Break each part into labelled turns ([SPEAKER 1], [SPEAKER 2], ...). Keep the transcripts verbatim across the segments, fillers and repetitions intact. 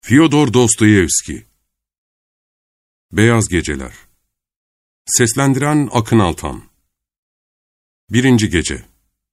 [SPEAKER 1] Fyodor Dostoyevski. Beyaz Geceler. Seslendiren Akın Altan. Birinci Gece.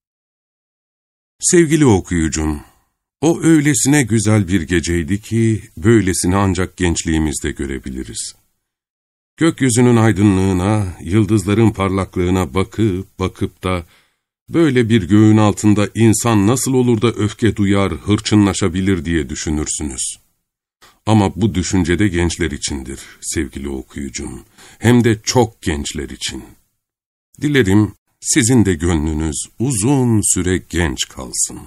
[SPEAKER 1] Sevgili okuyucum, o öylesine güzel bir geceydi ki, böylesini ancak gençliğimizde görebiliriz. Gökyüzünün aydınlığına, yıldızların parlaklığına bakıp bakıp da, böyle bir göğün altında insan nasıl olur da öfke duyar, hırçınlaşabilir diye düşünürsünüz. Ama bu düşünce de gençler içindir sevgili okuyucum, hem de çok gençler için. Dilerim sizin de gönlünüz uzun süre genç kalsın.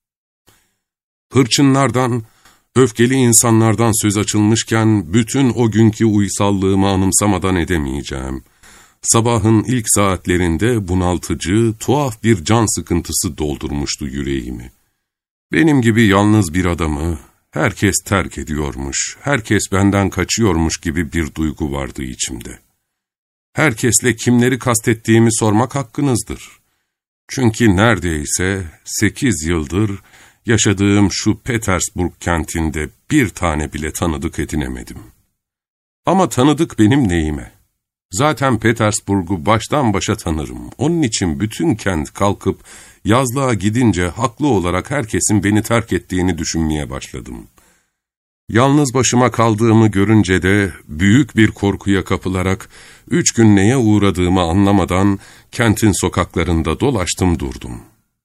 [SPEAKER 1] Hırçınlardan, öfkeli insanlardan söz açılmışken bütün o günkü uysallığımı anımsamadan edemeyeceğim. Sabahın ilk saatlerinde bunaltıcı, tuhaf bir can sıkıntısı doldurmuştu yüreğimi. Benim gibi yalnız bir adamı herkes terk ediyormuş, herkes benden kaçıyormuş gibi bir duygu vardı içimde. Herkesle kimleri kastettiğimi sormak hakkınızdır. Çünkü neredeyse sekiz yıldır yaşadığım şu Petersburg kentinde bir tane bile tanıdık edinemedim. Ama tanıdık benim neyime? Zaten Petersburg'u baştan başa tanırım. Onun için bütün kent kalkıp yazlığa gidince haklı olarak herkesin beni terk ettiğini düşünmeye başladım. Yalnız başıma kaldığımı görünce de büyük bir korkuya kapılarak üç gün neye uğradığımı anlamadan kentin sokaklarında dolaştım durdum.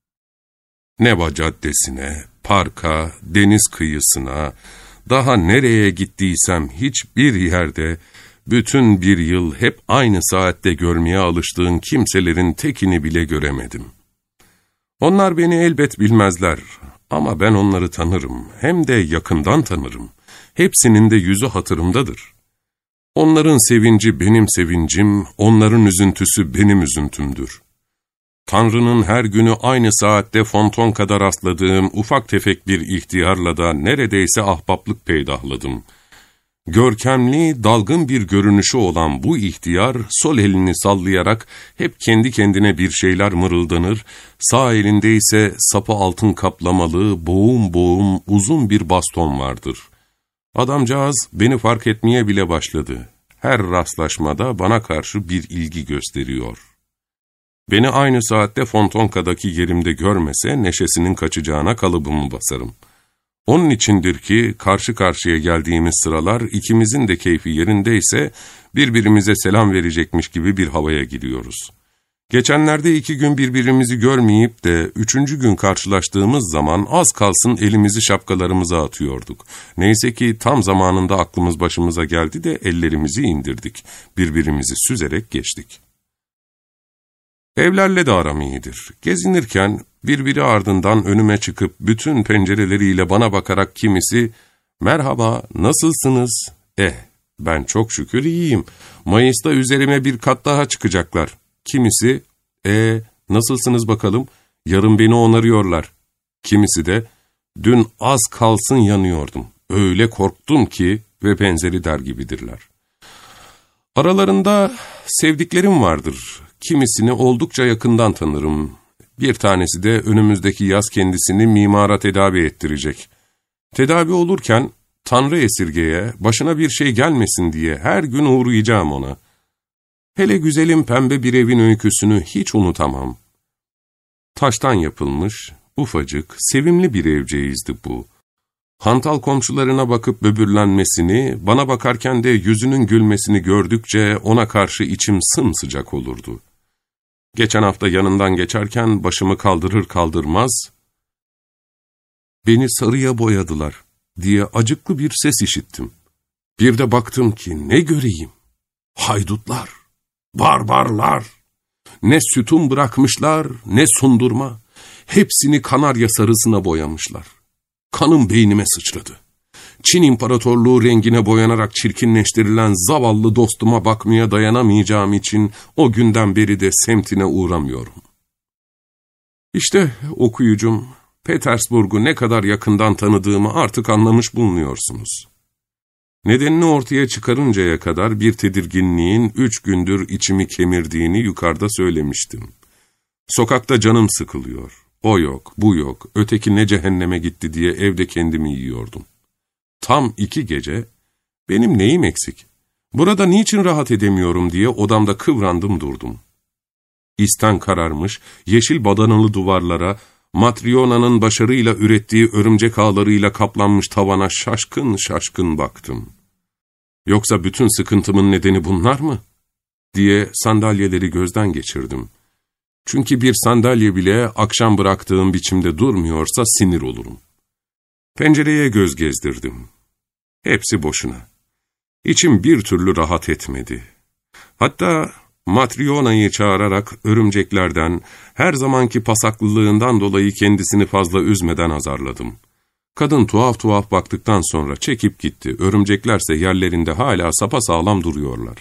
[SPEAKER 1] Neva Caddesi'ne, parka, deniz kıyısına, daha nereye gittiysem hiçbir yerde bütün bir yıl hep aynı saatte görmeye alıştığım kimselerin tekini bile göremedim. Onlar beni elbet bilmezler ama ben onları tanırım, hem de yakından tanırım. Hepsinin de yüzü hatırımdadır. Onların sevinci benim sevincim, onların üzüntüsü benim üzüntümdür. Tanrı'nın her günü aynı saatte Fontonka'da rastladığım ufak tefek bir ihtiyarla da neredeyse ahbaplık peydahladım. Görkemli, dalgın bir görünüşü olan bu ihtiyar, sol elini sallayarak hep kendi kendine bir şeyler mırıldanır, sağ elinde ise sapı altın kaplamalı, boğum boğum uzun bir baston vardır. Adamcağız beni fark etmeye bile başladı. Her rastlaşmada bana karşı bir ilgi gösteriyor. Beni aynı saatte Fontonka'daki yerimde görmese neşesinin kaçacağına kalıbımı basarım. Onun içindir ki karşı karşıya geldiğimiz sıralar ikimizin de keyfi yerindeyse birbirimize selam verecekmiş gibi bir havaya giriyoruz. Geçenlerde iki gün birbirimizi görmeyip de üçüncü gün karşılaştığımız zaman az kalsın elimizi şapkalarımıza atıyorduk. Neyse ki tam zamanında aklımız başımıza geldi de ellerimizi indirdik. Birbirimizi süzerek geçtik. Evlerle de aram iyidir. Gezinirken birbiri ardından önüme çıkıp bütün pencereleriyle bana bakarak kimisi "Merhaba, nasılsınız?" "Eh, ben çok şükür iyiyim. Mayıs'ta üzerime bir kat daha çıkacaklar." Kimisi "E, nasılsınız bakalım? Yarın beni onarıyorlar." Kimisi de "Dün az kalsın yanıyordum. Öyle korktum ki" ve benzeri der gibidirler. Aralarında sevdiklerim vardır. Kimisini oldukça yakından tanırım. Bir tanesi de önümüzdeki yaz kendisini mimara tedavi ettirecek. Tedavi olurken Tanrı esirgeye, başına bir şey gelmesin diye her gün uğrayacağım ona. Hele güzelim pembe bir evin öyküsünü hiç unutamam. Taştan yapılmış, ufacık, sevimli bir evceğizdi bu. Hantal komşularına bakıp böbürlenmesini, bana bakarken de yüzünün gülmesini gördükçe ona karşı içim sımsıcak olurdu. Geçen hafta yanından geçerken başımı kaldırır kaldırmaz, "Beni sarıya boyadılar" diye acıklı bir ses işittim. Bir de baktım ki ne göreyim? Haydutlar, barbarlar, ne sütun bırakmışlar ne sundurma, hepsini kanarya sarısına boyamışlar. Kanım beynime sıçradı. Çin İmparatorluğu rengine boyanarak çirkinleştirilen zavallı dostuma bakmaya dayanamayacağım için o günden beri de semtine uğramıyorum. İşte okuyucum, Petersburg'u ne kadar yakından tanıdığımı artık anlamış bulunuyorsunuz. Nedenini ortaya çıkarıncaya kadar bir tedirginliğin üç gündür içimi kemirdiğini yukarıda söylemiştim. Sokakta canım sıkılıyor. O yok, bu yok, öteki ne cehenneme gitti diye evde kendimi yiyordum. Tam iki gece, benim neyim eksik, burada niçin rahat edemiyorum diye odamda kıvrandım durdum. İsten kararmış, yeşil badanalı duvarlara, Matryona'nın başarıyla ürettiği örümcek ağlarıyla kaplanmış tavana şaşkın şaşkın baktım. Yoksa bütün sıkıntımın nedeni bunlar mı? Diye sandalyeleri gözden geçirdim. Çünkü bir sandalye bile akşam bıraktığım biçimde durmuyorsa sinir olurum. Pencereye göz gezdirdim. Hepsi boşuna. İçim bir türlü rahat etmedi. Hatta Matryona'yı çağırarak örümceklerden, her zamanki pasaklılığından dolayı kendisini fazla üzmeden azarladım. Kadın tuhaf tuhaf baktıktan sonra çekip gitti. Örümceklerse yerlerinde hala sapasağlam duruyorlar.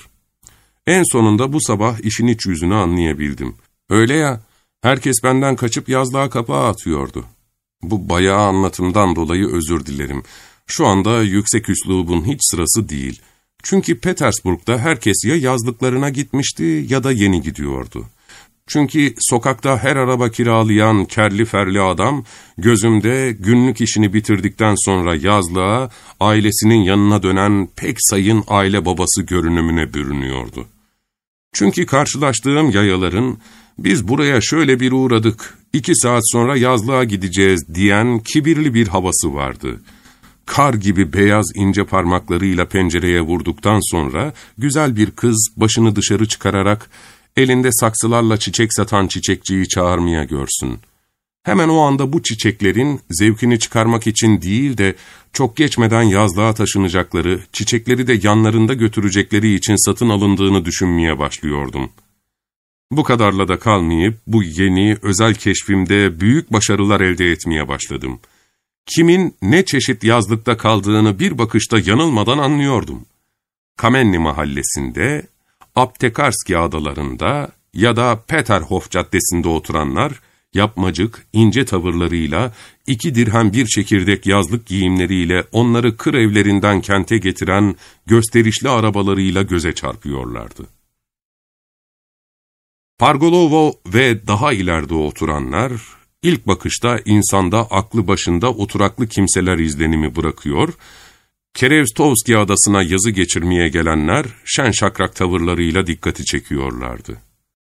[SPEAKER 1] En sonunda bu sabah işin iç yüzünü anlayabildim. Öyle ya, herkes benden kaçıp yazlığa kapağı atıyordu. Bu bayağı anlatımdan dolayı özür dilerim. Şu anda yüksek üslubun hiç sırası değil. Çünkü Petersburg'da herkes ya yazlıklarına gitmişti ya da yeni gidiyordu. Çünkü sokakta her araba kiralayan kerli ferli adam, gözümde günlük işini bitirdikten sonra yazlığa, ailesinin yanına dönen pek sayın aile babası görünümüne bürünüyordu. Çünkü karşılaştığım yayaların, biz buraya şöyle bir uğradık, iki saat sonra yazlığa gideceğiz diyen kibirli bir havası vardı. Kar gibi beyaz ince parmaklarıyla pencereye vurduktan sonra, güzel bir kız başını dışarı çıkararak, elinde saksılarla çiçek satan çiçekçiyi çağırmaya görsün. Hemen o anda bu çiçeklerin zevkini çıkarmak için değil de çok geçmeden yazlığa taşınacakları, çiçekleri de yanlarında götürecekleri için satın alındığını düşünmeye başlıyordum. Bu kadarla da kalmayıp bu yeni özel keşfimde büyük başarılar elde etmeye başladım. Kimin ne çeşit yazlıkta kaldığını bir bakışta yanılmadan anlıyordum. Kamenli mahallesinde, Aptekarski adalarında ya da Peterhof caddesinde oturanlar, yapmacık, ince tavırlarıyla, iki dirhem bir çekirdek yazlık giyimleriyle onları kır evlerinden kente getiren gösterişli arabalarıyla göze çarpıyorlardı. Pargolovo ve daha ileride oturanlar, ilk bakışta insanda aklı başında oturaklı kimseler izlenimi bırakıyor, Kerevstovski adasına yazı geçirmeye gelenler şen şakrak tavırlarıyla dikkati çekiyorlardı.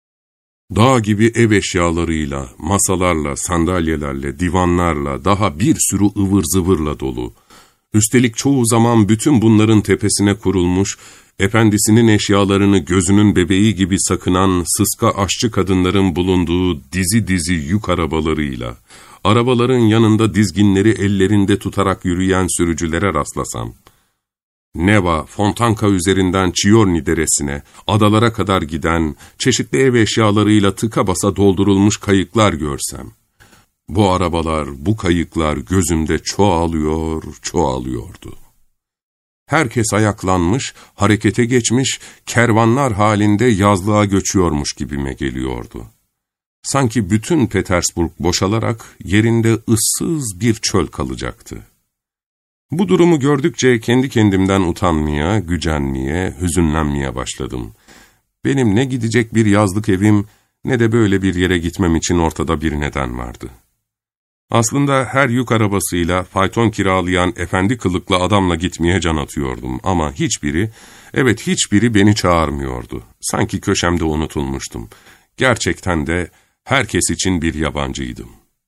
[SPEAKER 1] Dağ gibi ev eşyalarıyla, masalarla, sandalyelerle, divanlarla, daha bir sürü ıvır zıvırla dolu. Üstelik çoğu zaman bütün bunların tepesine kurulmuş, efendisinin eşyalarını gözünün bebeği gibi sakınan sıska aşçı kadınların bulunduğu dizi dizi yük arabalarıyla, arabaların yanında dizginleri ellerinde tutarak yürüyen sürücülere rastlasam, Neva, Fontanka üzerinden Çiyorni deresine, adalara kadar giden, çeşitli ev eşyalarıyla tıka basa doldurulmuş kayıklar görsem, bu arabalar, bu kayıklar gözümde çoğalıyor, çoğalıyordu. Herkes ayaklanmış, harekete geçmiş, kervanlar halinde yazlığa göçüyormuş gibime geliyordu. Sanki bütün Petersburg boşalarak yerinde ıssız bir çöl kalacaktı. Bu durumu gördükçe kendi kendimden utanmaya, gücenmeye, hüzünlenmeye başladım. Benim ne gidecek bir yazlık evim, ne de böyle bir yere gitmem için ortada bir neden vardı. Aslında her yük arabasıyla fayton kiralayan efendi kılıklı adamla gitmeye can atıyordum ama hiçbiri, evet hiçbiri beni çağırmıyordu. Sanki köşemde unutulmuştum. Gerçekten de herkes için bir yabancıydım.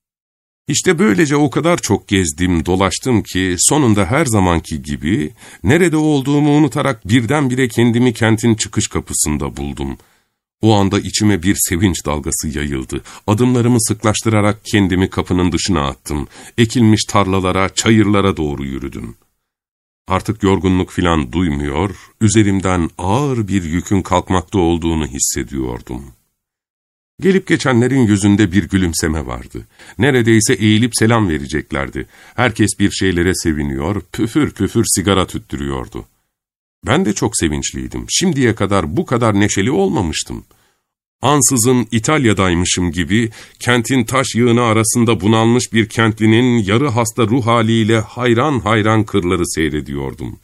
[SPEAKER 1] İşte böylece o kadar çok gezdim, dolaştım ki sonunda her zamanki gibi nerede olduğumu unutarak birdenbire kendimi kentin çıkış kapısında buldum. O anda içime bir sevinç dalgası yayıldı. Adımlarımı sıklaştırarak kendimi kapının dışına attım. Ekilmiş tarlalara, çayırlara doğru yürüdüm. Artık yorgunluk filan duymuyor, üzerimden ağır bir yükün kalkmakta olduğunu hissediyordum. Gelip geçenlerin yüzünde bir gülümseme vardı. Neredeyse eğilip selam vereceklerdi. Herkes bir şeylere seviniyor, püfür püfür sigara tüttürüyordu. Ben de çok sevinçliydim. Şimdiye kadar bu kadar neşeli olmamıştım. Ansızın İtalya'daymışım gibi, kentin taş yığını arasında bunalmış bir kentlinin yarı hasta ruh haliyle hayran hayran kırları seyrediyordum.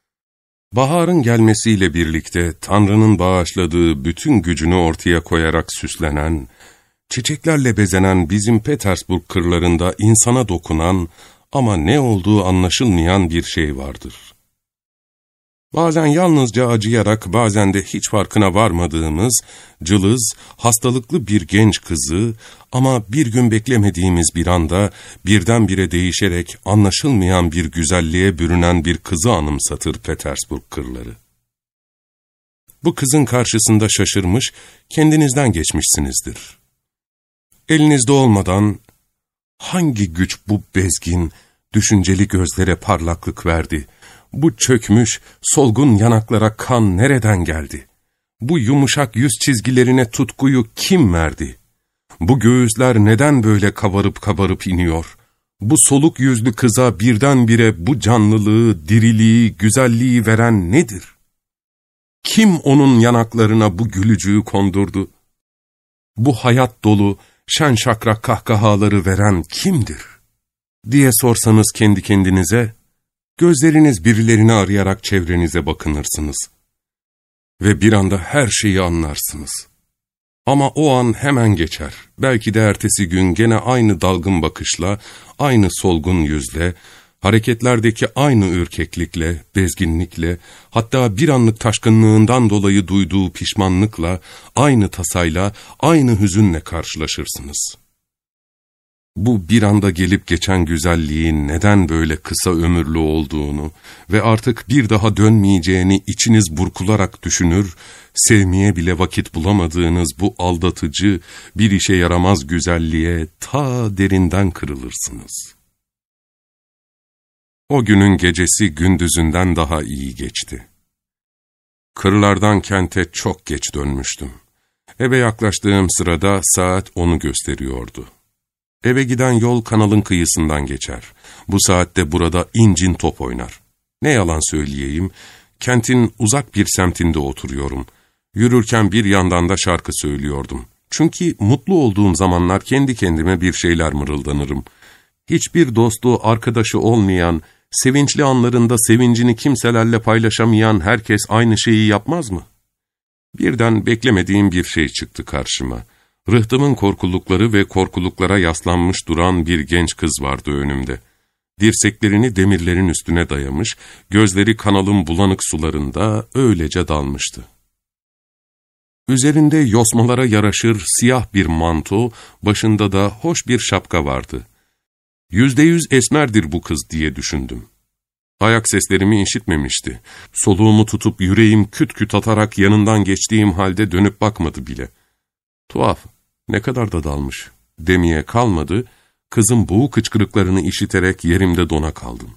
[SPEAKER 1] Baharın gelmesiyle birlikte Tanrı'nın bağışladığı bütün gücünü ortaya koyarak süslenen, çiçeklerle bezenen bizim Petersburg kırlarında insana dokunan, ama ne olduğu anlaşılmayan bir şey vardır. Bazen yalnızca acıyarak, bazen de hiç farkına varmadığımız, cılız, hastalıklı bir genç kızı ama bir gün beklemediğimiz bir anda birdenbire değişerek anlaşılmayan bir güzelliğe bürünen bir kızı anımsatır Petersburg kırları. Bu kızın karşısında şaşırmış, kendinizden geçmişsinizdir. Elinizde olmadan, hangi güç bu bezgin, düşünceli gözlere parlaklık verdi? Bu çökmüş, solgun yanaklara kan nereden geldi? Bu yumuşak yüz çizgilerine tutkuyu kim verdi? Bu göğüsler neden böyle kabarıp kabarıp iniyor? Bu soluk yüzlü kıza birdenbire bu canlılığı, diriliği, güzelliği veren nedir? Kim onun yanaklarına bu gülücüğü kondurdu? Bu hayat dolu, şen şakrak kahkahaları veren kimdir? Diye sorsanız kendi kendinize, gözleriniz birilerini arayarak çevrenize bakınırsınız. Ve bir anda her şeyi anlarsınız. Ama o an hemen geçer. Belki de ertesi gün gene aynı dalgın bakışla, aynı solgun yüzle, hareketlerdeki aynı ürkeklikle, bezginlikle, hatta bir anlık taşkınlığından dolayı duyduğu pişmanlıkla, aynı tasayla, aynı hüzünle karşılaşırsınız. Bu bir anda gelip geçen güzelliğin neden böyle kısa ömürlü olduğunu ve artık bir daha dönmeyeceğini içiniz burkularak düşünür, sevmeye bile vakit bulamadığınız bu aldatıcı, bir işe yaramaz güzelliğe ta derinden kırılırsınız. O günün gecesi gündüzünden daha iyi geçti. Kırlardan kente çok geç dönmüştüm. Eve yaklaştığım sırada saat onu gösteriyordu. Eve giden yol kanalın kıyısından geçer. Bu saatte burada incin top oynar. Ne yalan söyleyeyim, kentin uzak bir semtinde oturuyorum. Yürürken bir yandan da şarkı söylüyordum. Çünkü mutlu olduğum zamanlar kendi kendime bir şeyler mırıldanırım. Hiçbir dostu, arkadaşı olmayan, sevinçli anlarında sevincini kimselerle paylaşamayan herkes aynı şeyi yapmaz mı? Birden beklemediğim bir şey çıktı karşıma. Rıhtımın korkulukları ve korkuluklara yaslanmış duran bir genç kız vardı önümde. Dirseklerini demirlerin üstüne dayamış, gözleri kanalın bulanık sularında öylece dalmıştı. Üzerinde yosmalara yaraşır siyah bir manto, başında da hoş bir şapka vardı. Yüzde yüz esmerdir bu kız diye düşündüm. Ayak seslerimi işitmemişti. Soluğumu tutup yüreğim küt küt atarak yanından geçtiğim halde dönüp bakmadı bile. Tuhaf, ne kadar da dalmış demeye kalmadı, kızın boğuk hıçkırıklarını işiterek yerimde dona kaldım.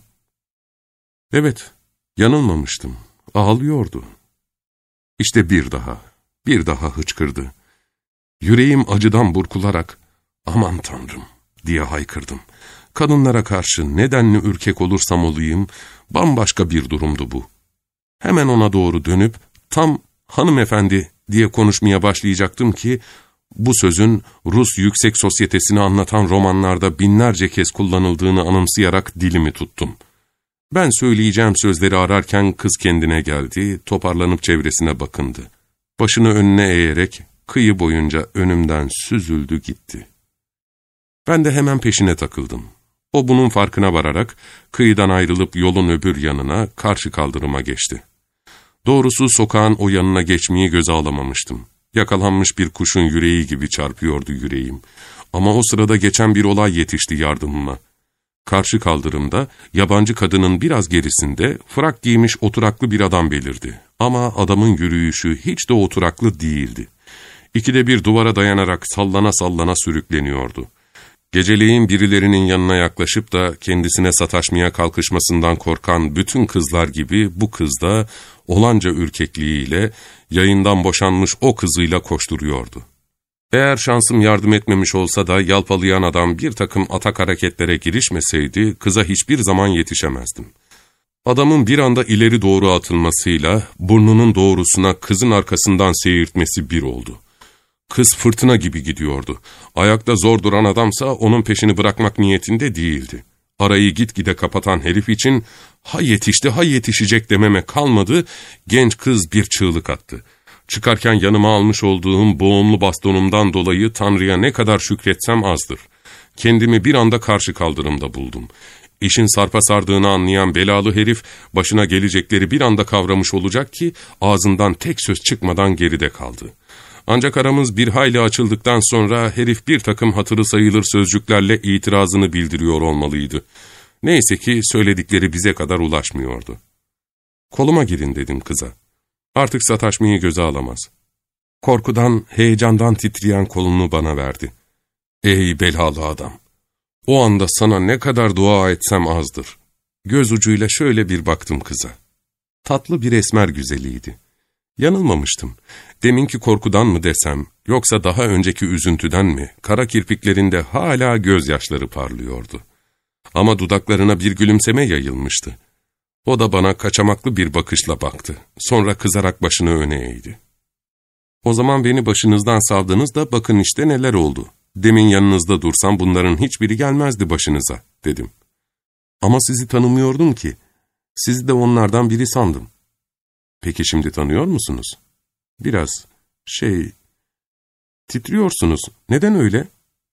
[SPEAKER 1] Evet, yanılmamıştım, ağlıyordu. İşte bir daha, bir daha hıçkırdı. Yüreğim acıdan burkularak, aman Tanrım diye haykırdım. Kadınlara karşı nedenli ürkek olursam olayım, bambaşka bir durumdu bu. Hemen ona doğru dönüp, tam hanımefendi diye konuşmaya başlayacaktım ki, bu sözün Rus yüksek sosyetesini anlatan romanlarda binlerce kez kullanıldığını anımsayarak dilimi tuttum. Ben söyleyeceğim sözleri ararken kız kendine geldi, toparlanıp çevresine bakındı. Başını önüne eğerek kıyı boyunca önümden süzüldü gitti. Ben de hemen peşine takıldım. O bunun farkına vararak kıyıdan ayrılıp yolun öbür yanına, karşı kaldırıma geçti. Doğrusu sokağın o yanına geçmeyi göze alamamıştım. Yakalanmış bir kuşun yüreği gibi çarpıyordu yüreğim. Ama o sırada geçen bir olay yetişti yardımıma. Karşı kaldırımda yabancı kadının biraz gerisinde frak giymiş oturaklı bir adam belirdi. Ama adamın yürüyüşü hiç de oturaklı değildi. İkide bir duvara dayanarak sallana sallana sürükleniyordu. Geceleyin birilerinin yanına yaklaşıp da kendisine sataşmaya kalkışmasından korkan bütün kızlar gibi bu kız da olanca ürkekliğiyle yayından boşanmış o kızıyla koşturuyordu. Eğer şansım yardım etmemiş olsa da yalpalayan adam bir takım atak hareketlere girişmeseydi kıza hiçbir zaman yetişemezdim. Adamın bir anda ileri doğru atılmasıyla burnunun doğrusuna kızın arkasından seyirtmesi bir oldu. Kız fırtına gibi gidiyordu. Ayakta zor duran adamsa onun peşini bırakmak niyetinde değildi. Arayı gitgide kapatan herif için ha yetişti ha yetişecek dememe kalmadı, genç kız bir çığlık attı. Çıkarken yanıma almış olduğum boğumlu bastonumdan dolayı Tanrı'ya ne kadar şükretsem azdır. Kendimi bir anda karşı kaldırımda buldum. İşin sarpa sardığını anlayan belalı herif, başına gelecekleri bir anda kavramış olacak ki, ağzından tek söz çıkmadan geride kaldı. Ancak aramız bir hayli açıldıktan sonra herif bir takım hatırı sayılır sözcüklerle itirazını bildiriyor olmalıydı. Neyse ki söyledikleri bize kadar ulaşmıyordu. Koluma girin dedim kıza. Artık sataşmayı göze alamaz. Korkudan, heyecandan titreyen kolunu bana verdi. Ey belalı adam! O anda sana ne kadar dua etsem azdır. Göz ucuyla şöyle bir baktım kıza. Tatlı bir esmer güzeliydi. Yanılmamıştım. Deminki korkudan mı desem, yoksa daha önceki üzüntüden mi, kara kirpiklerinde hala gözyaşları parlıyordu. Ama dudaklarına bir gülümseme yayılmıştı. O da bana kaçamaklı bir bakışla baktı. Sonra kızarak başını öne eğdi. O zaman beni başınızdan savdınız da bakın işte neler oldu. Demin yanınızda dursam bunların hiçbiri gelmezdi başınıza, dedim. Ama sizi tanımıyordum ki. Sizi de onlardan biri sandım. Peki şimdi tanıyor musunuz? Biraz, şey, titriyorsunuz. Neden öyle?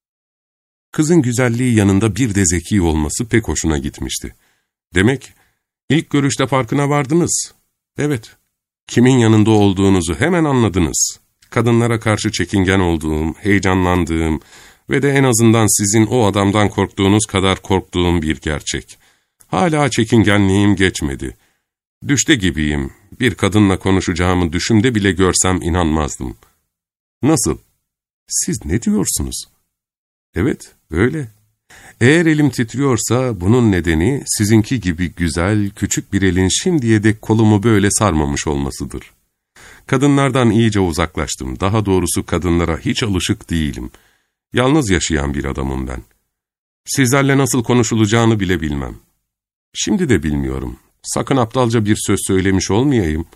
[SPEAKER 1] Kızın güzelliği yanında bir de zeki olması pek hoşuna gitmişti. Demek, ilk görüşte farkına vardınız. Evet, kimin yanında olduğunuzu hemen anladınız. Kadınlara karşı çekingen olduğum, heyecanlandığım ve de en azından sizin o adamdan korktuğunuz kadar korktuğum bir gerçek. Hala çekingenliğim geçmedi. Düşte gibiyim. Bir kadınla konuşacağımı düşümde bile görsem inanmazdım. Nasıl? Siz ne diyorsunuz? Evet, öyle. Eğer elim titriyorsa bunun nedeni sizinki gibi güzel, küçük bir elin şimdiye dek kolumu böyle sarmamış olmasıdır. Kadınlardan iyice uzaklaştım. Daha doğrusu kadınlara hiç alışık değilim. Yalnız yaşayan bir adamım ben. Sizlerle nasıl konuşulacağını bile bilmem. Şimdi de bilmiyorum. Sakın aptalca bir söz söylemiş olmayayım.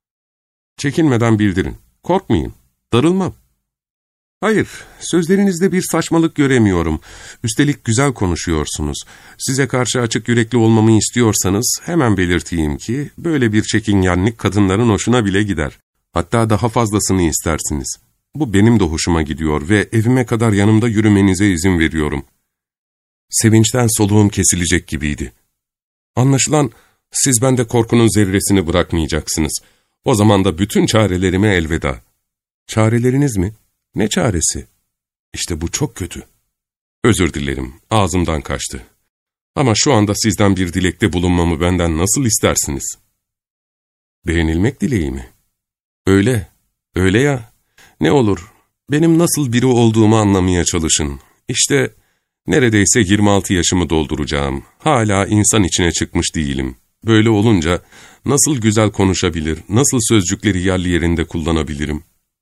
[SPEAKER 1] Çekinmeden bildirin. Korkmayın. Darılmam. Hayır, sözlerinizde bir saçmalık göremiyorum. Üstelik güzel konuşuyorsunuz. Size karşı açık yürekli olmamı istiyorsanız hemen belirteyim ki böyle bir çekingenlik kadınların hoşuna bile gider. Hatta daha fazlasını istersiniz. Bu benim de hoşuma gidiyor ve evime kadar yanımda yürümenize izin veriyorum. Sevinçten soluğum kesilecek gibiydi. Anlaşılan siz bende korkunun zerresini bırakmayacaksınız. O zaman da bütün çarelerime elveda. Çareleriniz mi? Ne çaresi? İşte bu çok kötü. Özür dilerim, ağzımdan kaçtı. Ama şu anda sizden bir dilekte bulunmamı benden nasıl istersiniz? Beğenilmek dileği mi? Öyle, öyle ya. Ne olur, benim nasıl biri olduğumu anlamaya çalışın. İşte neredeyse yirmi altı yaşımı dolduracağım. Hala insan içine çıkmış değilim. Böyle olunca nasıl güzel konuşabilir, nasıl sözcükleri yerli yerinde kullanabilirim?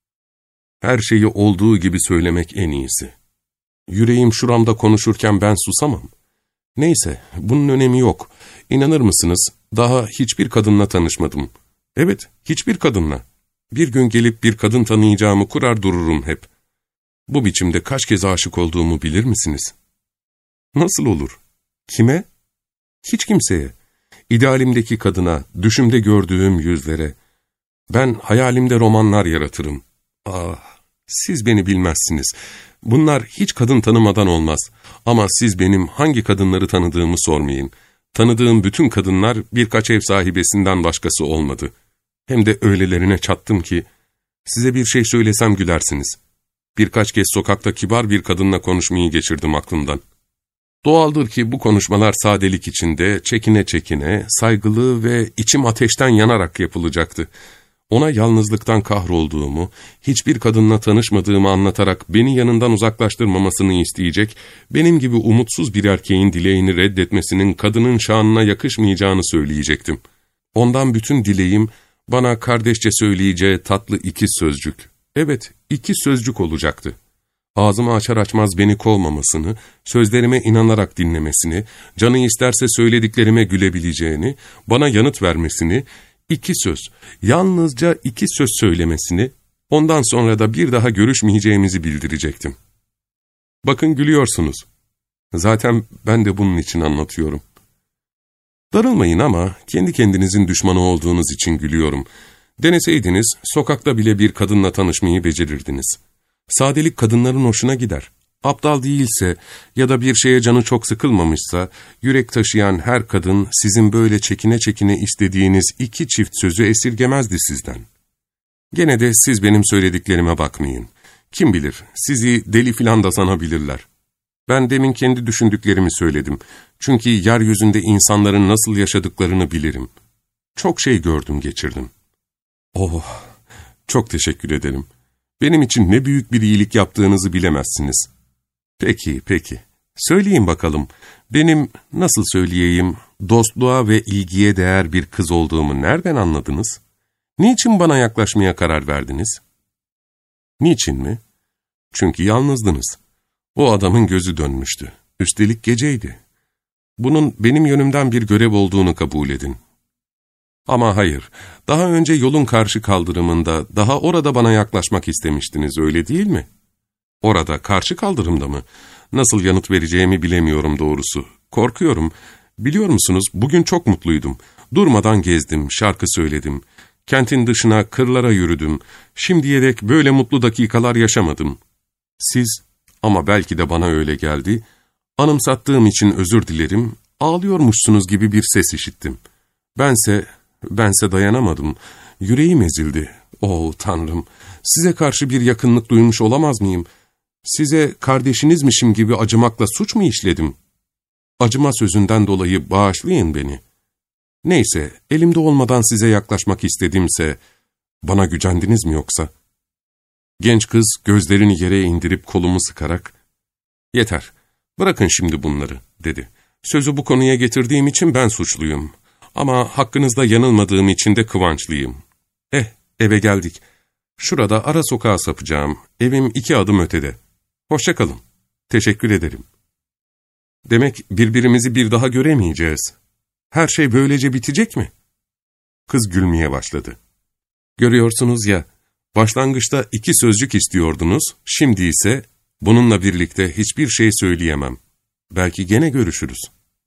[SPEAKER 1] Her şeyi olduğu gibi söylemek en iyisi. Yüreğim şuramda konuşurken ben susamam. Neyse, bunun önemi yok. İnanır mısınız, daha hiçbir kadınla tanışmadım. Evet, hiçbir kadınla. Bir gün gelip bir kadın tanıyacağımı kurar dururum hep. Bu biçimde kaç kez aşık olduğumu bilir misiniz? Nasıl olur? Kime? Hiç kimseye. İdealimdeki kadına, düşümde gördüğüm yüzlere. Ben hayalimde romanlar yaratırım. Ah, siz beni bilmezsiniz. Bunlar hiç kadın tanımadan olmaz. Ama siz benim hangi kadınları tanıdığımı sormayın. Tanıdığım bütün kadınlar birkaç ev sahibesinden başkası olmadı. Hem de öylelerine çattım ki, size bir şey söylesem gülersiniz. Birkaç kez sokakta kibar bir kadınla konuşmayı geçirdim aklımdan. Doğaldır ki bu konuşmalar sadelik içinde, çekine çekine, saygılı ve içim ateşten yanarak yapılacaktı. Ona yalnızlıktan kahrolduğumu, hiçbir kadınla tanışmadığımı anlatarak beni yanından uzaklaştırmamasını isteyecek, benim gibi umutsuz bir erkeğin dileğini reddetmesinin kadının şanına yakışmayacağını söyleyecektim. Ondan bütün dileğim, bana kardeşçe söyleyeceği tatlı iki sözcük, evet iki sözcük olacaktı. Ağzımı açar açmaz beni kovmamasını, sözlerime inanarak dinlemesini, canı isterse söylediklerime gülebileceğini, bana yanıt vermesini, iki söz, yalnızca iki söz söylemesini, ondan sonra da bir daha görüşmeyeceğimizi bildirecektim. Bakın gülüyorsunuz. Zaten ben de bunun için anlatıyorum. Darılmayın ama kendi kendinizin düşmanı olduğunuz için gülüyorum. Deneseydiniz, sokakta bile bir kadınla tanışmayı becerirdiniz. Sadelik kadınların hoşuna gider. Aptal değilse ya da bir şeye canı çok sıkılmamışsa, yürek taşıyan her kadın sizin böyle çekine çekine istediğiniz iki çift sözü esirgemezdi sizden. Gene de siz benim söylediklerime bakmayın. Kim bilir, sizi deli filan da sanabilirler. Ben demin kendi düşündüklerimi söyledim. Çünkü yeryüzünde insanların nasıl yaşadıklarını bilirim. Çok şey gördüm, geçirdim. Oh, çok teşekkür ederim. Benim için ne büyük bir iyilik yaptığınızı bilemezsiniz. Peki, peki. Söyleyin bakalım, benim nasıl söyleyeyim, dostluğa ve ilgiye değer bir kız olduğumu nereden anladınız? Niçin bana yaklaşmaya karar verdiniz? Niçin mi? Çünkü yalnızdınız. O adamın gözü dönmüştü. Üstelik geceydi. Bunun benim yönümden bir görev olduğunu kabul edin. Ama hayır, daha önce yolun karşı kaldırımında, daha orada bana yaklaşmak istemiştiniz, öyle değil mi? Orada, karşı kaldırımda mı? Nasıl yanıt vereceğimi bilemiyorum doğrusu. Korkuyorum. Biliyor musunuz, bugün çok mutluydum. Durmadan gezdim, şarkı söyledim. Kentin dışına, kırlara yürüdüm. Şimdiye dek böyle mutlu dakikalar yaşamadım. Siz, ama belki de bana öyle geldi, anımsattığım için özür dilerim, ağlıyormuşsunuz gibi bir ses işittim. Bense, bense dayanamadım. Yüreğim ezildi. Oh Tanrım, size karşı bir yakınlık duymuş olamaz mıyım? Size kardeşinizmişim gibi acımakla suç mu işledim? Acıma sözünden dolayı bağışlayın beni. Neyse, elimde olmadan size yaklaşmak istedimse, bana gücendiniz mi yoksa? Genç kız gözlerini yere indirip kolumu sıkarak, ''Yeter, bırakın şimdi bunları.'' dedi. ''Sözü bu konuya getirdiğim için ben suçluyum. Ama hakkınızda yanılmadığım için de kıvançlıyım. Eh, eve geldik. Şurada ara sokağa sapacağım. Evim iki adım ötede. Hoşça kalın. Teşekkür ederim.'' Demek birbirimizi bir daha göremeyeceğiz. Her şey böylece bitecek mi? Kız gülmeye başladı. ''Görüyorsunuz ya, başlangıçta iki sözcük istiyordunuz, şimdi ise bununla birlikte hiçbir şey söyleyemem. Belki gene görüşürüz.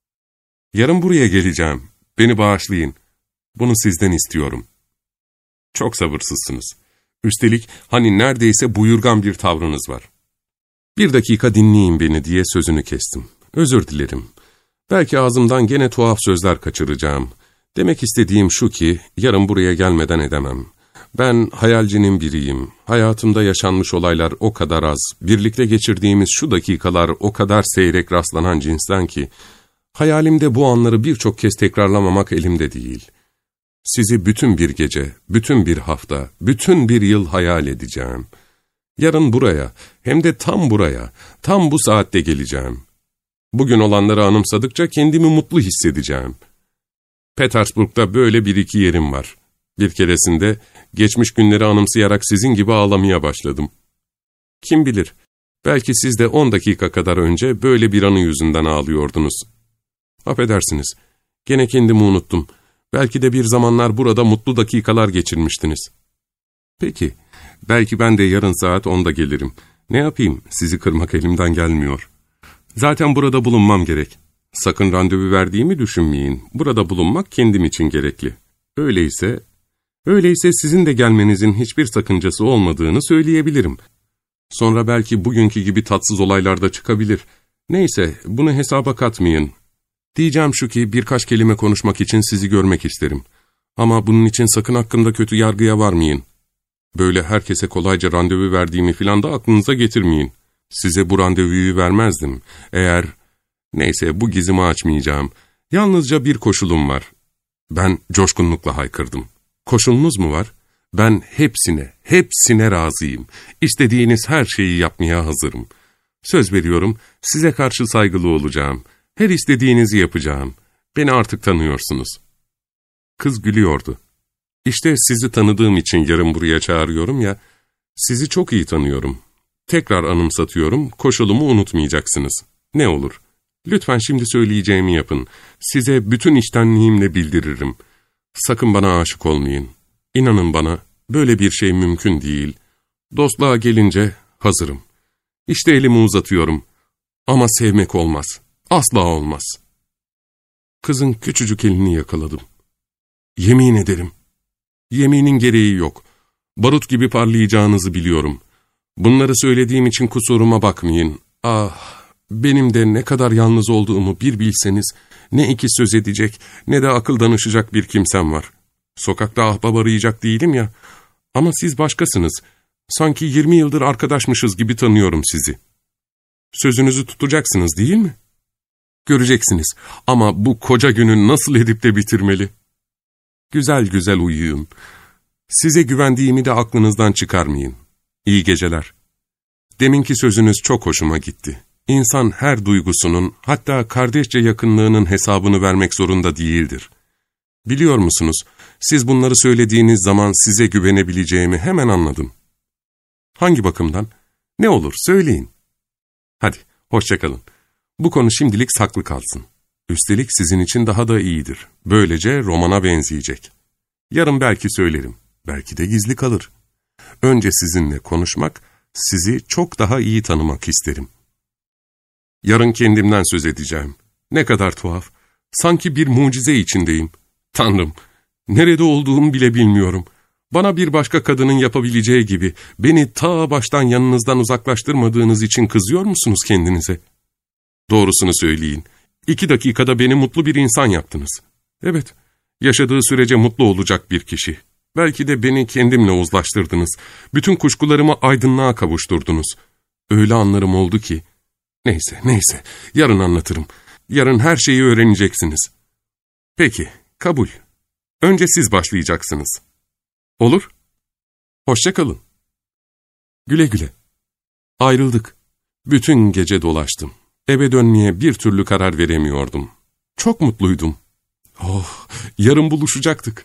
[SPEAKER 1] Yarın buraya geleceğim. Beni bağışlayın. Bunu sizden istiyorum.'' Çok sabırsızsınız. Üstelik hani neredeyse buyurgan bir tavrınız var. ''Bir dakika dinleyin beni.'' diye sözünü kestim. ''Özür dilerim. Belki ağzımdan gene tuhaf sözler kaçıracağım. Demek istediğim şu ki, yarın buraya gelmeden edemem. Ben hayalcinin biriyim. Hayatımda yaşanmış olaylar o kadar az, birlikte geçirdiğimiz şu dakikalar o kadar seyrek rastlanan cinsten ki, hayalimde bu anları birçok kez tekrarlamamak elimde değil. Sizi bütün bir gece, bütün bir hafta, bütün bir yıl hayal edeceğim. Yarın buraya, hem de tam buraya, tam bu saatte geleceğim. Bugün olanları anımsadıkça kendimi mutlu hissedeceğim. Petersburg'da böyle bir iki yerim var. Bir keresinde geçmiş günleri anımsayarak sizin gibi ağlamaya başladım. Kim bilir, belki siz de on dakika kadar önce böyle bir anı yüzünden ağlıyordunuz. Affedersiniz, gene kendimi unuttum. Belki de bir zamanlar burada mutlu dakikalar geçirmiştiniz. Peki, belki ben de yarın saat onda gelirim. Ne yapayım, sizi kırmak elimden gelmiyor. Zaten burada bulunmam gerek. Sakın randevu verdiğimi düşünmeyin. Burada bulunmak kendim için gerekli. Öyleyse, öyleyse sizin de gelmenizin hiçbir sakıncası olmadığını söyleyebilirim. Sonra belki bugünkü gibi tatsız olaylar da çıkabilir. Neyse, bunu hesaba katmayın. Diyeceğim şu ki birkaç kelime konuşmak için sizi görmek isterim. Ama bunun için sakın hakkımda kötü yargıya varmayın. Böyle herkese kolayca randevu verdiğimi filan da aklınıza getirmeyin. Size bu randevuyu vermezdim. Eğer... Neyse, bu gizimi açmayacağım. Yalnızca bir koşulum var. Ben coşkunlukla haykırdım. Koşulunuz mu var? Ben hepsine, hepsine razıyım. İstediğiniz her şeyi yapmaya hazırım. Söz veriyorum, size karşı saygılı olacağım. Her istediğinizi yapacağım. Beni artık tanıyorsunuz. Kız gülüyordu. İşte sizi tanıdığım için yarın buraya çağırıyorum ya, sizi çok iyi tanıyorum. Tekrar anımsatıyorum, koşulumu unutmayacaksınız. Ne olur? Lütfen şimdi söyleyeceğimi yapın. Size bütün içtenliğimle bildiririm. Sakın bana aşık olmayın. İnanın bana, böyle bir şey mümkün değil. Dostluğa gelince hazırım. İşte elimi uzatıyorum. Ama sevmek olmaz. Asla olmaz. Kızın küçücük elini yakaladım. Yemin ederim. Yeminin gereği yok. Barut gibi parlayacağınızı biliyorum. Bunları söylediğim için kusuruma bakmayın. Ah, benim de ne kadar yalnız olduğumu bir bilseniz, ne iki söz edecek, ne de akıl danışacak bir kimsem var. Sokakta ahbap arayacak değilim ya, ama siz başkasınız. Sanki yirmi yıldır arkadaşmışız gibi tanıyorum sizi. Sözünüzü tutacaksınız değil mi? Göreceksiniz ama bu koca günü nasıl edip de bitirmeli. Güzel güzel uyuyun. Size güvendiğimi de aklınızdan çıkarmayın. İyi geceler. Deminki sözünüz çok hoşuma gitti. İnsan her duygusunun, hatta kardeşçe yakınlığının hesabını vermek zorunda değildir. Biliyor musunuz, siz bunları söylediğiniz zaman size güvenebileceğimi hemen anladım. Hangi bakımdan? Ne olur söyleyin. Hadi, hoşça kalın. Bu konu şimdilik saklı kalsın. Üstelik sizin için daha da iyidir. Böylece romana benzeyecek. Yarın belki söylerim, belki de gizli kalır. Önce sizinle konuşmak, sizi çok daha iyi tanımak isterim. Yarın kendimden söz edeceğim. Ne kadar tuhaf. Sanki bir mucize içindeyim. Tanrım, nerede olduğumu bile bilmiyorum. Bana bir başka kadının yapabileceği gibi beni ta baştan yanınızdan uzaklaştırmadığınız için kızıyor musunuz kendinize? Doğrusunu söyleyin. İki dakikada beni mutlu bir insan yaptınız. Evet, yaşadığı sürece mutlu olacak bir kişi. Belki de beni kendimle uzlaştırdınız. Bütün kuşkularımı aydınlığa kavuşturdunuz. Öyle anlarım oldu ki... Neyse, neyse, yarın anlatırım. Yarın her şeyi öğreneceksiniz. Peki, kabul. Önce siz başlayacaksınız. Olur. Hoşça kalın. Güle güle. Ayrıldık. Bütün gece dolaştım. Eve dönmeye bir türlü karar veremiyordum. Çok mutluydum. Oh, yarın buluşacaktık.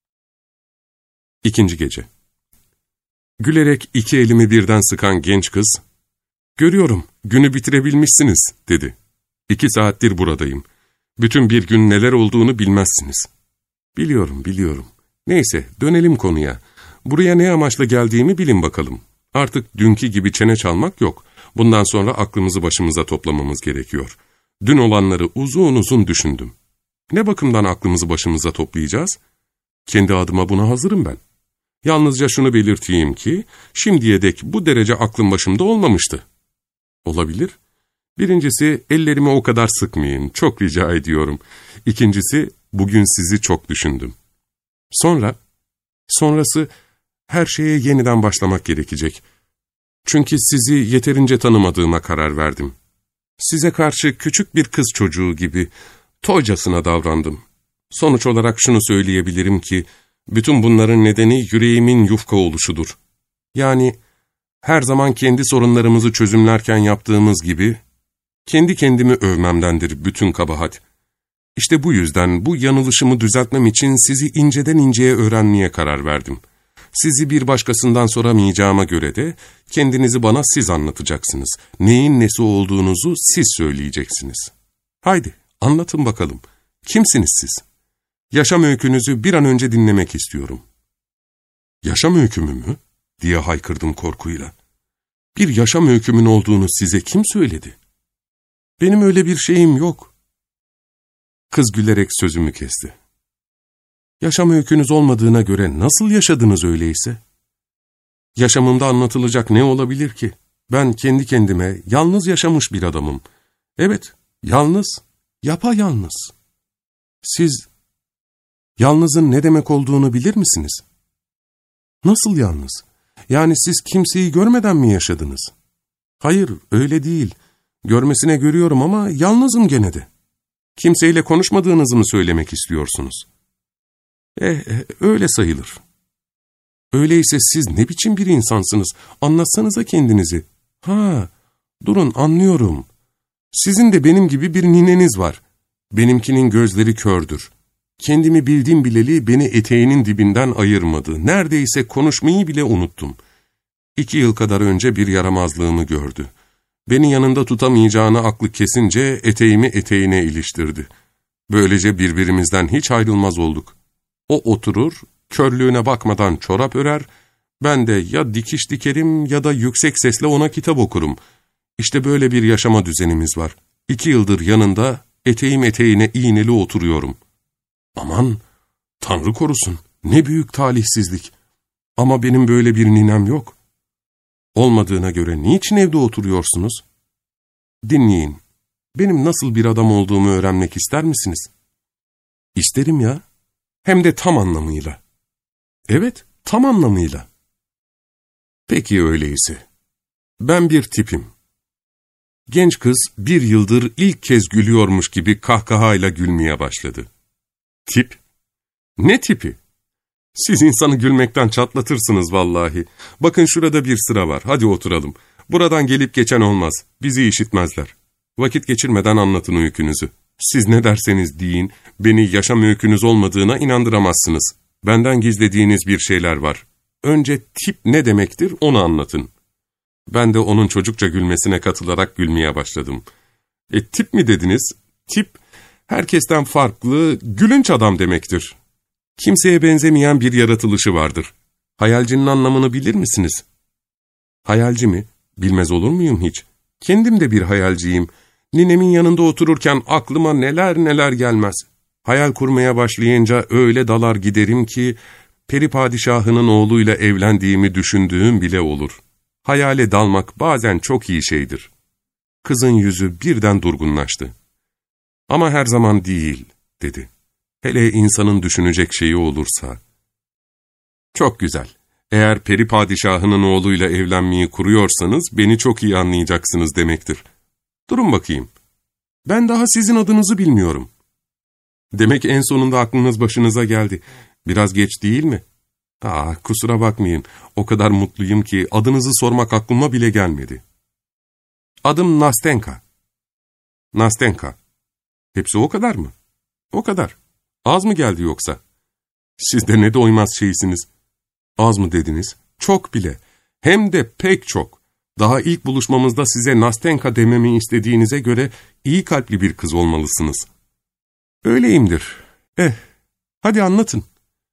[SPEAKER 1] İkinci gece. Gülerek iki elimi birden sıkan genç kız, "Görüyorum, günü bitirebilmişsiniz," dedi. "İki saattir buradayım. Bütün bir gün neler olduğunu bilmezsiniz." "Biliyorum, biliyorum. Neyse, dönelim konuya. Buraya ne amaçla geldiğimi bilin bakalım. Artık dünkü gibi çene çalmak yok. Bundan sonra aklımızı başımıza toplamamız gerekiyor. Dün olanları uzun uzun düşündüm. Ne bakımdan aklımızı başımıza toplayacağız? Kendi adıma buna hazırım ben. Yalnızca şunu belirteyim ki, şimdiye dek bu derece aklım başımda olmamıştı. Olabilir. Birincisi, ellerimi o kadar sıkmayın, çok rica ediyorum. İkincisi, bugün sizi çok düşündüm. Sonra, sonrası, her şeye yeniden başlamak gerekecek. Çünkü sizi yeterince tanımadığıma karar verdim. Size karşı küçük bir kız çocuğu gibi, toycasına davrandım. Sonuç olarak şunu söyleyebilirim ki, bütün bunların nedeni yüreğimin yufka oluşudur. Yani, her zaman kendi sorunlarımızı çözümlerken yaptığımız gibi, kendi kendimi övmemdendir bütün kabahat. İşte bu yüzden bu yanılışımı düzeltmem için sizi inceden inceye öğrenmeye karar verdim. Sizi bir başkasından soramayacağıma göre de, kendinizi bana siz anlatacaksınız. Neyin nesi olduğunuzu siz söyleyeceksiniz. Haydi, anlatın bakalım. Kimsiniz siz? Yaşam öykünüzü bir an önce dinlemek istiyorum. Yaşam öykümü mü? Diye haykırdım korkuyla. Bir yaşam öykümün olduğunu size kim söyledi? Benim öyle bir şeyim yok. Kız gülerek sözümü kesti. Yaşam öykünüz olmadığına göre nasıl yaşadınız öyleyse? Yaşamımda anlatılacak ne olabilir ki? Ben kendi kendime yalnız yaşamış bir adamım. Evet, yalnız, yapayalnız. Siz, yalnızın ne demek olduğunu bilir misiniz? Nasıl yalnız? Yani siz kimseyi görmeden mi yaşadınız? Hayır, öyle değil. Görmesine görüyorum ama yalnızım gene de. Kimseyle konuşmadığınızı mı söylemek istiyorsunuz? Eh, eh, öyle sayılır. Öyleyse siz ne biçim bir insansınız? Anlatsanıza kendinizi. Ha, durun anlıyorum. Sizin de benim gibi bir nineniz var. Benimkinin gözleri kördür. Kendimi bildim bileli beni eteğinin dibinden ayırmadı. Neredeyse konuşmayı bile unuttum. İki yıl kadar önce bir yaramazlığımı gördü. Beni yanında tutamayacağını aklı kesince eteğimi eteğine iliştirdi. Böylece birbirimizden hiç ayrılmaz olduk. O oturur, körlüğüne bakmadan çorap örer, ben de ya dikiş dikerim ya da yüksek sesle ona kitap okurum. İşte böyle bir yaşama düzenimiz var. İki yıldır yanında eteğim eteğine iğneli oturuyorum. Aman, Tanrı korusun, ne büyük talihsizlik. Ama benim böyle bir ninem yok. Olmadığına göre niçin evde oturuyorsunuz? Dinleyin, benim nasıl bir adam olduğumu öğrenmek ister misiniz? İsterim ya, hem de tam anlamıyla. Evet, tam anlamıyla. Peki öyleyse. Ben bir tipim. Genç kız bir yıldır ilk kez gülüyormuş gibi kahkahayla gülmeye başladı. Tip? Ne tipi? Siz insanı gülmekten çatlatırsınız vallahi. Bakın şurada bir sıra var, hadi oturalım. Buradan gelip geçen olmaz, bizi işitmezler. Vakit geçirmeden anlatın öykünüzü. Siz ne derseniz deyin, beni yaşam öykünüz olmadığına inandıramazsınız. Benden gizlediğiniz bir şeyler var. Önce tip ne demektir onu anlatın. Ben de onun çocukça gülmesine katılarak gülmeye başladım. E tip mi dediniz? Tip, herkesten farklı, gülünç adam demektir. Kimseye benzemeyen bir yaratılışı vardır. Hayalcinin anlamını bilir misiniz? Hayalci mi? Bilmez olur muyum hiç? Kendim de bir hayalciyim. Ninemin yanında otururken aklıma neler neler gelmez. Hayal kurmaya başlayınca öyle dalar giderim ki, peri padişahının oğluyla evlendiğimi düşündüğüm bile olur. Hayale dalmak bazen çok iyi şeydir. Kızın yüzü birden durgunlaştı. Ama her zaman değil, dedi. Hele insanın düşünecek şeyi olursa. Çok güzel. Eğer peri padişahının oğluyla evlenmeyi kuruyorsanız beni çok iyi anlayacaksınız demektir. Durun bakayım. Ben daha sizin adınızı bilmiyorum. Demek en sonunda aklınız başınıza geldi. Biraz geç değil mi? Ah, kusura bakmayın. O kadar mutluyum ki adınızı sormak aklıma bile gelmedi. Adım Nastenka. Nastenka. Hepsi o kadar mı? O kadar. Az mı geldi yoksa? Siz de ne doymaz şeysiniz. Az mı dediniz? Çok bile. Hem de pek çok. Daha ilk buluşmamızda size Nastenka dememi istediğinize göre iyi kalpli bir kız olmalısınız. Öyleyimdir. Eh, hadi anlatın.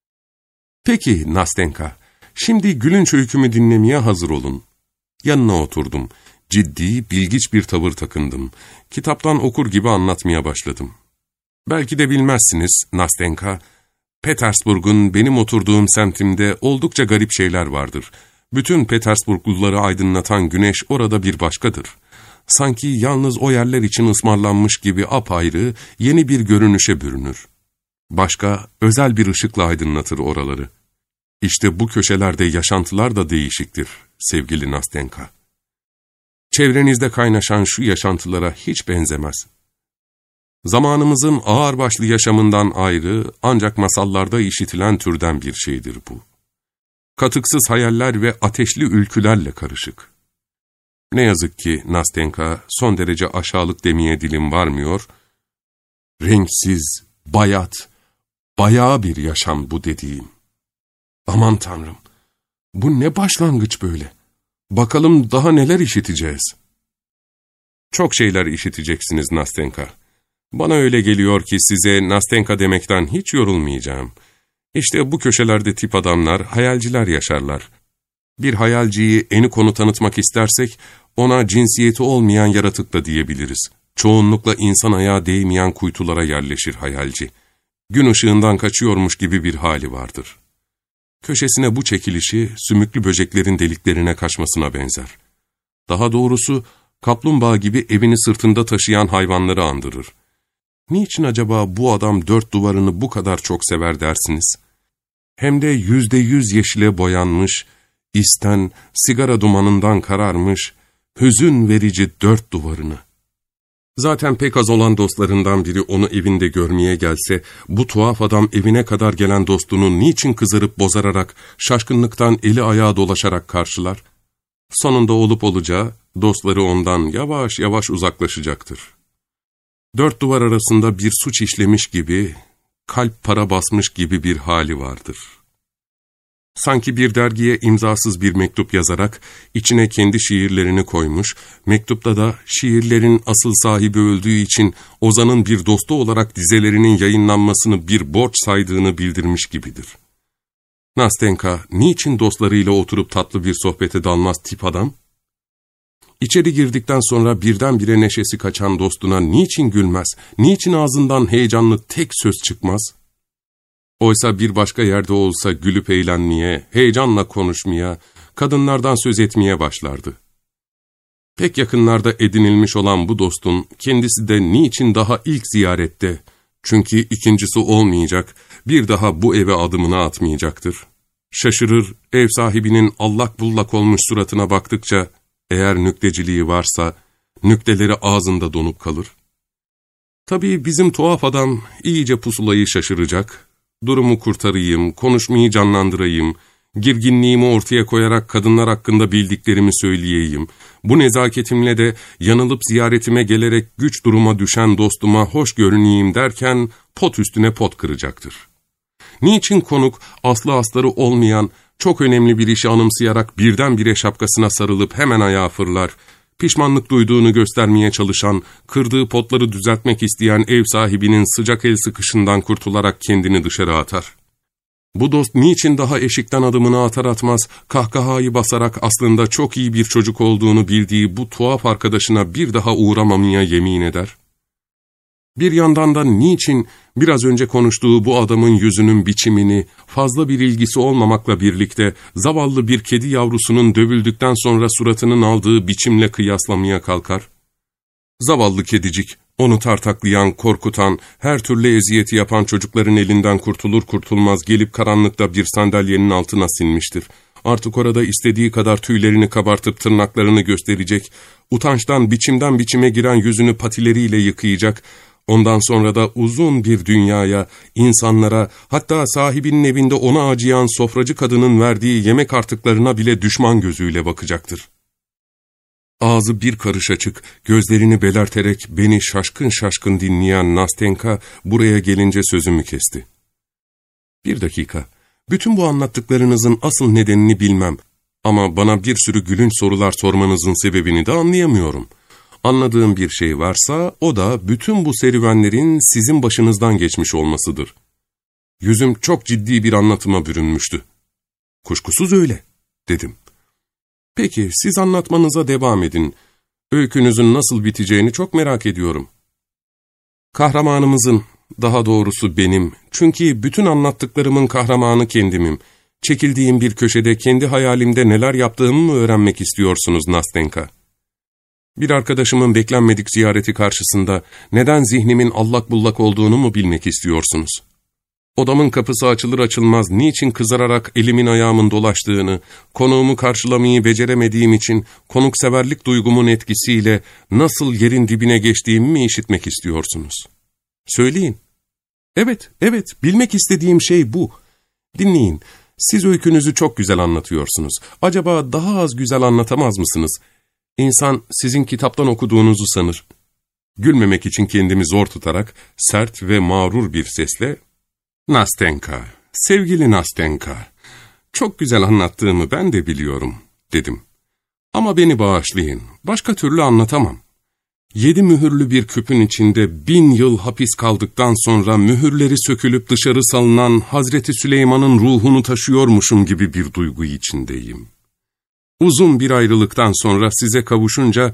[SPEAKER 1] Peki Nastenka, şimdi gülünç öykümü dinlemeye hazır olun. Yanına oturdum. Ciddi, bilgiç bir tavır takındım. Kitaptan okur gibi anlatmaya başladım. Belki de bilmezsiniz Nastenka, Petersburg'un benim oturduğum semtimde oldukça garip şeyler vardır. Bütün Petersburgluları aydınlatan güneş orada bir başkadır. Sanki yalnız o yerler için ısmarlanmış gibi apayrı, yeni bir görünüşe bürünür. Başka, özel bir ışıkla aydınlatır oraları. İşte bu köşelerde yaşantılar da değişiktir sevgili Nastenka. Çevrenizde kaynaşan şu yaşantılara hiç benzemez. Zamanımızın ağırbaşlı yaşamından ayrı, ancak masallarda işitilen türden bir şeydir bu. Katıksız hayaller ve ateşli ülkülerle karışık. Ne yazık ki Nastenka, son derece aşağılık demeye dilim varmıyor, renksiz, bayat, bayağı bir yaşam bu dediğim. Aman Tanrım, bu ne başlangıç böyle? Bakalım daha neler işiteceğiz? Çok şeyler işiteceksiniz Nastenka. Bana öyle geliyor ki size Nastenka demekten hiç yorulmayacağım. İşte bu köşelerde tip adamlar, hayalciler yaşarlar. Bir hayalciyi eni konu tanıtmak istersek, ona cinsiyeti olmayan yaratık da diyebiliriz. Çoğunlukla insan ayağı değmeyen kuytulara yerleşir hayalci. Gün ışığından kaçıyormuş gibi bir hali vardır. Köşesine bu çekilişi, sümüklü böceklerin deliklerine kaçmasına benzer. Daha doğrusu, kaplumbağa gibi evini sırtında taşıyan hayvanları andırır. Niçin acaba bu adam dört duvarını bu kadar çok sever dersiniz? Hem de yüzde yüz yeşile boyanmış, isten, sigara dumanından kararmış, hüzün verici dört duvarını. Zaten pek az olan dostlarından biri onu evinde görmeye gelse, bu tuhaf adam evine kadar gelen dostunu niçin kızarıp bozararak, şaşkınlıktan eli ayağı dolaşarak karşılar? Sonunda olup olacağı, dostları ondan yavaş yavaş uzaklaşacaktır. Dört duvar arasında bir suç işlemiş gibi, kalp para basmış gibi bir hali vardır. Sanki bir dergiye imzasız bir mektup yazarak, içine kendi şiirlerini koymuş, mektupta da şiirlerin asıl sahibi öldüğü için ozanın bir dostu olarak dizelerinin yayınlanmasını bir borç saydığını bildirmiş gibidir. Nastenka, niçin dostlarıyla oturup tatlı bir sohbete dalmaz tip adam? İçeri girdikten sonra birdenbire neşesi kaçan dostuna niçin gülmez, niçin ağzından heyecanlı tek söz çıkmaz? Oysa bir başka yerde olsa gülüp eğlenmeye, heyecanla konuşmaya, kadınlardan söz etmeye başlardı. Pek yakınlarda edinilmiş olan bu dostun kendisi de niçin daha ilk ziyarette, çünkü ikincisi olmayacak, bir daha bu eve adımını atmayacaktır. Şaşırır, ev sahibinin allak bullak olmuş suratına baktıkça, eğer nükteciliği varsa, nükteleri ağzında donup kalır. Tabii bizim tuhaf adam iyice pusulayı şaşıracak, durumu kurtarayım, konuşmayı canlandırayım, girginliğimi ortaya koyarak kadınlar hakkında bildiklerimi söyleyeyim, bu nezaketimle de yanılıp ziyaretime gelerek güç duruma düşen dostuma hoş görüneyim derken pot üstüne pot kıracaktır. Niçin konuk aslı astarı olmayan, çok önemli bir işi anımsayarak birdenbire şapkasına sarılıp hemen ayağa fırlar, pişmanlık duyduğunu göstermeye çalışan, kırdığı potları düzeltmek isteyen ev sahibinin sıcak el sıkışından kurtularak kendini dışarı atar? Bu dost niçin daha eşikten adımını atar atmaz, kahkahayı basarak aslında çok iyi bir çocuk olduğunu bildiği bu tuhaf arkadaşına bir daha uğramamaya yemin eder? Bir yandan da niçin biraz önce konuştuğu bu adamın yüzünün biçimini, fazla bir ilgisi olmamakla birlikte zavallı bir kedi yavrusunun dövüldükten sonra suratının aldığı biçimle kıyaslamaya kalkar? Zavallı kedicik, onu tartaklayan, korkutan, her türlü eziyeti yapan çocukların elinden kurtulur kurtulmaz gelip karanlıkta bir sandalyenin altına sinmiştir. Artık orada istediği kadar tüylerini kabartıp tırnaklarını gösterecek, utançtan biçimden biçime giren yüzünü patileriyle yıkayacak, ondan sonra da uzun bir dünyaya, insanlara, hatta sahibinin evinde ona acıyan sofracı kadının verdiği yemek artıklarına bile düşman gözüyle bakacaktır. Ağzı bir karış açık, gözlerini belerterek beni şaşkın şaşkın dinleyen Nastenka buraya gelince sözümü kesti. Bir dakika, bütün bu anlattıklarınızın asıl nedenini bilmem ama bana bir sürü gülünç sorular sormanızın sebebini de anlayamıyorum. Anladığım bir şey varsa o da bütün bu serüvenlerin sizin başınızdan geçmiş olmasıdır. Yüzüm çok ciddi bir anlatıma bürünmüştü. Kuşkusuz öyle, dedim. Peki, siz anlatmanıza devam edin. Öykünüzün nasıl biteceğini çok merak ediyorum. Kahramanımızın, daha doğrusu benim, çünkü bütün anlattıklarımın kahramanı kendimim. Çekildiğim bir köşede kendi hayalimde neler yaptığımı mı öğrenmek istiyorsunuz Nastenka? Bir arkadaşımın beklenmedik ziyareti karşısında neden zihnimin allak bullak olduğunu mu bilmek istiyorsunuz? Odamın kapısı açılır açılmaz niçin kızararak elimin ayağımın dolaştığını, konuğumu karşılamayı beceremediğim için konukseverlik duygumun etkisiyle nasıl yerin dibine geçtiğimi mi işitmek istiyorsunuz? Söyleyin. Evet, evet, bilmek istediğim şey bu. Dinleyin, siz öykünüzü çok güzel anlatıyorsunuz. Acaba daha az güzel anlatamaz mısınız? İnsan sizin kitaptan okuduğunuzu sanır. Gülmemek için kendimi zor tutarak sert ve mağrur bir sesle, ''Nastenka, sevgili Nastenka, çok güzel anlattığımı ben de biliyorum.'' dedim. ''Ama beni bağışlayın, başka türlü anlatamam. Yedi mühürlü bir küpün içinde bin yıl hapis kaldıktan sonra mühürleri sökülüp dışarı salınan Hazreti Süleyman'ın ruhunu taşıyormuşum gibi bir duygu içindeyim. Uzun bir ayrılıktan sonra size kavuşunca,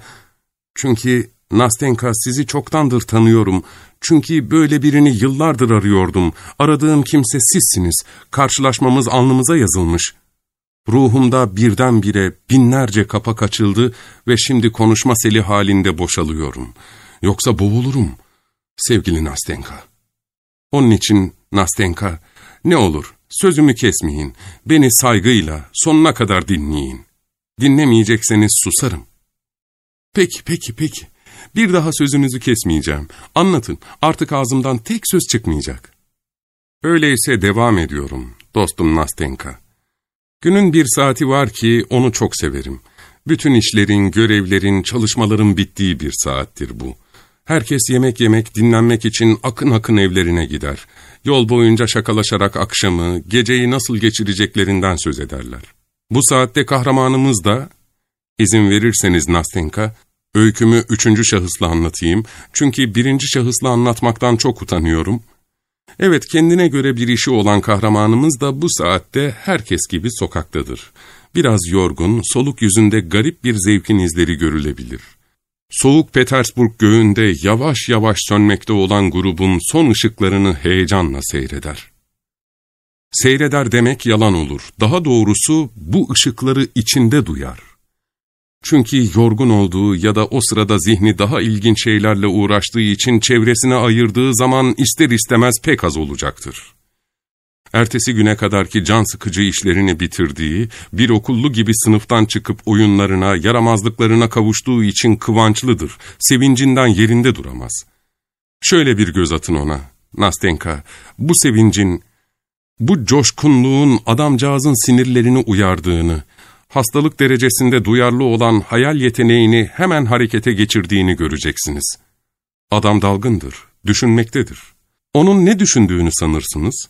[SPEAKER 1] çünkü Nastenka sizi çoktandır tanıyorum, çünkü böyle birini yıllardır arıyordum, aradığım kimse sizsiniz, karşılaşmamız alnımıza yazılmış. Ruhumda birdenbire binlerce kapak açıldı ve şimdi konuşma seli halinde boşalıyorum. Yoksa boğulurum, sevgili Nastenka. Onun için Nastenka, ne olur sözümü kesmeyin, beni saygıyla sonuna kadar dinleyin. Dinlemeyecekseniz susarım. Peki, peki, peki. Bir daha sözünüzü kesmeyeceğim. Anlatın, artık ağzımdan tek söz çıkmayacak. Öyleyse devam ediyorum, dostum Nastenka. Günün bir saati var ki onu çok severim. Bütün işlerin, görevlerin, çalışmaların bittiği bir saattir bu. Herkes yemek yemek, dinlenmek için akın akın evlerine gider. Yol boyunca şakalaşarak akşamı, geceyi nasıl geçireceklerinden söz ederler. Bu saatte kahramanımız da, izin verirseniz Nastenka, öykümü üçüncü şahısla anlatayım, çünkü birinci şahısla anlatmaktan çok utanıyorum. Evet, kendine göre bir işi olan kahramanımız da bu saatte herkes gibi sokaktadır. Biraz yorgun, soluk yüzünde garip bir zevkin izleri görülebilir. Soğuk Petersburg göğünde yavaş yavaş sönmekte olan grubun son ışıklarını heyecanla seyreder. Seyreder demek yalan olur. Daha doğrusu bu ışıkları içinde duyar. Çünkü yorgun olduğu ya da o sırada zihni daha ilginç şeylerle uğraştığı için çevresine ayırdığı zaman ister istemez pek az olacaktır. Ertesi güne kadarki can sıkıcı işlerini bitirdiği, bir okullu gibi sınıftan çıkıp oyunlarına, yaramazlıklarına kavuştuğu için kıvançlıdır, sevincinden yerinde duramaz. Şöyle bir göz atın ona, Nastenka, bu sevincin, bu coşkunluğun adamcağızın sinirlerini uyardığını, hastalık derecesinde duyarlı olan hayal yeteneğini hemen harekete geçirdiğini göreceksiniz. Adam dalgındır, düşünmektedir. Onun ne düşündüğünü sanırsınız?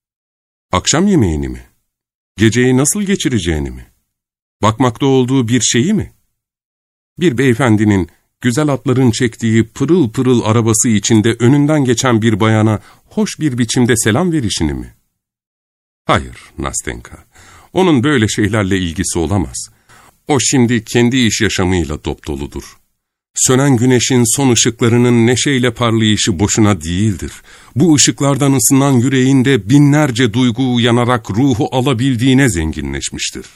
[SPEAKER 1] Akşam yemeğini mi? Geceyi nasıl geçireceğini mi? Bakmakta olduğu bir şeyi mi? Bir beyefendinin güzel atların çektiği pırıl pırıl arabası içinde önünden geçen bir bayana hoş bir biçimde selam verişini mi? Hayır, Nastenka. Onun böyle şeylerle ilgisi olamaz. O şimdi kendi iş yaşamıyla dopdoludur. Sönen güneşin son ışıklarının neşeyle parlayışı boşuna değildir. Bu ışıklardan ısınan yüreğinde binlerce duygu uyanarak ruhu alabildiğine zenginleşmiştir.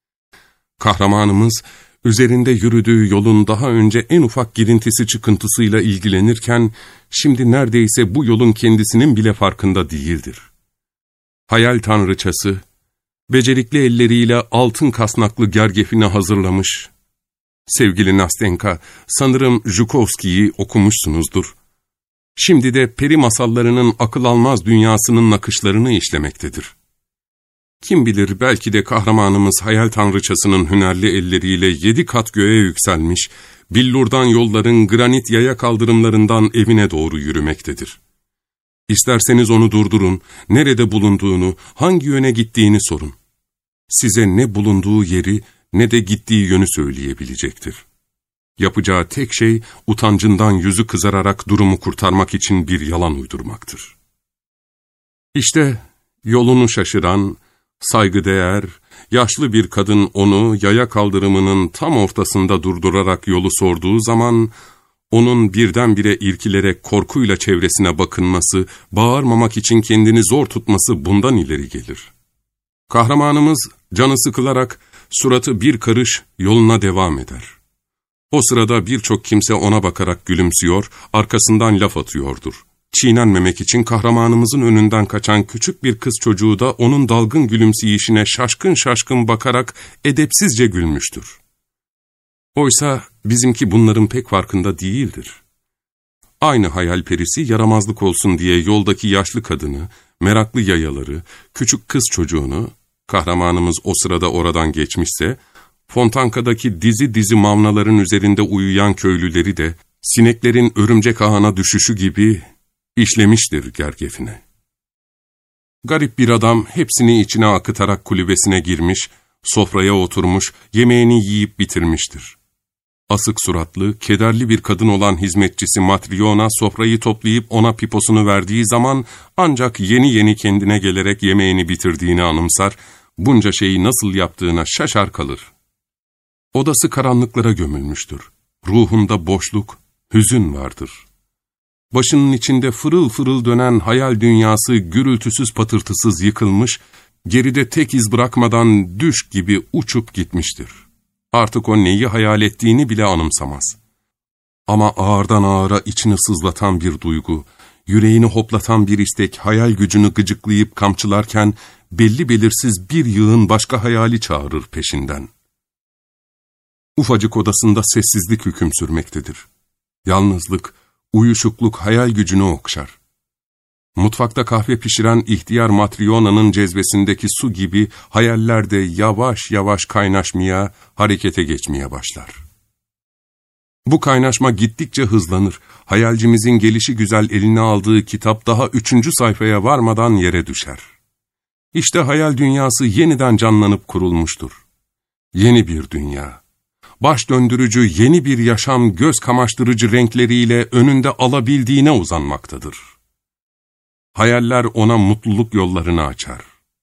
[SPEAKER 1] Kahramanımız, üzerinde yürüdüğü yolun daha önce en ufak girintisi çıkıntısıyla ilgilenirken, şimdi neredeyse bu yolun kendisinin bile farkında değildir. Hayal tanrıçası, becerikli elleriyle altın kasnaklı gergefini hazırlamış. Sevgili Nastenka, sanırım Zhukovski'yi okumuşsunuzdur. Şimdi de peri masallarının akıl almaz dünyasının nakışlarını işlemektedir. Kim bilir, belki de kahramanımız hayal tanrıçasının hünerli elleriyle yedi kat göğe yükselmiş, billurdan yolların granit yaya kaldırımlarından evine doğru yürümektedir. İsterseniz onu durdurun, nerede bulunduğunu, hangi yöne gittiğini sorun. Size ne bulunduğu yeri, ne de gittiği yönü söyleyebilecektir. Yapacağı tek şey, utancından yüzü kızararak durumu kurtarmak için bir yalan uydurmaktır. İşte yolunu şaşıran, saygıdeğer, yaşlı bir kadın onu yaya kaldırımının tam ortasında durdurarak yolu sorduğu zaman, onun birdenbire irkilerek korkuyla çevresine bakınması, bağırmamak için kendini zor tutması bundan ileri gelir. Kahramanımız canı sıkılarak, suratı bir karış yoluna devam eder. O sırada birçok kimse ona bakarak gülümsüyor, arkasından laf atıyordur. Çiğnenmemek için kahramanımızın önünden kaçan küçük bir kız çocuğu da onun dalgın gülümseyişine şaşkın şaşkın bakarak edepsizce gülmüştür. Oysa bizimki bunların pek farkında değildir. Aynı hayal perisi yaramazlık olsun diye yoldaki yaşlı kadını, meraklı yayaları, küçük kız çocuğunu, kahramanımız o sırada oradan geçmişse, Fontanka'daki dizi dizi mavnaların üzerinde uyuyan köylüleri de, sineklerin örümcek ağına düşüşü gibi işlemiştir gergefine. Garip bir adam hepsini içine akıtarak kulübesine girmiş, sofraya oturmuş, yemeğini yiyip bitirmiştir. Asık suratlı, kederli bir kadın olan hizmetçisi Matryona sofrayı toplayıp ona piposunu verdiği zaman ancak yeni yeni kendine gelerek yemeğini bitirdiğini anımsar, bunca şeyi nasıl yaptığına şaşar kalır. Odası karanlıklara gömülmüştür. Ruhunda boşluk, hüzün vardır. Başının içinde fırıl fırıl dönen hayal dünyası gürültüsüz patırtısız yıkılmış, geride tek iz bırakmadan düş gibi uçup gitmiştir. Artık o neyi hayal ettiğini bile anımsamaz. Ama ağırdan ağıra içini sızlatan bir duygu, yüreğini hoplatan bir istek hayal gücünü gıcıklayıp kamçılarken belli belirsiz bir yığın başka hayali çağırır peşinden. Ufacık odasında sessizlik hüküm sürmektedir. Yalnızlık, uyuşukluk hayal gücünü okşar. Mutfakta kahve pişiren ihtiyar Matryona'nın cezvesindeki su gibi hayaller de yavaş yavaş kaynaşmaya, harekete geçmeye başlar. Bu kaynaşma gittikçe hızlanır. Hayalcimizin gelişigüzel eline aldığı kitap daha üçüncü sayfaya varmadan yere düşer. İşte hayal dünyası yeniden canlanıp kurulmuştur. Yeni bir dünya. Baş döndürücü yeni bir yaşam göz kamaştırıcı renkleriyle önünde alabildiğine uzanmaktadır. Hayaller ona mutluluk yollarını açar.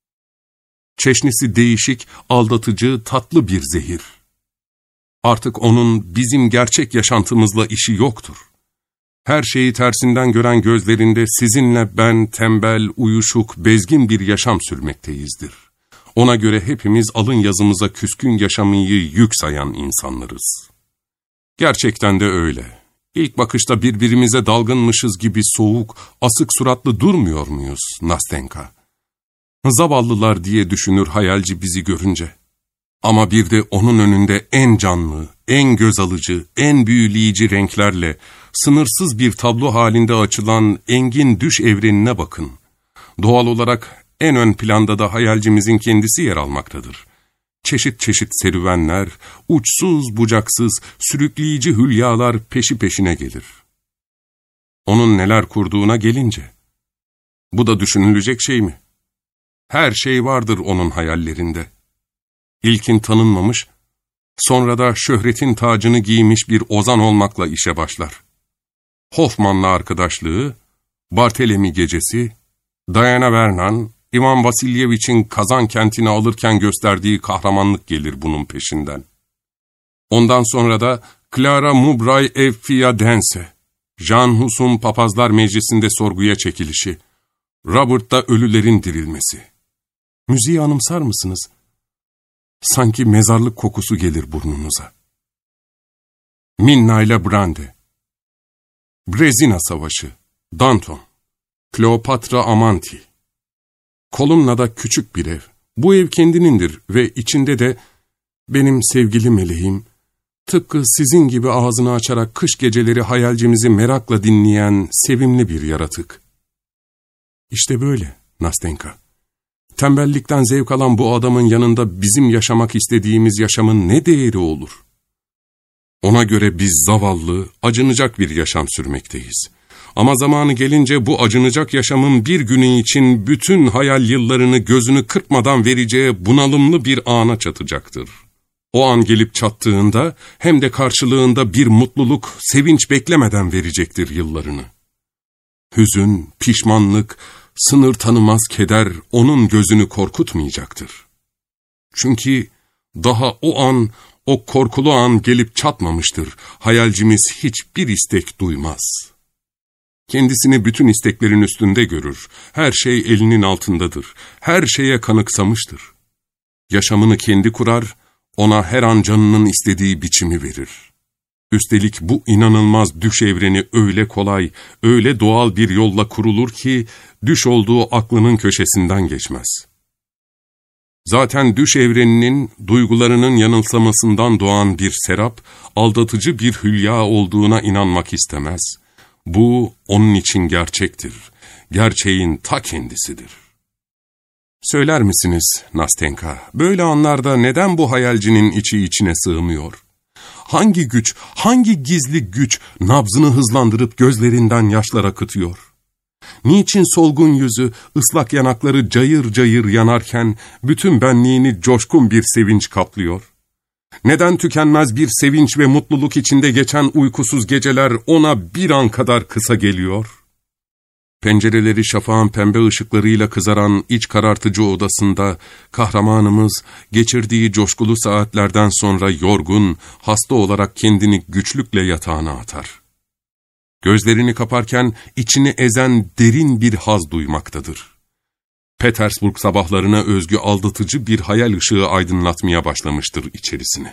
[SPEAKER 1] Çeşnisi değişik, aldatıcı, tatlı bir zehir. Artık onun bizim gerçek yaşantımızla işi yoktur. Her şeyi tersinden gören gözlerinde sizinle ben tembel, uyuşuk, bezgin bir yaşam sürmekteyizdir. Ona göre hepimiz alın yazımıza küskün yaşamayı yük sayan insanlarız. Gerçekten de öyle. İlk bakışta birbirimize dalgınmışız gibi soğuk, asık suratlı durmuyor muyuz Nastenka? Zavallılar diye düşünür hayalci bizi görünce. Ama bir de onun önünde en canlı, en göz alıcı, en büyüleyici renklerle sınırsız bir tablo halinde açılan engin düş evrenine bakın. Doğal olarak en ön planda da hayalcimizin kendisi yer almaktadır. Çeşit çeşit serüvenler, uçsuz bucaksız, sürükleyici hülyalar peşi peşine gelir. Onun neler kurduğuna gelince, bu da düşünülecek şey mi? Her şey vardır onun hayallerinde. İlkin tanınmamış, sonra da şöhretin tacını giymiş bir ozan olmakla işe başlar. Hoffman'la arkadaşlığı, Bartelemy gecesi, Diana Vernon, İvan Vasilyevich'in Kazan kentini alırken gösterdiği kahramanlık gelir bunun peşinden. Ondan sonra da Clara Mubray ev Fiadense, Jean Hus'un papazlar meclisinde sorguya çekilişi, Robert'ta ölülerin dirilmesi. Müziği anımsar mısınız? Sanki mezarlık kokusu gelir burnunuza. Minna ile Brande, Brezina Savaşı, Danton, Kleopatra Amanti. Kolumna'da küçük bir ev. Bu ev kendinindir ve içinde de benim sevgili meleğim, tıpkı sizin gibi ağzını açarak kış geceleri hayalcimizi merakla dinleyen sevimli bir yaratık. İşte böyle Nastenka. Tembellikten zevk alan bu adamın yanında bizim yaşamak istediğimiz yaşamın ne değeri olur? Ona göre biz zavallı, acınacak bir yaşam sürmekteyiz. Ama zamanı gelince bu acınacak yaşamın bir günü için bütün hayal yıllarını gözünü kırpmadan vereceği bunalımlı bir ana çatacaktır. O an gelip çattığında hem de karşılığında bir mutluluk, sevinç beklemeden verecektir yıllarını. Hüzün, pişmanlık, sınır tanımaz keder onun gözünü korkutmayacaktır. Çünkü daha o an, o korkulu an gelip çatmamıştır. Hayalcimiz hiçbir istek duymaz. Kendisini bütün isteklerin üstünde görür. Her şey elinin altındadır. Her şeye kanıksamıştır. Yaşamını kendi kurar, ona her an canının istediği biçimi verir. Üstelik bu inanılmaz düş evreni öyle kolay, öyle doğal bir yolla kurulur ki, düş olduğu aklının köşesinden geçmez. Zaten düş evreninin, duygularının yanılsamasından doğan bir serap, aldatıcı bir hülya olduğuna inanmak istemez. Bu, onun için gerçektir. Gerçeğin ta kendisidir. Söyler misiniz Nastenka, böyle anlarda neden bu hayalcinin içi içine sığmıyor? Hangi güç, hangi gizli güç nabzını hızlandırıp gözlerinden yaşlar akıtıyor? Niçin solgun yüzü, ıslak yanakları cayır cayır yanarken bütün benliğini coşkun bir sevinç kaplıyor? Neden tükenmez bir sevinç ve mutluluk içinde geçen uykusuz geceler ona bir an kadar kısa geliyor? Pencereleri şafağın pembe ışıklarıyla kızaran iç karartıcı odasında kahramanımız geçirdiği coşkulu saatlerden sonra yorgun, hasta olarak kendini güçlükle yatağına atar. Gözlerini kaparken içini ezen derin bir haz duymaktadır. Petersburg sabahlarına özgü aldatıcı bir hayal ışığı aydınlatmaya başlamıştır içerisini.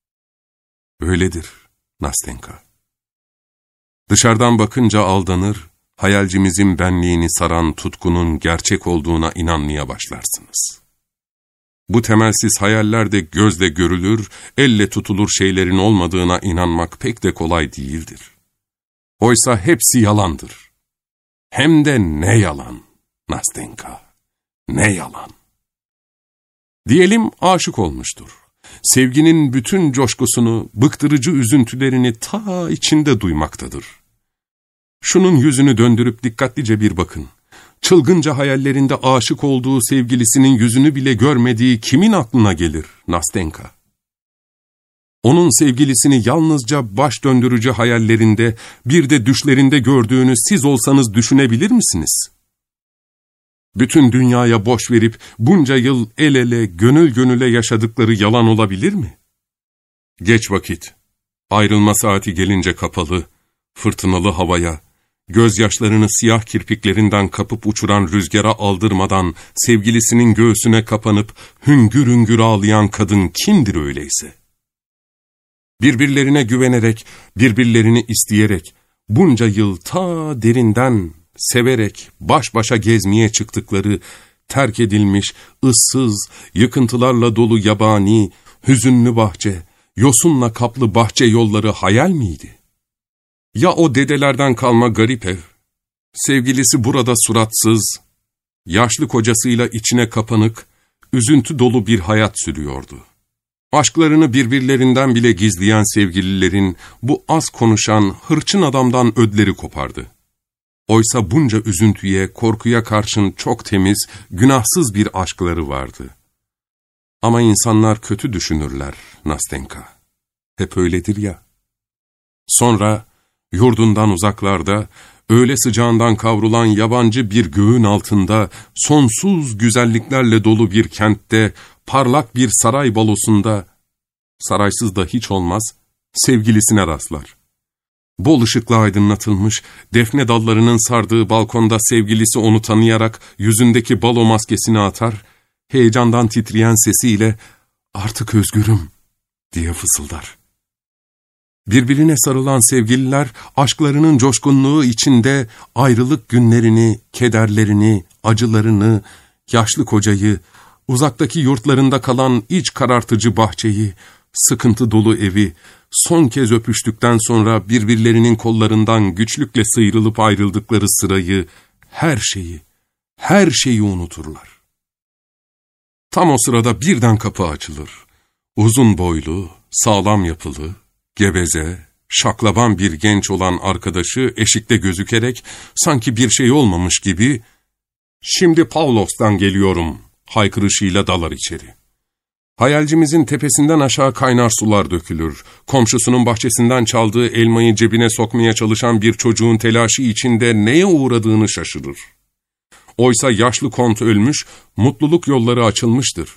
[SPEAKER 1] Öyledir Nastenka. Dışarıdan bakınca aldanır, hayalcimizin benliğini saran tutkunun gerçek olduğuna inanmaya başlarsınız. Bu temelsiz hayaller de gözle görülür, elle tutulur şeylerin olmadığına inanmak pek de kolay değildir. Oysa hepsi yalandır. Hem de ne yalan Nastenka, ne yalan. Diyelim aşık olmuştur. Sevginin bütün coşkusunu, bıktırıcı üzüntülerini ta içinde duymaktadır. Şunun yüzünü döndürüp dikkatlice bir bakın. Çılgınca hayallerinde aşık olduğu sevgilisinin yüzünü bile görmediği kimin aklına gelir Nastenka? Onun sevgilisini yalnızca baş döndürücü hayallerinde, bir de düşlerinde gördüğünü siz olsanız düşünebilir misiniz? Bütün dünyaya boş verip bunca yıl el ele, gönül gönüle yaşadıkları yalan olabilir mi? Geç vakit, ayrılma saati gelince kapalı, fırtınalı havaya, gözyaşlarını siyah kirpiklerinden kapıp uçuran rüzgara aldırmadan sevgilisinin göğsüne kapanıp hüngür hüngür ağlayan kadın kimdir öyleyse? Birbirlerine güvenerek, birbirlerini isteyerek, bunca yıl ta derinden severek baş başa gezmeye çıktıkları, terk edilmiş, ıssız, yıkıntılarla dolu yabani, hüzünlü bahçe, yosunla kaplı bahçe yolları hayal miydi? Ya o dedelerden kalma garip ev, sevgilisi burada suratsız, yaşlı kocasıyla içine kapanık, üzüntü dolu bir hayat sürüyordu. Aşklarını birbirlerinden bile gizleyen sevgililerin bu az konuşan hırçın adamdan ödleri kopardı. Oysa bunca üzüntüye, korkuya karşın çok temiz, günahsız bir aşkları vardı. Ama insanlar kötü düşünürler Nastenka. Hep öyledir ya. Sonra yurdundan uzaklarda, öğle sıcağından kavrulan yabancı bir göğün altında, sonsuz güzelliklerle dolu bir kentte, parlak bir saray balosunda, saraysız da hiç olmaz, sevgilisine rastlar. Bol ışıkla aydınlatılmış, defne dallarının sardığı balkonda sevgilisi onu tanıyarak yüzündeki balo maskesini atar, heyecandan titreyen sesiyle "Artık özgürüm" diye fısıldar. Birbirine sarılan sevgililer, aşklarının coşkunluğu içinde ayrılık günlerini, kederlerini, acılarını, yaşlı kocayı, uzaktaki yurtlarında kalan iç karartıcı bahçeyi, sıkıntı dolu evi, son kez öpüştükten sonra birbirlerinin kollarından güçlükle sıyrılıp ayrıldıkları sırayı, her şeyi, her şeyi unuturlar. Tam o sırada birden kapı açılır. Uzun boylu, sağlam yapılı, geveze, şaklaban bir genç olan arkadaşı eşikte gözükerek sanki bir şey olmamış gibi "Şimdi Pavlovs'tan geliyorum" haykırışıyla dalar içeri. Hayalcimizin tepesinden aşağı kaynar sular dökülür. Komşusunun bahçesinden çaldığı elmayı cebine sokmaya çalışan bir çocuğun telaşı içinde neye uğradığını şaşırır. Oysa yaşlı kont ölmüş, mutluluk yolları açılmıştır.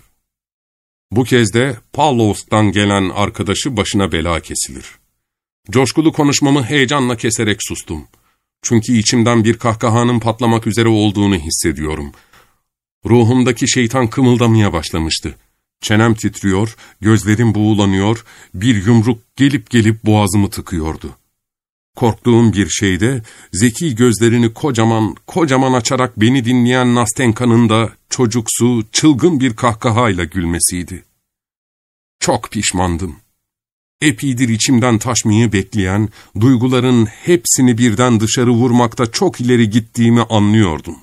[SPEAKER 1] Bu kez de Pavlovs'tan gelen arkadaşı başına bela kesilir. Coşkulu konuşmamı heyecanla keserek sustum. Çünkü içimden bir kahkahanın patlamak üzere olduğunu hissediyorum. Ruhumdaki şeytan kımıldamaya başlamıştı. Çenem titriyor, gözlerim buğulanıyor, bir yumruk gelip gelip boğazımı tıkıyordu. Korktuğum bir şeyde, zeki gözlerini kocaman, kocaman açarak beni dinleyen Nastenka'nın da çocuksu, çılgın bir kahkahayla gülmesiydi. Çok pişmandım. Epeydir içimden taşmayı bekleyen, duyguların hepsini birden dışarı vurmakta çok ileri gittiğimi anlıyordum.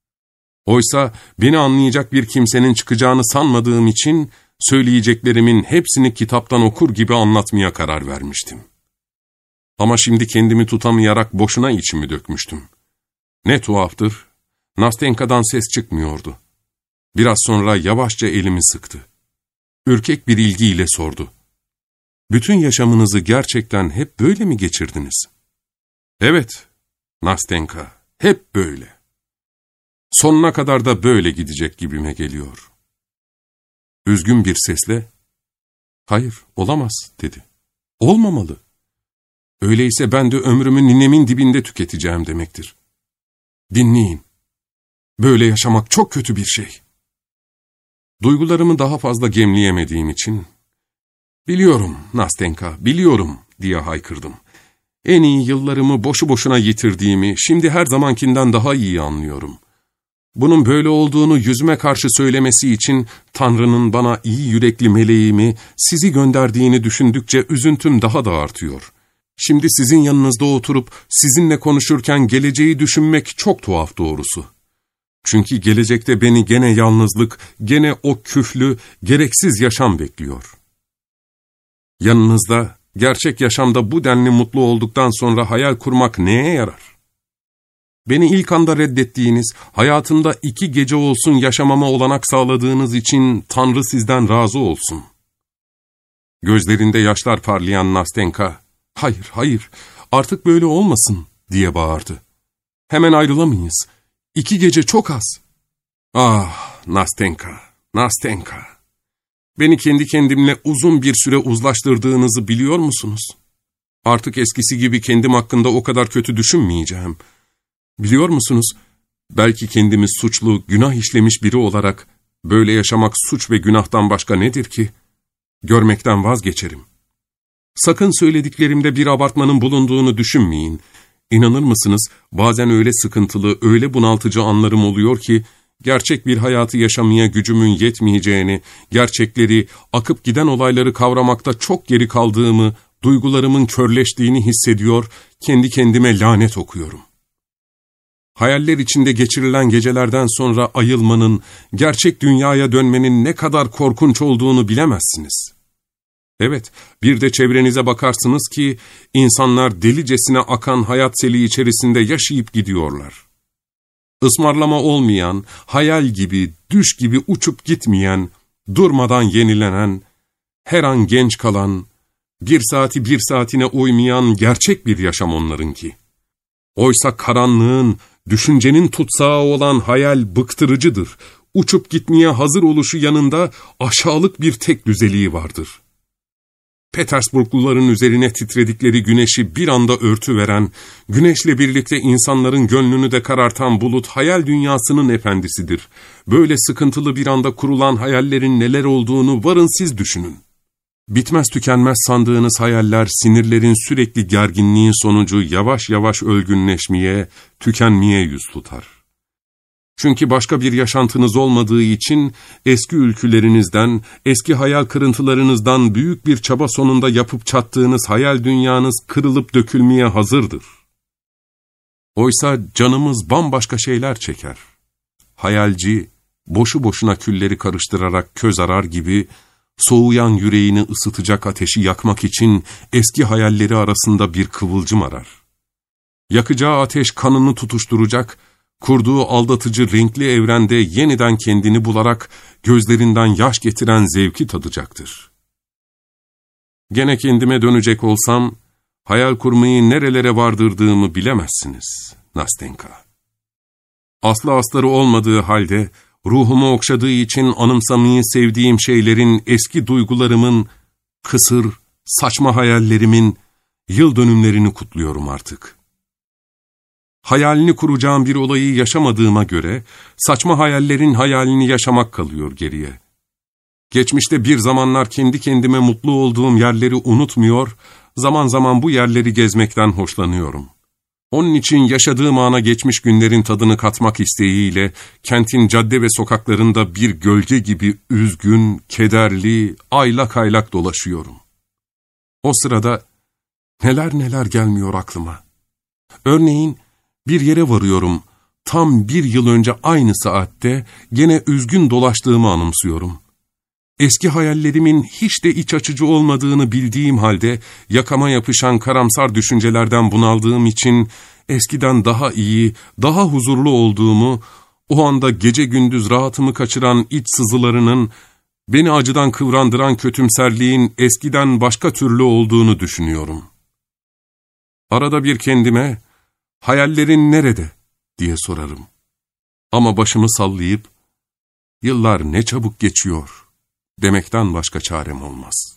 [SPEAKER 1] Oysa beni anlayacak bir kimsenin çıkacağını sanmadığım için, söyleyeceklerimin hepsini kitaptan okur gibi anlatmaya karar vermiştim. Ama şimdi kendimi tutamayarak boşuna içimi dökmüştüm. Ne tuhaftır, Nastenka'dan ses çıkmıyordu. Biraz sonra yavaşça elimi sıktı. Ürkek bir ilgiyle sordu. "Bütün yaşamınızı gerçekten hep böyle mi geçirdiniz?" "Evet, Nastenka, hep böyle. Sonuna kadar da böyle gidecek gibime geliyor." Üzgün bir sesle, "Hayır, olamaz," dedi. "Olmamalı. Öyleyse ben de ömrümü ninemin dibinde tüketeceğim demektir. Dinleyin. Böyle yaşamak çok kötü bir şey." Duygularımı daha fazla gemleyemediğim için, "Biliyorum Nastenka, biliyorum," diye haykırdım. En iyi yıllarımı boşu boşuna yitirdiğimi şimdi her zamankinden daha iyi anlıyorum. Bunun böyle olduğunu yüzüme karşı söylemesi için Tanrı'nın bana iyi yürekli meleğimi, sizi gönderdiğini düşündükçe üzüntüm daha da artıyor. Şimdi sizin yanınızda oturup sizinle konuşurken geleceği düşünmek çok tuhaf doğrusu. Çünkü gelecekte beni gene yalnızlık, gene o küflü, gereksiz yaşam bekliyor. Yanınızda, gerçek yaşamda bu denli mutlu olduktan sonra hayal kurmak neye yarar? Beni ilk anda reddettiğiniz, hayatımda iki gece olsun yaşamama olanak sağladığınız için Tanrı sizden razı olsun." Gözlerinde yaşlar parlayan Nastenka, "Hayır, hayır, artık böyle olmasın," diye bağırdı. "Hemen ayrılamayız. İki gece çok az." "Ah, Nastenka, Nastenka. Beni kendi kendimle uzun bir süre uzlaştırdığınızı biliyor musunuz? Artık eskisi gibi kendim hakkında o kadar kötü düşünmeyeceğim. Biliyor musunuz, belki kendimi suçlu, günah işlemiş biri olarak böyle yaşamak suç ve günahtan başka nedir ki? Görmekten vazgeçerim. Sakın söylediklerimde bir abartmanın bulunduğunu düşünmeyin. İnanır mısınız, bazen öyle sıkıntılı, öyle bunaltıcı anlarım oluyor ki, gerçek bir hayatı yaşamaya gücümün yetmeyeceğini, gerçekleri, akıp giden olayları kavramakta çok geri kaldığımı, duygularımın körleştiğini hissediyor, kendi kendime lanet okuyorum. Hayaller içinde geçirilen gecelerden sonra ayılmanın, gerçek dünyaya dönmenin ne kadar korkunç olduğunu bilemezsiniz. Evet, bir de çevrenize bakarsınız ki, insanlar delicesine akan hayat seli içerisinde yaşayıp gidiyorlar. Ismarlama olmayan, hayal gibi, düş gibi uçup gitmeyen, durmadan yenilenen, her an genç kalan, bir saati bir saatine uymayan gerçek bir yaşam onlarınki. Oysa karanlığın, düşüncenin tutsağı olan hayal bıktırıcıdır. Uçup gitmeye hazır oluşu yanında aşağılık bir tek düzeliği vardır. Petersburgluların üzerine titredikleri güneşi bir anda örtüveren, güneşle birlikte insanların gönlünü de karartan bulut hayal dünyasının efendisidir. Böyle sıkıntılı bir anda kurulan hayallerin neler olduğunu varın siz düşünün. Bitmez tükenmez sandığınız hayaller sinirlerin sürekli gerginliğin sonucu yavaş yavaş ölgünleşmeye, tükenmeye yüz tutar. Çünkü başka bir yaşantınız olmadığı için eski ülkülerinizden, eski hayal kırıntılarınızdan büyük bir çaba sonunda yapıp çattığınız hayal dünyanız kırılıp dökülmeye hazırdır. Oysa canımız bambaşka şeyler çeker. Hayalci, boşu boşuna külleri karıştırarak köz arar gibi, soğuyan yüreğini ısıtacak ateşi yakmak için eski hayalleri arasında bir kıvılcım arar. Yakacağı ateş kanını tutuşturacak, kurduğu aldatıcı renkli evrende yeniden kendini bularak gözlerinden yaş getiren zevki tadacaktır. Gene kendime dönecek olsam, hayal kurmayı nerelere vardırdığımı bilemezsiniz, Nastenka. Aslı astarı olmadığı halde, ruhumu okşadığı için anımsamayı sevdiğim şeylerin, eski duygularımın, kısır, saçma hayallerimin yıl dönümlerini kutluyorum artık. Hayalini kuracağım bir olayı yaşamadığıma göre, saçma hayallerin hayalini yaşamak kalıyor geriye. Geçmişte bir zamanlar kendi kendime mutlu olduğum yerleri unutmuyor, zaman zaman bu yerleri gezmekten hoşlanıyorum. Onun için yaşadığım ana geçmiş günlerin tadını katmak isteğiyle, kentin cadde ve sokaklarında bir gölge gibi üzgün, kederli, aylak aylak dolaşıyorum. O sırada neler neler gelmiyor aklıma. Örneğin, bir yere varıyorum, tam bir yıl önce aynı saatte gene üzgün dolaştığımı anımsıyorum. Eski hayallerimin hiç de iç açıcı olmadığını bildiğim halde, yakama yapışan karamsar düşüncelerden bunaldığım için, eskiden daha iyi, daha huzurlu olduğumu, o anda gece gündüz rahatımı kaçıran iç sızılarının, beni acıdan kıvrandıran kötümserliğin eskiden başka türlü olduğunu düşünüyorum. Arada bir kendime, hayallerin nerede diye sorarım. Ama başımı sallayıp, yıllar ne çabuk geçiyor demekten başka çarem olmaz.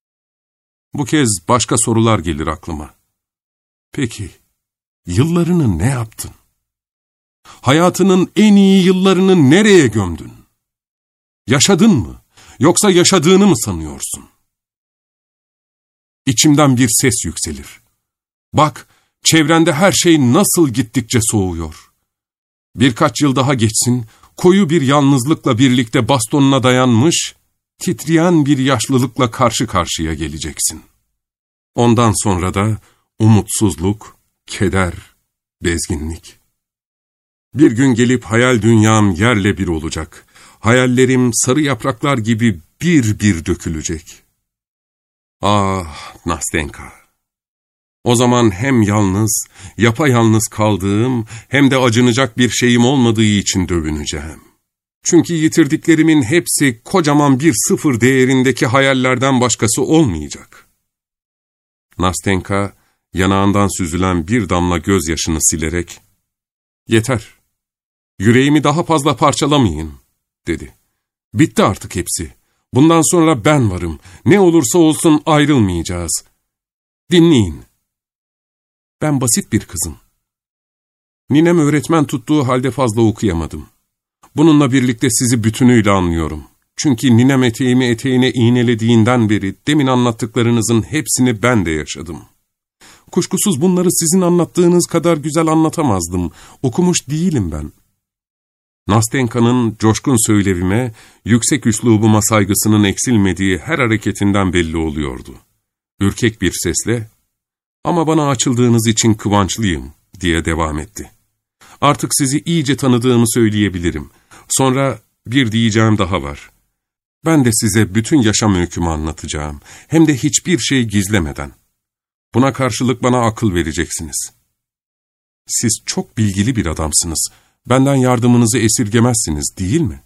[SPEAKER 1] Bu kez başka sorular gelir aklıma. Peki, yıllarını ne yaptın? Hayatının en iyi yıllarını nereye gömdün? Yaşadın mı, yoksa yaşadığını mı sanıyorsun? İçimden bir ses yükselir. Bak, çevrende her şey nasıl gittikçe soğuyor. Birkaç yıl daha geçsin, koyu bir yalnızlıkla birlikte bastonuna dayanmış, titreyen bir yaşlılıkla karşı karşıya geleceksin. Ondan sonra da umutsuzluk, keder, bezginlik. Bir gün gelip hayal dünyam yerle bir olacak. Hayallerim sarı yapraklar gibi bir bir dökülecek. Ah, Nastenka! O zaman hem yalnız, yapayalnız kaldığım, hem de acınacak bir şeyim olmadığı için dövüneceğim. Çünkü yitirdiklerimin hepsi kocaman bir sıfır değerindeki hayallerden başkası olmayacak. Nastenka, yanağından süzülen bir damla gözyaşını silerek, "Yeter, yüreğimi daha fazla parçalamayın," dedi. "Bitti artık hepsi. Bundan sonra ben varım. Ne olursa olsun ayrılmayacağız. Dinleyin. Ben basit bir kızım. Ninem öğretmen tuttuğu halde fazla okuyamadım. Bununla birlikte sizi bütünüyle anlıyorum. Çünkü ninem eteğimi eteğine iğnelediğinden beri demin anlattıklarınızın hepsini ben de yaşadım. Kuşkusuz bunları sizin anlattığınız kadar güzel anlatamazdım. Okumuş değilim ben. Nastenka'nın coşkun söylevime, yüksek üslubuma saygısının eksilmediği her hareketinden belli oluyordu. Ürkek bir sesle, "Ama bana açıldığınız için kıvançlıyım," diye devam etti. "Artık sizi iyice tanıdığımı söyleyebilirim. Sonra bir diyeceğim daha var. Ben de size bütün yaşam öykümü anlatacağım. Hem de hiçbir şey gizlemeden. Buna karşılık bana akıl vereceksiniz. Siz çok bilgili bir adamsınız. Benden yardımınızı esirgemezsiniz, değil mi?"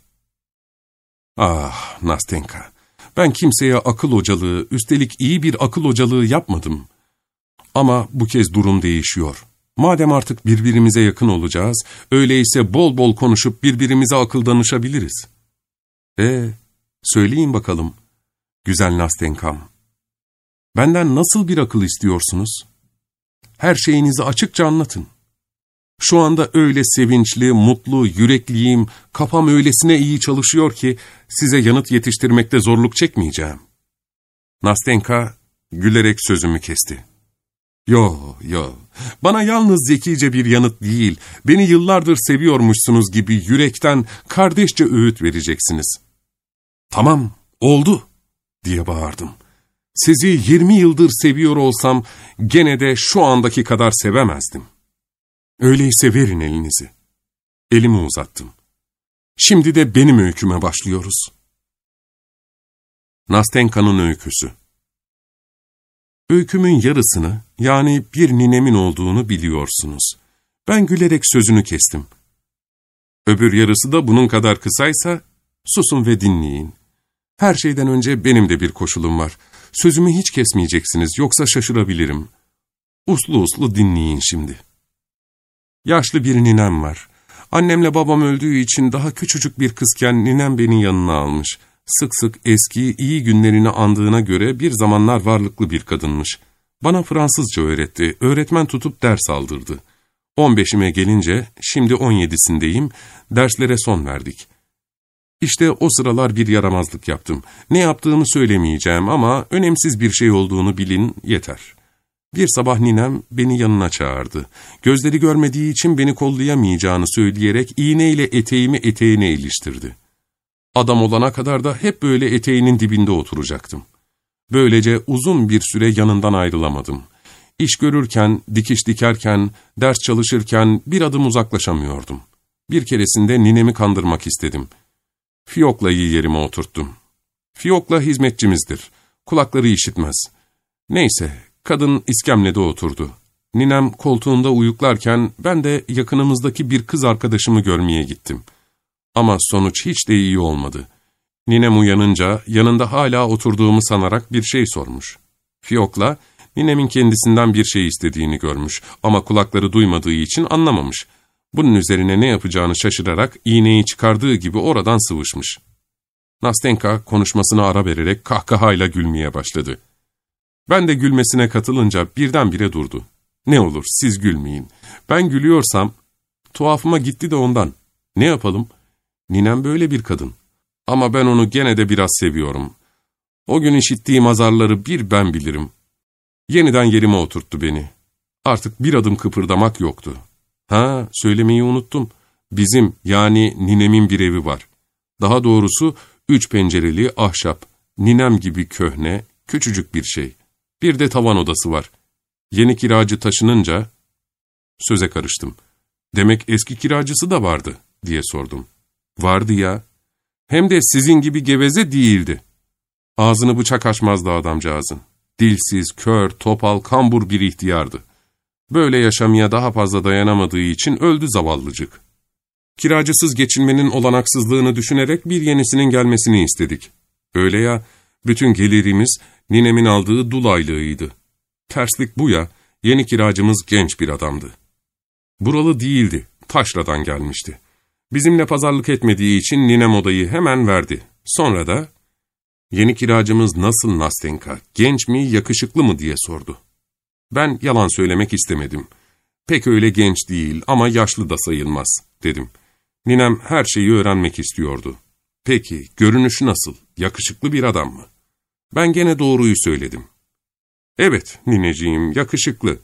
[SPEAKER 1] "Ah, Nastenka, ben kimseye akıl hocalığı, üstelik iyi bir akıl hocalığı yapmadım. Ama bu kez durum değişiyor. Madem artık birbirimize yakın olacağız, öyleyse bol bol konuşup birbirimize akıl danışabiliriz. E, söyleyin bakalım, güzel Nastenkam. Benden nasıl bir akıl istiyorsunuz? Her şeyinizi açıkça anlatın. Şu anda öyle sevinçli, mutlu, yürekliyim, kafam öylesine iyi çalışıyor ki size yanıt yetiştirmekte zorluk çekmeyeceğim." Nastenka gülerek sözümü kesti. "Yo, yo, bana yalnız zekice bir yanıt değil, beni yıllardır seviyormuşsunuz gibi yürekten, kardeşçe öğüt vereceksiniz." "Tamam, oldu," diye bağırdım. "Sizi yirmi yıldır seviyor olsam gene de şu andaki kadar sevemezdim. Öyleyse verin elinizi." Elimi uzattım. "Şimdi de benim öyküme başlıyoruz." Nastenka'nın öyküsü. Öykümün yarısını, yani bir ninemin olduğunu biliyorsunuz. Ben gülerek sözünü kestim. Öbür yarısı da bunun kadar kısaysa, susun ve dinleyin. Her şeyden önce benim de bir koşulum var. Sözümü hiç kesmeyeceksiniz, yoksa şaşırabilirim. Uslu uslu dinleyin şimdi. Yaşlı bir ninem var. Annemle babam öldüğü için daha küçücük bir kızken ninem beni yanına almış. Sık sık eski, iyi günlerini andığına göre bir zamanlar varlıklı bir kadınmış. Bana Fransızca öğretti, öğretmen tutup ders aldırdı. on beşime gelince, şimdi on yedisindeyim, derslere son verdik. İşte o sıralar bir yaramazlık yaptım. Ne yaptığımı söylemeyeceğim ama önemsiz bir şey olduğunu bilin yeter. Bir sabah ninem beni yanına çağırdı. Gözleri görmediği için beni kollayamayacağını söyleyerek iğneyle eteğimi eteğine iliştirdi. Adam olana kadar da hep böyle eteğinin dibinde oturacaktım. Böylece uzun bir süre yanından ayrılamadım. İş görürken, dikiş dikerken, ders çalışırken bir adım uzaklaşamıyordum. Bir keresinde ninemi kandırmak istedim. Fiyokla'yı yerime oturttum. Fiyokla hizmetçimizdir. Kulakları işitmez. Neyse, kadın iskemlede oturdu. Ninem koltuğunda uyuklarken ben de yakınımızdaki bir kız arkadaşımı görmeye gittim. Ama sonuç hiç de iyi olmadı. Ninem uyanınca yanında hala oturduğumu sanarak bir şey sormuş. Fiyokla, ninemin kendisinden bir şey istediğini görmüş ama kulakları duymadığı için anlamamış. Bunun üzerine ne yapacağını şaşırarak iğneyi çıkardığı gibi oradan sıvışmış. Nastenka konuşmasına ara vererek kahkahayla gülmeye başladı. Ben de gülmesine katılınca birdenbire durdu. "Ne olur siz gülmeyin. Ben gülüyorsam tuhafıma gitti de ondan. Ne yapalım? Ninem böyle bir kadın. Ama ben onu gene de biraz seviyorum. O gün işittiğim azarları bir ben bilirim." Yeniden yerime oturttu beni. Artık bir adım kıpırdamak yoktu. Ha, söylemeyi unuttum. Bizim, yani ninemin bir evi var. Daha doğrusu üç pencereli ahşap, ninem gibi köhne, küçücük bir şey. Bir de tavan odası var. Yeni kiracı taşınınca... Söze karıştım. "Demek eski kiracısı da vardı," diye sordum. "Vardı ya. Hem de sizin gibi geveze değildi. Ağzını bıçak açmazdı adamcağızın. Dilsiz, kör, topal, kambur bir ihtiyardı. Böyle yaşamaya daha fazla dayanamadığı için öldü zavallıcık. Kiracısız geçinmenin olanaksızlığını düşünerek bir yenisinin gelmesini istedik. Öyle ya, bütün gelirimiz ninemin aldığı dul aylığıydı. Terslik bu ya, yeni kiracımız genç bir adamdı. Buralı değildi, taşradan gelmişti. Bizimle pazarlık etmediği için ninem odayı hemen verdi. Sonra da, yeni kiracımız nasıl Nastenka, genç mi, yakışıklı mı diye sordu. Ben yalan söylemek istemedim. Pek öyle genç değil ama yaşlı da sayılmaz, dedim. Ninem her şeyi öğrenmek istiyordu. Peki, görünüşü nasıl? Yakışıklı bir adam mı? Ben gene doğruyu söyledim. Evet, nineciğim, yakışıklı.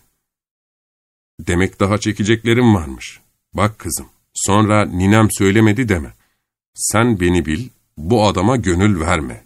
[SPEAKER 1] Demek daha çekeceklerim varmış. Bak kızım, sonra ninem söylemedi deme. Sen beni bil, bu adama gönül verme.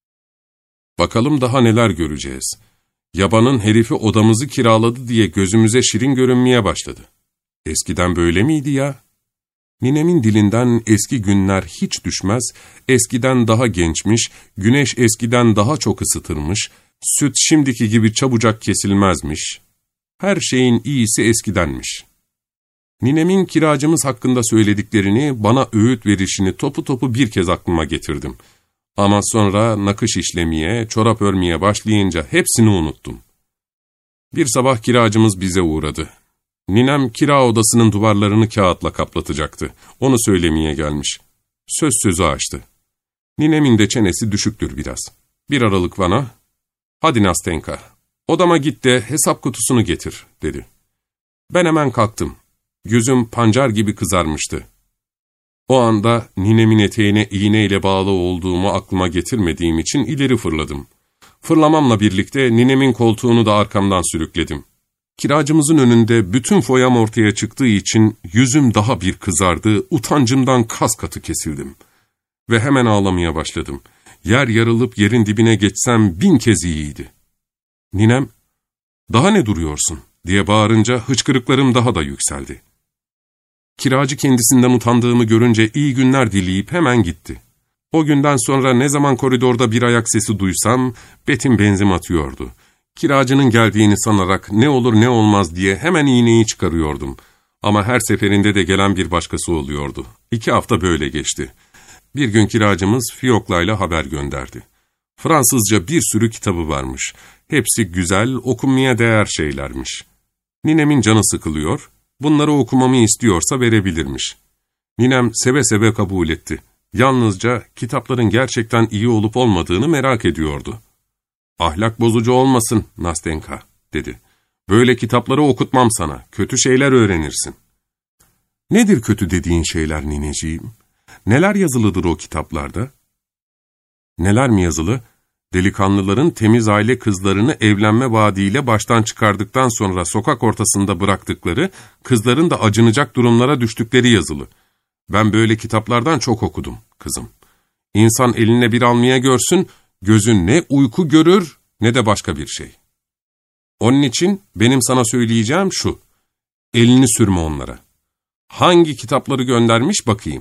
[SPEAKER 1] Bakalım daha neler göreceğiz. Yabanın herifi odamızı kiraladı diye gözümüze şirin görünmeye başladı. Eskiden böyle miydi ya? Ninemin dilinden eski günler hiç düşmez, eskiden daha gençmiş, güneş eskiden daha çok ısıtırmış, süt şimdiki gibi çabucak kesilmezmiş. Her şeyin iyisi eskidenmiş. Ninemin kiracımız hakkında söylediklerini, bana öğüt verişini topu topu bir kez aklıma getirdim. Ama sonra nakış işlemeye, çorap örmeye başlayınca hepsini unuttum. Bir sabah kiracımız bize uğradı. Ninem kira odasının duvarlarını kağıtla kaplatacaktı. Onu söylemeye gelmiş. Söz sözü açtı. Ninemin de çenesi düşüktür biraz. Bir aralık bana, "Hadi Nastenka, odama git de hesap kutusunu getir," dedi. Ben hemen kalktım. Yüzüm pancar gibi kızarmıştı. O anda ninemin eteğine iğneyle bağlı olduğumu aklıma getirmediğim için ileri fırladım. Fırlamamla birlikte ninemin koltuğunu da arkamdan sürükledim. Kiracımızın önünde bütün foyam ortaya çıktığı için yüzüm daha bir kızardı, utancımdan kas katı kesildim. Ve hemen ağlamaya başladım. Yer yarılıp yerin dibine geçsem bin kez iyiydi. Ninem, "Daha ne duruyorsun?" diye bağırınca hıçkırıklarım daha da yükseldi. Kiracı kendisinden utandığımı görünce iyi günler dileyip hemen gitti. O günden sonra ne zaman koridorda bir ayak sesi duysam, betim benzin atıyordu. Kiracının geldiğini sanarak ne olur ne olmaz diye hemen iğneyi çıkarıyordum. Ama her seferinde de gelen bir başkası oluyordu. İki hafta böyle geçti. Bir gün kiracımız fiyoklayla haber gönderdi. Fransızca bir sürü kitabı varmış. Hepsi güzel, okunmaya değer şeylermiş. Ninemin canı sıkılıyor, bunları okumamı istiyorsa verebilirmiş. Ninem seve seve kabul etti. Yalnızca kitapların gerçekten iyi olup olmadığını merak ediyordu. "Ahlak bozucu olmasın Nastenka," dedi. "Böyle kitapları okutmam sana, kötü şeyler öğrenirsin." "Nedir kötü dediğin şeyler nineciğim? Neler yazılıdır o kitaplarda?" "Neler mi yazılı? Delikanlıların temiz aile kızlarını evlenme vaadiyle baştan çıkardıktan sonra sokak ortasında bıraktıkları, kızların da acınacak durumlara düştükleri yazılı. Ben böyle kitaplardan çok okudum kızım. İnsan eline bir almaya görsün, gözün ne uyku görür ne de başka bir şey. Onun için benim sana söyleyeceğim şu, elini sürme onlara. Hangi kitapları göndermiş bakayım."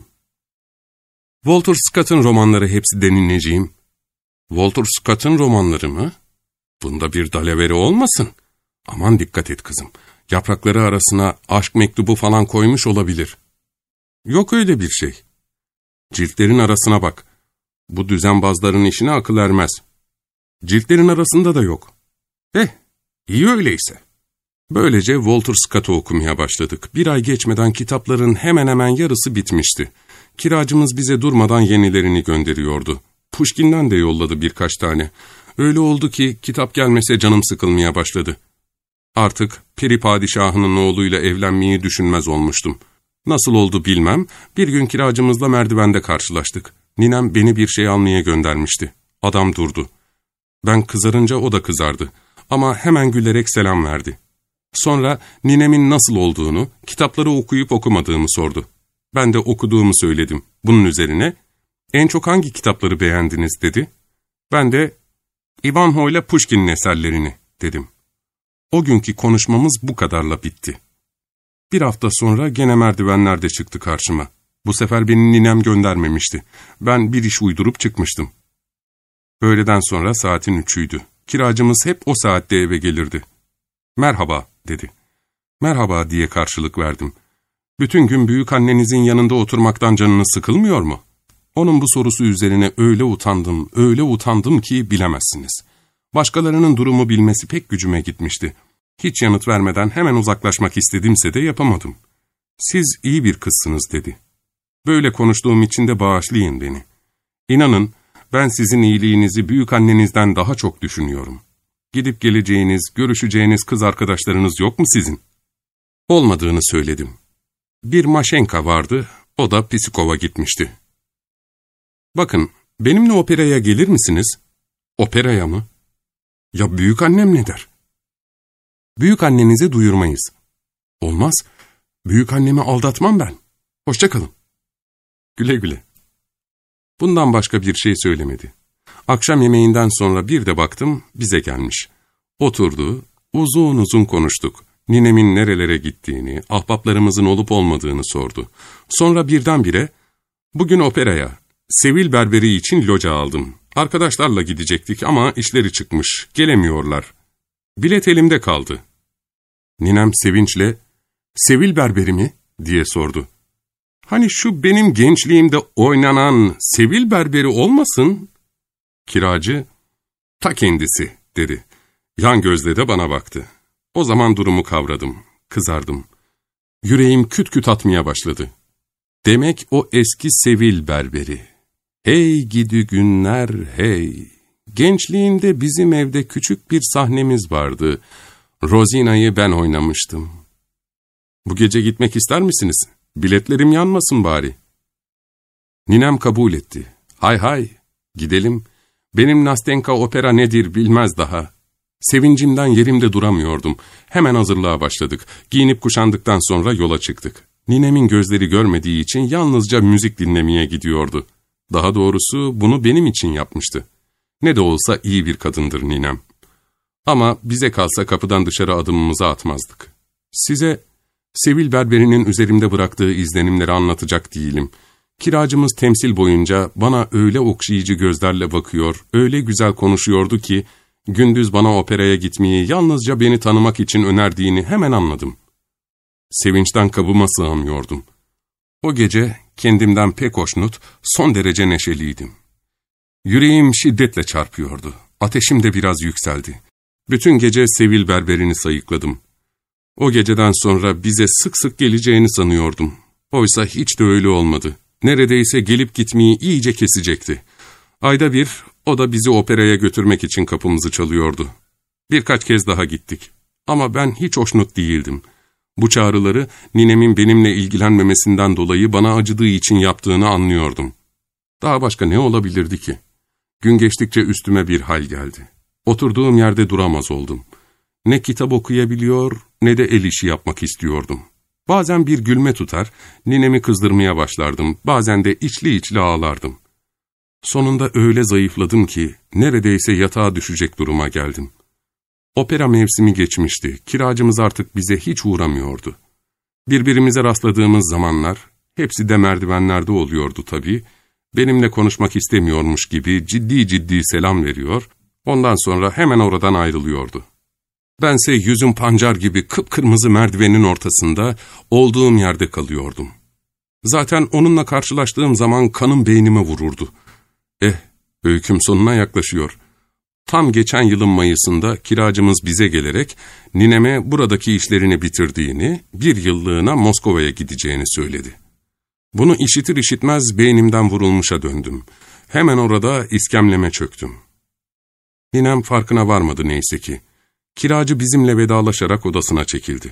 [SPEAKER 1] "Walter Scott'ın romanları hepsi denineceğim." "Walter Scott'ın romanları mı? Bunda bir dalavere olmasın. Aman dikkat et kızım, yaprakları arasına aşk mektubu falan koymuş olabilir." "Yok öyle bir şey." "Ciltlerin arasına bak. Bu düzenbazların işine akıl ermez." "Ciltlerin arasında da yok." "Eh, iyi öyleyse." Böylece Walter Scott'ı okumaya başladık. Bir ay geçmeden kitapların hemen hemen yarısı bitmişti. Kiracımız bize durmadan yenilerini gönderiyordu. Pushkin'den de yolladı birkaç tane. Öyle oldu ki kitap gelmese canım sıkılmaya başladı. Artık Peri Padişahı'nın oğluyla evlenmeyi düşünmez olmuştum. Nasıl oldu bilmem, bir gün kiracımızla merdivende karşılaştık. Ninem beni bir şey almaya göndermişti. Adam durdu. Ben kızarınca o da kızardı. Ama hemen gülerek selam verdi. Sonra ninemin nasıl olduğunu, kitapları okuyup okumadığımı sordu. Ben de okuduğumu söyledim. Bunun üzerine, "En çok hangi kitapları beğendiniz?" dedi. Ben de, "Ivanhoe ile Pushkin'in eserlerini," dedim. O günkü konuşmamız bu kadarla bitti. Bir hafta sonra gene merdivenlerde çıktı karşıma. Bu sefer beni ninem göndermemişti. Ben bir iş uydurup çıkmıştım. Öğleden sonra saatin üçüydü. Kiracımız hep o saatte eve gelirdi. "Merhaba," dedi. "Merhaba," diye karşılık verdim. "Bütün gün büyük annenizin yanında oturmaktan canınız sıkılmıyor mu?" Onun bu sorusu üzerine öyle utandım, öyle utandım ki bilemezsiniz. Başkalarının durumu bilmesi pek gücüme gitmişti. Hiç yanıt vermeden hemen uzaklaşmak istedimse de yapamadım. "Siz iyi bir kızsınız," dedi. "Böyle konuştuğum için de bağışlayın beni. İnanın, ben sizin iyiliğinizi büyük annenizden daha çok düşünüyorum. Gidip geleceğiniz, görüşeceğiniz kız arkadaşlarınız yok mu sizin?" Olmadığını söyledim. Bir Maşenka vardı, o da Psikova gitmişti. Bakın, benimle operaya gelir misiniz? Operaya mı? Ya büyük annem ne der? Büyük annenizi duyurmayız. Olmaz, büyük annemi aldatmam ben. Hoşça kalın. Güle güle. Bundan başka bir şey söylemedi. Akşam yemeğinden sonra bir de baktım, bize gelmiş. Oturdu, uzun uzun konuştuk. Ninemin nerelere gittiğini, ahbaplarımızın olup olmadığını sordu. Sonra birdenbire, bugün operaya, Sevil Berberi için loca aldım. Arkadaşlarla gidecektik ama işleri çıkmış, gelemiyorlar. Bilet elimde kaldı. Ninem sevinçle, Sevil Berberi mi? diye sordu. Hani şu benim gençliğimde oynanan Sevil Berberi olmasın? Kiracı, ta kendisi dedi. Yan gözle de bana baktı. O zaman durumu kavradım, kızardım. Yüreğim küt küt atmaya başladı. Demek o eski Sevil Berberi. Hey gidi günler hey. Gençliğimde bizim evde küçük bir sahnemiz vardı. Rosina'yı ben oynamıştım. Bu gece gitmek ister misiniz? Biletlerim yanmasın bari. Ninem kabul etti. Hay hay, gidelim. Benim Nastenka opera nedir bilmez daha. Sevincimden yerimde duramıyordum. Hemen hazırlığa başladık. Giyinip kuşandıktan sonra yola çıktık. Ninemin gözleri görmediği için yalnızca müzik dinlemeye gidiyordu. Daha doğrusu bunu benim için yapmıştı. Ne de olsa iyi bir kadındır ninem. Ama bize kalsa kapıdan dışarı adımımızı atmazdık. Size Sevil Berberi'nin üzerimde bıraktığı izlenimleri anlatacak değilim. Kiracımız temsil boyunca bana öyle okşayıcı gözlerle bakıyor, öyle güzel konuşuyordu ki, gündüz bana operaya gitmeyi yalnızca beni tanımak için önerdiğini hemen anladım. Sevinçten kabıma sığamıyordum. O gece kendimden pek hoşnut, son derece neşeliydim. Yüreğim şiddetle çarpıyordu. Ateşim de biraz yükseldi. Bütün gece Sevil Berberi'ni sayıkladım. O geceden sonra bize sık sık geleceğini sanıyordum. Oysa hiç de öyle olmadı. Neredeyse gelip gitmeyi iyice kesecekti. Ayda bir, o da bizi operaya götürmek için kapımızı çalıyordu. Birkaç kez daha gittik. Ama ben hiç hoşnut değildim. Bu çağrıları ninemin benimle ilgilenmemesinden dolayı bana acıdığı için yaptığını anlıyordum. Daha başka ne olabilirdi ki? Gün geçtikçe üstüme bir hal geldi. Oturduğum yerde duramaz oldum. Ne kitap okuyabiliyor, ne de el işi yapmak istiyordum. Bazen bir gülme tutar, ninemi kızdırmaya başlardım, bazen de içli içli ağlardım. Sonunda öyle zayıfladım ki, neredeyse yatağa düşecek duruma geldim. Opera mevsimi geçmişti, kiracımız artık bize hiç uğramıyordu. Birbirimize rastladığımız zamanlar, hepsi de merdivenlerde oluyordu tabii, benimle konuşmak istemiyormuş gibi ciddi ciddi selam veriyor, ondan sonra hemen oradan ayrılıyordu. Bense yüzüm pancar gibi kıpkırmızı merdivenin ortasında, olduğum yerde kalıyordum. Zaten onunla karşılaştığım zaman kanım beynime vururdu. Eh, öyküm sonuna yaklaşıyor. Tam geçen yılın Mayıs'ında kiracımız bize gelerek, nineme buradaki işlerini bitirdiğini, bir yıllığına Moskova'ya gideceğini söyledi. Bunu işitir işitmez beynimden vurulmuşa döndüm. Hemen orada iskemleme çöktüm. Ninem farkına varmadı neyse ki. Kiracı bizimle vedalaşarak odasına çekildi.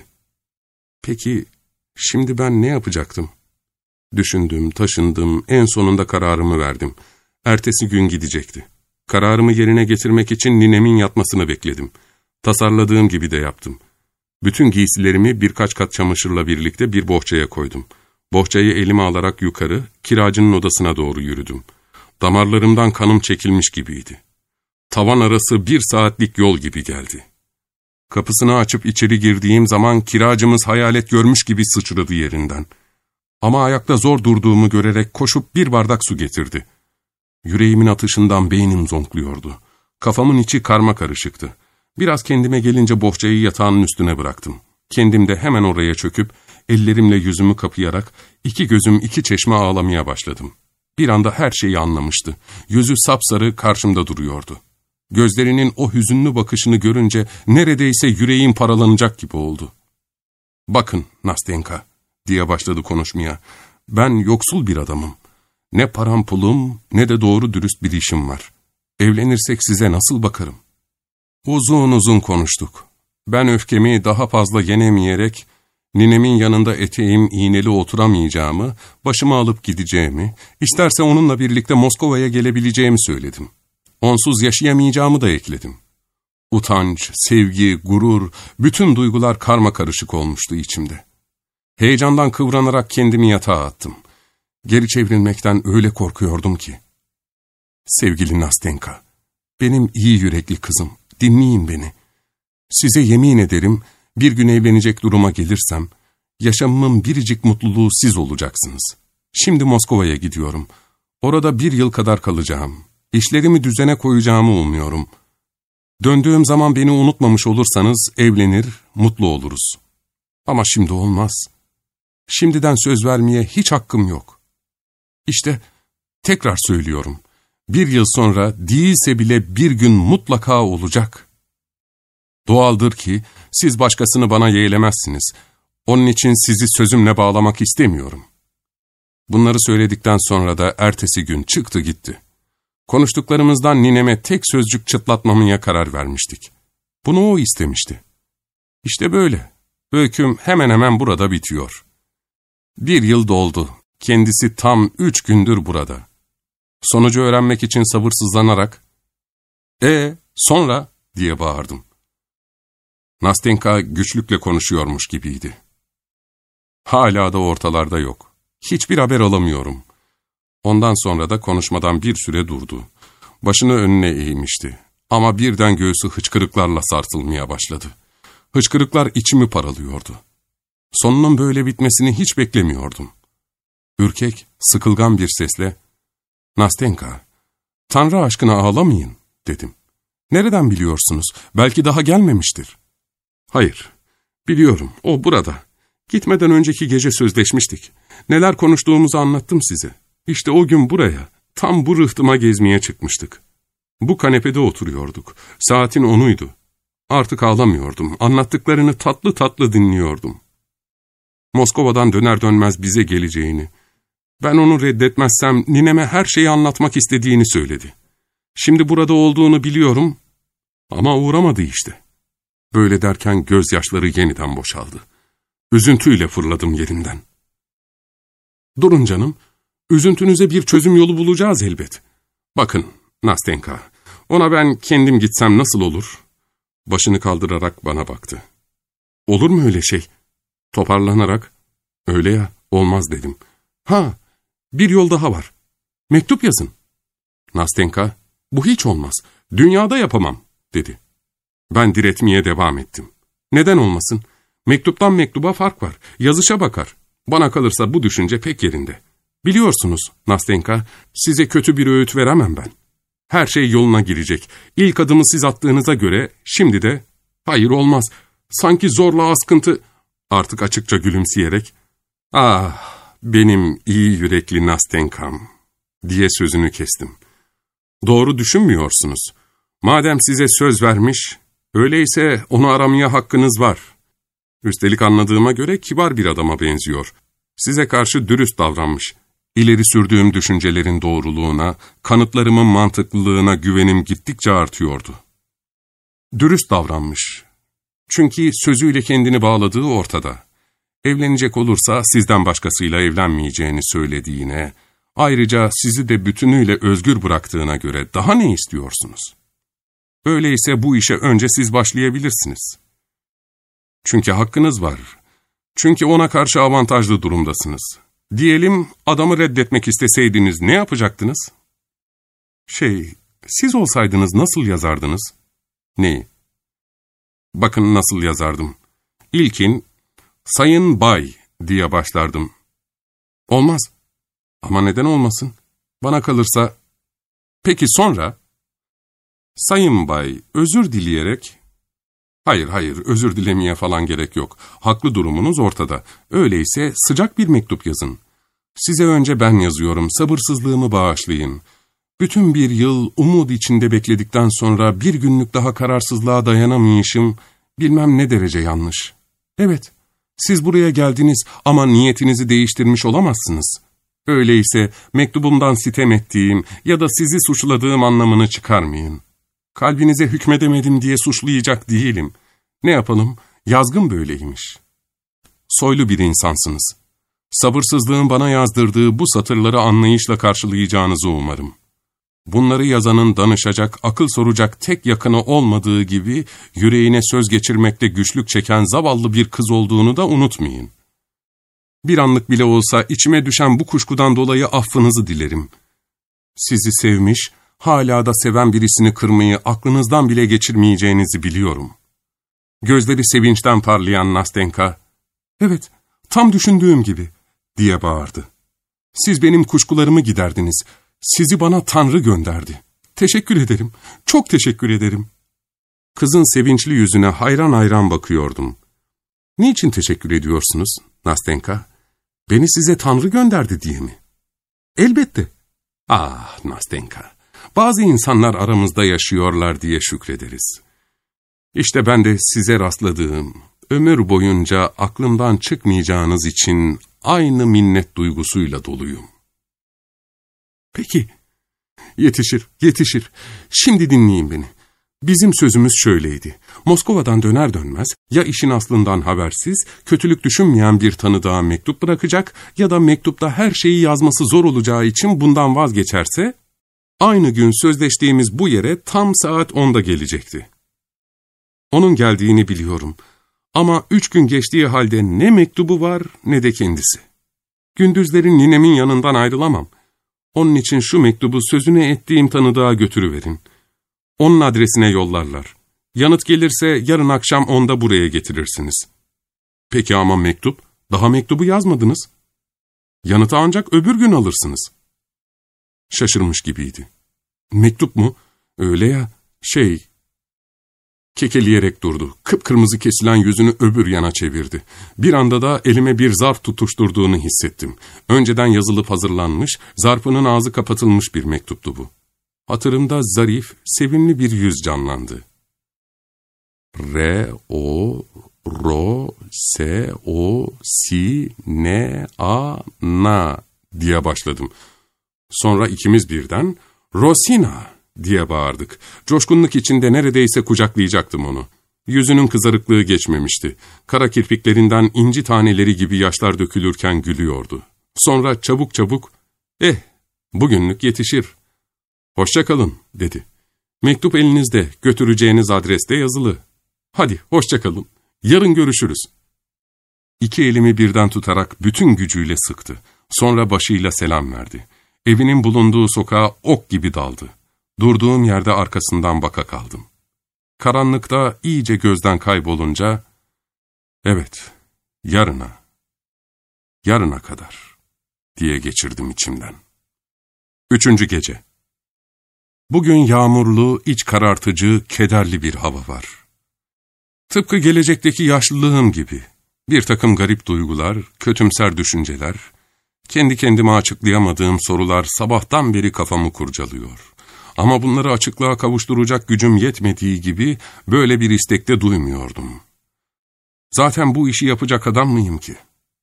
[SPEAKER 1] Peki, şimdi ben ne yapacaktım? Düşündüm, taşındım, en sonunda kararımı verdim. Ertesi gün gidecekti. Kararımı yerine getirmek için ninemin yatmasını bekledim. Tasarladığım gibi de yaptım. Bütün giysilerimi birkaç kat çamaşırla birlikte bir bohçaya koydum. Bohçayı elime alarak yukarı, kiracının odasına doğru yürüdüm. Damarlarımdan kanım çekilmiş gibiydi. Tavan arası bir saatlik yol gibi geldi. Kapısını açıp içeri girdiğim zaman kiracımız hayalet görmüş gibi sıçradı yerinden. Ama ayakta zor durduğumu görerek koşup bir bardak su getirdi. Yüreğimin atışından beynim zonkluyordu. Kafamın içi karma karışıktı. Biraz kendime gelince bohçayı yatağının üstüne bıraktım. Kendim de hemen oraya çöküp, ellerimle yüzümü kapayarak, iki gözüm iki çeşme ağlamaya başladım. Bir anda her şeyi anlamıştı. Yüzü sapsarı karşımda duruyordu. Gözlerinin o hüzünlü bakışını görünce neredeyse yüreğim paralanacak gibi oldu. "Bakın Nastenka," diye başladı konuşmaya. "Ben yoksul bir adamım. Ne param pulum ne de doğru dürüst bir işim var. Evlenirsek size nasıl bakarım?" Uzun uzun konuştuk. Ben öfkemi daha fazla yenemeyerek, Ninemin yanında eteğim iğneli oturamayacağımı, başımı alıp gideceğimi, isterse onunla birlikte Moskova'ya gelebileceğimi söyledim. Onsuz yaşayamayacağımı da ekledim. Utanç, sevgi, gurur, bütün duygular karmakarışık olmuştu içimde. Heyecandan kıvranarak kendimi yatağa attım. Geri çevrilmekten öyle korkuyordum ki. Sevgili Nastenka, benim iyi yürekli kızım, dinleyin beni. Size yemin ederim, bir gün evlenecek duruma gelirsem, yaşamımın biricik mutluluğu siz olacaksınız. Şimdi Moskova'ya gidiyorum. Orada bir yıl kadar kalacağım. İşlerimi düzene koyacağımı umuyorum. Döndüğüm zaman beni unutmamış olursanız evlenir, mutlu oluruz. Ama şimdi olmaz. Şimdiden söz vermeye hiç hakkım yok. İşte tekrar söylüyorum. Bir yıl sonra değilse bile bir gün mutlaka olacak. Doğaldır ki siz başkasını bana yeğlemezsiniz. Onun için sizi sözümle bağlamak istemiyorum. Bunları söyledikten sonra da ertesi gün çıktı gitti. Konuştuklarımızdan nineme tek sözcük çıtlatmamaya karar vermiştik. Bunu o istemişti. İşte böyle. Öyküm hemen hemen burada bitiyor. Bir yıl doldu. Kendisi tam üç gündür burada. Sonucu öğrenmek için sabırsızlanarak, ''E sonra?'' diye bağırdım. Nastenka güçlükle konuşuyormuş gibiydi. Hala da ortalarda yok. Hiçbir haber alamıyorum. Ondan sonra da konuşmadan bir süre durdu. Başını önüne eğmişti. Ama birden göğsü hıçkırıklarla sarsılmaya başladı. Hıçkırıklar içimi paralıyordu. Sonunun böyle bitmesini hiç beklemiyordum. Ürkek, sıkılgan bir sesle, ''Nastenka, Tanrı aşkına ağlamayın.'' dedim. ''Nereden biliyorsunuz? Belki daha gelmemiştir.'' ''Hayır, biliyorum, o burada. Gitmeden önceki gece sözleşmiştik. Neler konuştuğumuzu anlattım size. İşte o gün buraya, tam bu rıhtıma gezmeye çıkmıştık. Bu kanepede oturuyorduk. Saatin onuydu. Artık ağlamıyordum. Anlattıklarını tatlı tatlı dinliyordum. Moskova'dan döner dönmez bize geleceğini, ben onu reddetmezsem nineme her şeyi anlatmak istediğini söyledi. Şimdi burada olduğunu biliyorum ama uğramadı işte. Böyle derken gözyaşları yeniden boşaldı. Üzüntüyle fırladım yerimden. ''Durun canım, üzüntünüze bir çözüm yolu bulacağız elbet. Bakın Nastenka, ona ben kendim gitsem nasıl olur?'' Başını kaldırarak bana baktı. ''Olur mu öyle şey?'' Toparlanarak, ''Öyle ya, olmaz.'' dedim. ''Ha, bir yol daha var. Mektup yazın.'' Nastenka, ''Bu hiç olmaz. Dünyada yapamam.'' dedi. Ben diretmeye devam ettim. ''Neden olmasın? Mektuptan mektuba fark var. Yazışa bakar. Bana kalırsa bu düşünce pek yerinde. Biliyorsunuz Nastenka, size kötü bir öğüt veremem ben. Her şey yoluna girecek. İlk adımı siz attığınıza göre şimdi de hayır olmaz. Sanki zorla askıntı...'' Artık açıkça gülümseyerek, ''Ah, benim iyi yürekli Nastenkam.'' diye sözünü kestim. ''Doğru düşünmüyorsunuz. Madem size söz vermiş, öyleyse onu aramaya hakkınız var. Üstelik anladığıma göre kibar bir adama benziyor. Size karşı dürüst davranmış. İleri sürdüğüm düşüncelerin doğruluğuna, kanıtlarımın mantıklılığına güvenim gittikçe artıyordu. Dürüst davranmış. Çünkü sözüyle kendini bağladığı ortada. Evlenecek olursa sizden başkasıyla evlenmeyeceğini söylediğine, ayrıca sizi de bütünüyle özgür bıraktığına göre daha ne istiyorsunuz? Öyleyse bu işe önce siz başlayabilirsiniz. Çünkü hakkınız var. Çünkü ona karşı avantajlı durumdasınız. Diyelim adamı reddetmek isteseydiniz ne yapacaktınız? Şey, siz olsaydınız nasıl yazardınız? Neyi? Bakın nasıl yazardım. İlkin, ''Sayın Bay'' diye başlardım. Olmaz. Ama neden olmasın? Bana kalırsa... Peki sonra? ''Sayın Bay, özür dileyerek...'' Hayır, hayır, özür dilemeye falan gerek yok. Haklı durumunuz ortada. Öyleyse sıcak bir mektup yazın. Size önce ben yazıyorum, sabırsızlığımı bağışlayın. Bütün bir yıl umut içinde bekledikten sonra bir günlük daha kararsızlığa dayanamayışım, bilmem ne derece yanlış. Evet, siz buraya geldiniz ama niyetinizi değiştirmiş olamazsınız. Öyleyse mektubumdan sitem ettiğim ya da sizi suçladığım anlamını çıkarmayın. Kalbinize hükmedemedim diye suçlayacak değilim. Ne yapalım, yazgım böyleymiş. soylu bir insansınız. Sabırsızlığın bana yazdırdığı bu satırları anlayışla karşılayacağınızı umarım. Bunları yazanın danışacak, akıl soracak tek yakını olmadığı gibi, yüreğine söz geçirmekte güçlük çeken zavallı bir kız olduğunu da unutmayın. Bir anlık bile olsa içime düşen bu kuşkudan dolayı affınızı dilerim. Sizi sevmiş, hala da seven birisini kırmayı aklınızdan bile geçirmeyeceğinizi biliyorum. Gözleri sevinçten parlayan Nastenka, "Evet, tam düşündüğüm gibi," diye bağırdı. "Siz benim kuşkularımı giderdiniz. Sizi bana Tanrı gönderdi. Teşekkür ederim, çok teşekkür ederim." Kızın sevinçli yüzüne hayran hayran bakıyordum. "Niçin teşekkür ediyorsunuz, Nastenka? Beni size Tanrı gönderdi diye mi?" "Elbette." "Ah, Nastenka, bazı insanlar aramızda yaşıyorlar diye şükrederiz. İşte ben de size rastladığım, ömür boyunca aklımdan çıkmayacağınız için aynı minnet duygusuyla doluyum." "Peki, yetişir, yetişir. Şimdi dinleyin beni. Bizim sözümüz şöyleydi. Moskova'dan döner dönmez, ya işin aslından habersiz, kötülük düşünmeyen bir tanıdığa mektup bırakacak ya da mektupta her şeyi yazması zor olacağı için bundan vazgeçerse, aynı gün sözleştiğimiz bu yere tam saat onda gelecekti. Onun geldiğini biliyorum. Ama üç gün geçtiği halde ne mektubu var ne de kendisi. Gündüzlerin ninemin yanından ayrılamam. Onun için şu mektubu sözüne ettiğim tanıdığa götürüverin. Onun adresine yollarlar. Yanıt gelirse yarın akşam onda buraya getirirsiniz." "Peki ama mektup? Daha mektubu yazmadınız." "Yanıtı ancak öbür gün alırsınız." Şaşırmış gibiydi. "Mektup mu? Öyle ya, şey..." Kekeleyerek durdu. Kıpkırmızı kesilen yüzünü öbür yana çevirdi. Bir anda da elime bir zarf tutuşturduğunu hissettim. Önceden yazılıp hazırlanmış, zarfının ağzı kapatılmış bir mektuptu bu. Hatırımda zarif, sevimli bir yüz canlandı. R, O, Ro, S, O, Si, N, A, Na diye başladım. Sonra ikimiz birden "Rosina!" diye bağırdık. Coşkunluk içinde neredeyse kucaklayacaktım onu. Yüzünün kızarıklığı geçmemişti. Kara kirpiklerinden inci taneleri gibi yaşlar dökülürken gülüyordu. Sonra çabuk çabuk, "Eh, bugünlük yetişir. Hoşça kalın," dedi. "Mektup elinizde, götüreceğiniz adreste yazılı. Hadi, hoşça kalın. Yarın görüşürüz." İki elimi birden tutarak bütün gücüyle sıktı. Sonra başıyla selam verdi. Evinin bulunduğu sokağa ok gibi daldı. Durduğum yerde arkasından baka kaldım. Karanlıkta iyice gözden kaybolunca, "Evet, yarına, yarına kadar," diye geçirdim içimden. Üçüncü gece. Bugün yağmurlu, iç karartıcı, kederli bir hava var. Tıpkı gelecekteki yaşlılığım gibi. Bir takım garip duygular, kötümser düşünceler, kendi kendime açıklayamadığım sorular sabahtan beri kafamı kurcalıyor. Ama bunları açıklığa kavuşturacak gücüm yetmediği gibi böyle bir istekte duymuyordum. Zaten bu işi yapacak adam mıyım ki?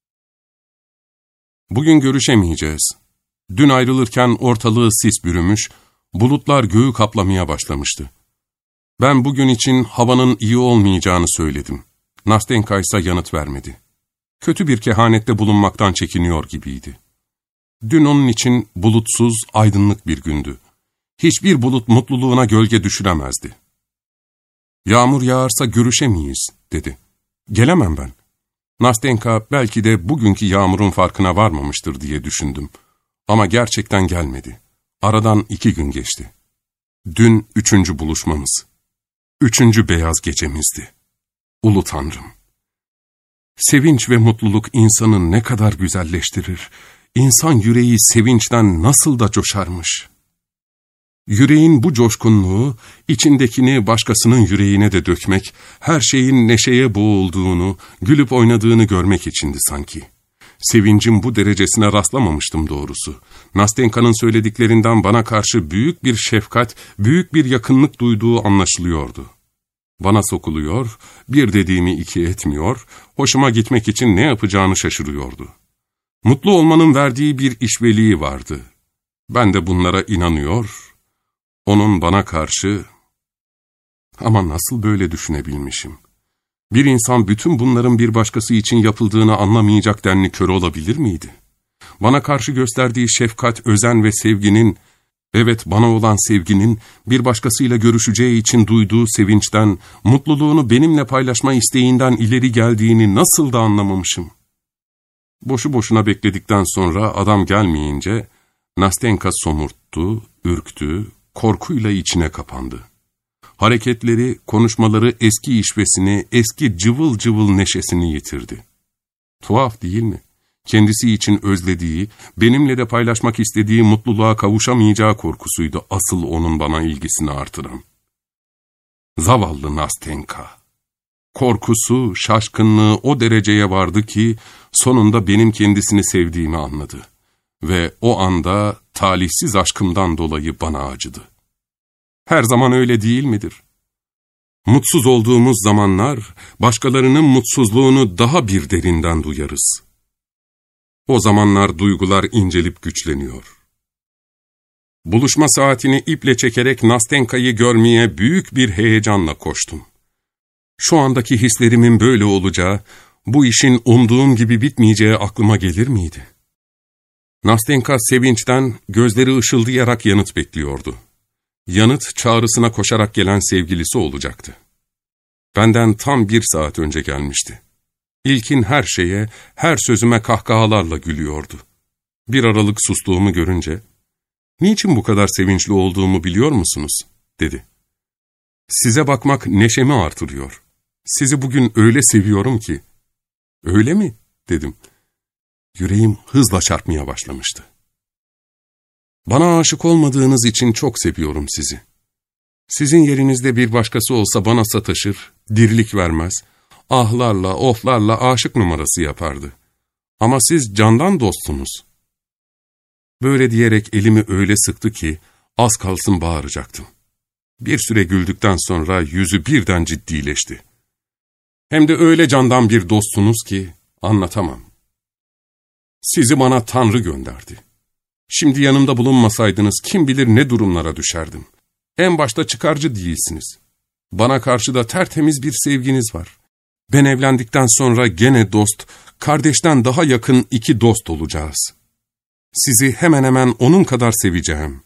[SPEAKER 1] Bugün görüşemeyeceğiz. Dün ayrılırken ortalığı sis bürümüş, bulutlar göğü kaplamaya başlamıştı. Ben bugün için havanın iyi olmayacağını söyledim. Nastenka ise yanıt vermedi. Kötü bir kehanette bulunmaktan çekiniyor gibiydi. Dün onun için bulutsuz, aydınlık bir gündü. Hiçbir bulut mutluluğuna gölge düşüremezdi. "Yağmur yağarsa görüşemeyiz," dedi. "Gelemem ben." Nastenka belki de bugünkü yağmurun farkına varmamıştır diye düşündüm. Ama gerçekten gelmedi. Aradan iki gün geçti. Dün üçüncü buluşmamız. Üçüncü beyaz gecemizdi. Ulu Tanrım! Sevinç ve mutluluk insanı ne kadar güzelleştirir. İnsan yüreği sevinçten nasıl da coşarmış. Yüreğin bu coşkunluğu, içindekini başkasının yüreğine de dökmek, her şeyin neşeye boğulduğunu, gülüp oynadığını görmek içindi sanki. Sevincin bu derecesine rastlamamıştım doğrusu. Nastenka'nın söylediklerinden bana karşı büyük bir şefkat, büyük bir yakınlık duyduğu anlaşılıyordu. Bana sokuluyor, bir dediğimi iki etmiyor, hoşuma gitmek için ne yapacağını şaşırıyordu. Mutlu olmanın verdiği bir işveliği vardı. Ben de bunlara inanıyor, onun bana karşı... Ama nasıl böyle düşünebilmişim? Bir insan bütün bunların bir başkası için yapıldığını anlamayacak denli kör olabilir miydi? Bana karşı gösterdiği şefkat, özen ve sevginin, evet bana olan sevginin, bir başkasıyla görüşeceği için duyduğu sevinçten, mutluluğunu benimle paylaşma isteğinden ileri geldiğini nasıl da anlamamışım. Boşu boşuna bekledikten sonra adam gelmeyince, Nastenka somurttu, ürktü, korkuyla içine kapandı. Hareketleri, konuşmaları eski işvesini, eski cıvıl cıvıl neşesini yitirdi. Tuhaf değil mi? Kendisi için özlediği, benimle de paylaşmak istediği mutluluğa kavuşamayacağı korkusuydu asıl onun bana ilgisini artıran. Zavallı Nastenka. Korkusu, şaşkınlığı o dereceye vardı ki sonunda benim kendisini sevdiğimi anladı. Ve o anda talihsiz aşkımdan dolayı bana acıdı. Her zaman öyle değil midir? Mutsuz olduğumuz zamanlar, başkalarının mutsuzluğunu daha bir derinden duyarız. O zamanlar duygular incelip güçleniyor. Buluşma saatini iple çekerek Nastenka'yı görmeye büyük bir heyecanla koştum. Şu andaki hislerimin böyle olacağı, bu işin umduğum gibi bitmeyeceği aklıma gelir miydi? Nastenka sevinçten gözleri ışıldayarak yanıt bekliyordu. Yanıt çağrısına koşarak gelen sevgilisi olacaktı. Benden tam bir saat önce gelmişti. İlkin her şeye, her sözüme kahkahalarla gülüyordu. Bir aralık sustuğumu görünce, "Niçin bu kadar sevinçli olduğumu biliyor musunuz?" dedi. "Size bakmak neşemi artırıyor. Sizi bugün öyle seviyorum ki." "Öyle mi?" dedim. Yüreğim hızla çarpmaya başlamıştı. "Bana aşık olmadığınız için çok seviyorum sizi. Sizin yerinizde bir başkası olsa bana sataşır, dirilik vermez, ahlarla, oflarla aşık numarası yapardı. Ama siz candan dostsunuz." Böyle diyerek elimi öyle sıktı ki az kalsın bağıracaktım. Bir süre güldükten sonra yüzü birden ciddileşti. "Hem de öyle candan bir dostsunuz ki anlatamam. Sizi bana Tanrı gönderdi. Şimdi yanımda bulunmasaydınız kim bilir ne durumlara düşerdim. En başta çıkarcı değilsiniz. Bana karşı da tertemiz bir sevginiz var. Ben evlendikten sonra gene dost, kardeşten daha yakın iki dost olacağız. Sizi hemen hemen onun kadar seveceğim."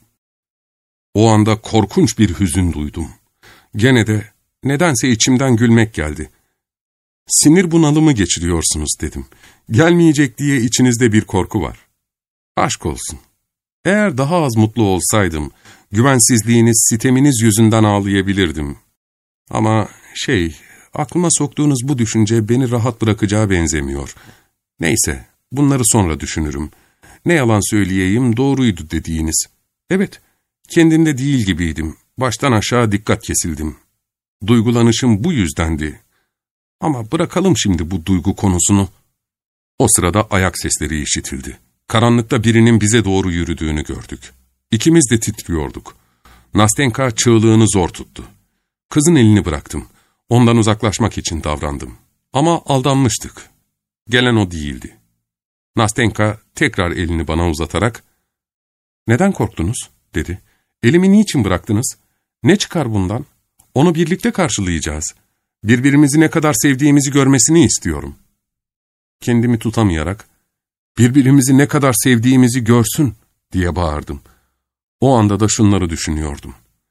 [SPEAKER 1] O anda korkunç bir hüzün duydum. Gene de nedense içimden gülmek geldi. "Sinir bunalımı geçiriyorsunuz," dedim. "Gelmeyecek diye içinizde bir korku var. Aşk olsun. Eğer daha az mutlu olsaydım, güvensizliğiniz, siteminiz yüzünden ağlayabilirdim. Ama şey, aklıma soktuğunuz bu düşünce beni rahat bırakacağı benzemiyor. Neyse, bunları sonra düşünürüm. Ne yalan söyleyeyim, doğruydu dediğiniz. Evet, kendimde değil gibiydim. Baştan aşağı dikkat kesildim. Duygulanışım bu yüzdendi. Ama bırakalım şimdi bu duygu konusunu." O sırada ayak sesleri işitildi. Karanlıkta birinin bize doğru yürüdüğünü gördük. İkimiz de titriyorduk. Nastenka çığlığını zor tuttu. Kızın elini bıraktım. Ondan uzaklaşmak için davrandım. Ama aldanmıştık. Gelen o değildi. Nastenka tekrar elini bana uzatarak, "Neden korktunuz?" dedi. "Elimi niçin bıraktınız? Ne çıkar bundan? Onu birlikte karşılayacağız. Birbirimizi ne kadar sevdiğimizi görmesini istiyorum." Kendimi tutamayarak, "Birbirimizi ne kadar sevdiğimizi görsün," diye bağırdım. O anda da şunları düşünüyordum.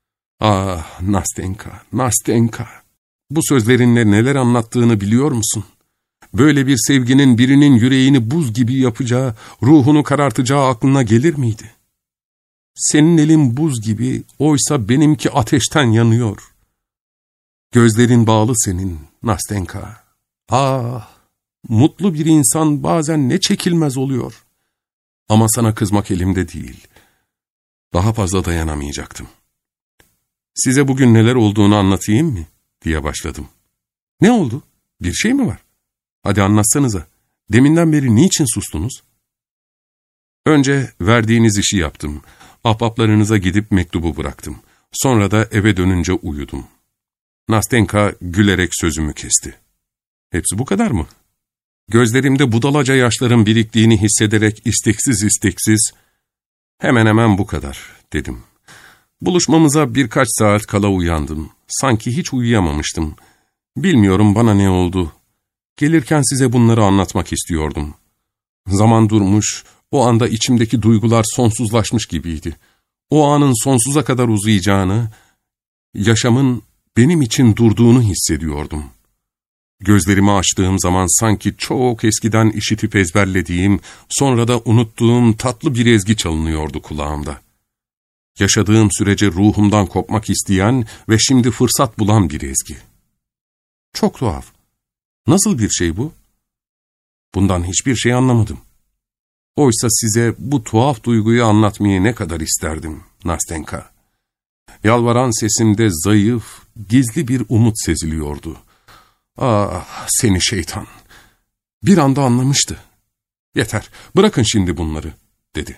[SPEAKER 1] "Ah Nastenka, Nastenka, bu sözlerinle neler anlattığını biliyor musun? Böyle bir sevginin birinin yüreğini buz gibi yapacağı, ruhunu karartacağı aklına gelir miydi? Senin elin buz gibi, oysa benimki ateşten yanıyor. Gözlerin bağlı senin, Nastenka. Ah, mutlu bir insan bazen ne çekilmez oluyor. Ama sana kızmak elimde değil. Daha fazla dayanamayacaktım. Size bugün neler olduğunu anlatayım mı?" diye başladım. "Ne oldu? Bir şey mi var? Hadi anlatsanıza. Deminden beri niçin sustunuz?" "Önce verdiğiniz işi yaptım. Ahbaplarınıza gidip mektubu bıraktım. Sonra da eve dönünce uyudum." Nastenka gülerek sözümü kesti. "Hepsi bu kadar mı?" Gözlerimde budalaca yaşların biriktiğini hissederek isteksiz isteksiz, "Hemen hemen bu kadar," dedim. Buluşmamıza birkaç saat kala uyandım. Sanki hiç uyuyamamıştım. Bilmiyorum bana ne oldu. Gelirken size bunları anlatmak istiyordum. Zaman durmuş, o anda içimdeki duygular sonsuzlaşmış gibiydi. O anın sonsuza kadar uzayacağını, yaşamın benim için durduğunu hissediyordum. Gözlerimi açtığım zaman sanki çok eskiden işitip ezberlediğim, sonra da unuttuğum tatlı bir ezgi çalınıyordu kulağımda. Yaşadığım sürece ruhumdan kopmak isteyen ve şimdi fırsat bulan bir ezgi. Çok tuhaf. Nasıl bir şey bu? Bundan hiçbir şey anlamadım. Oysa size bu tuhaf duyguyu anlatmayı ne kadar isterdim, Nastenka. Yalvaran sesimde zayıf, gizli bir umut seziliyordu. Ah, seni şeytan! Bir anda anlamıştı. Yeter, bırakın şimdi bunları, dedi.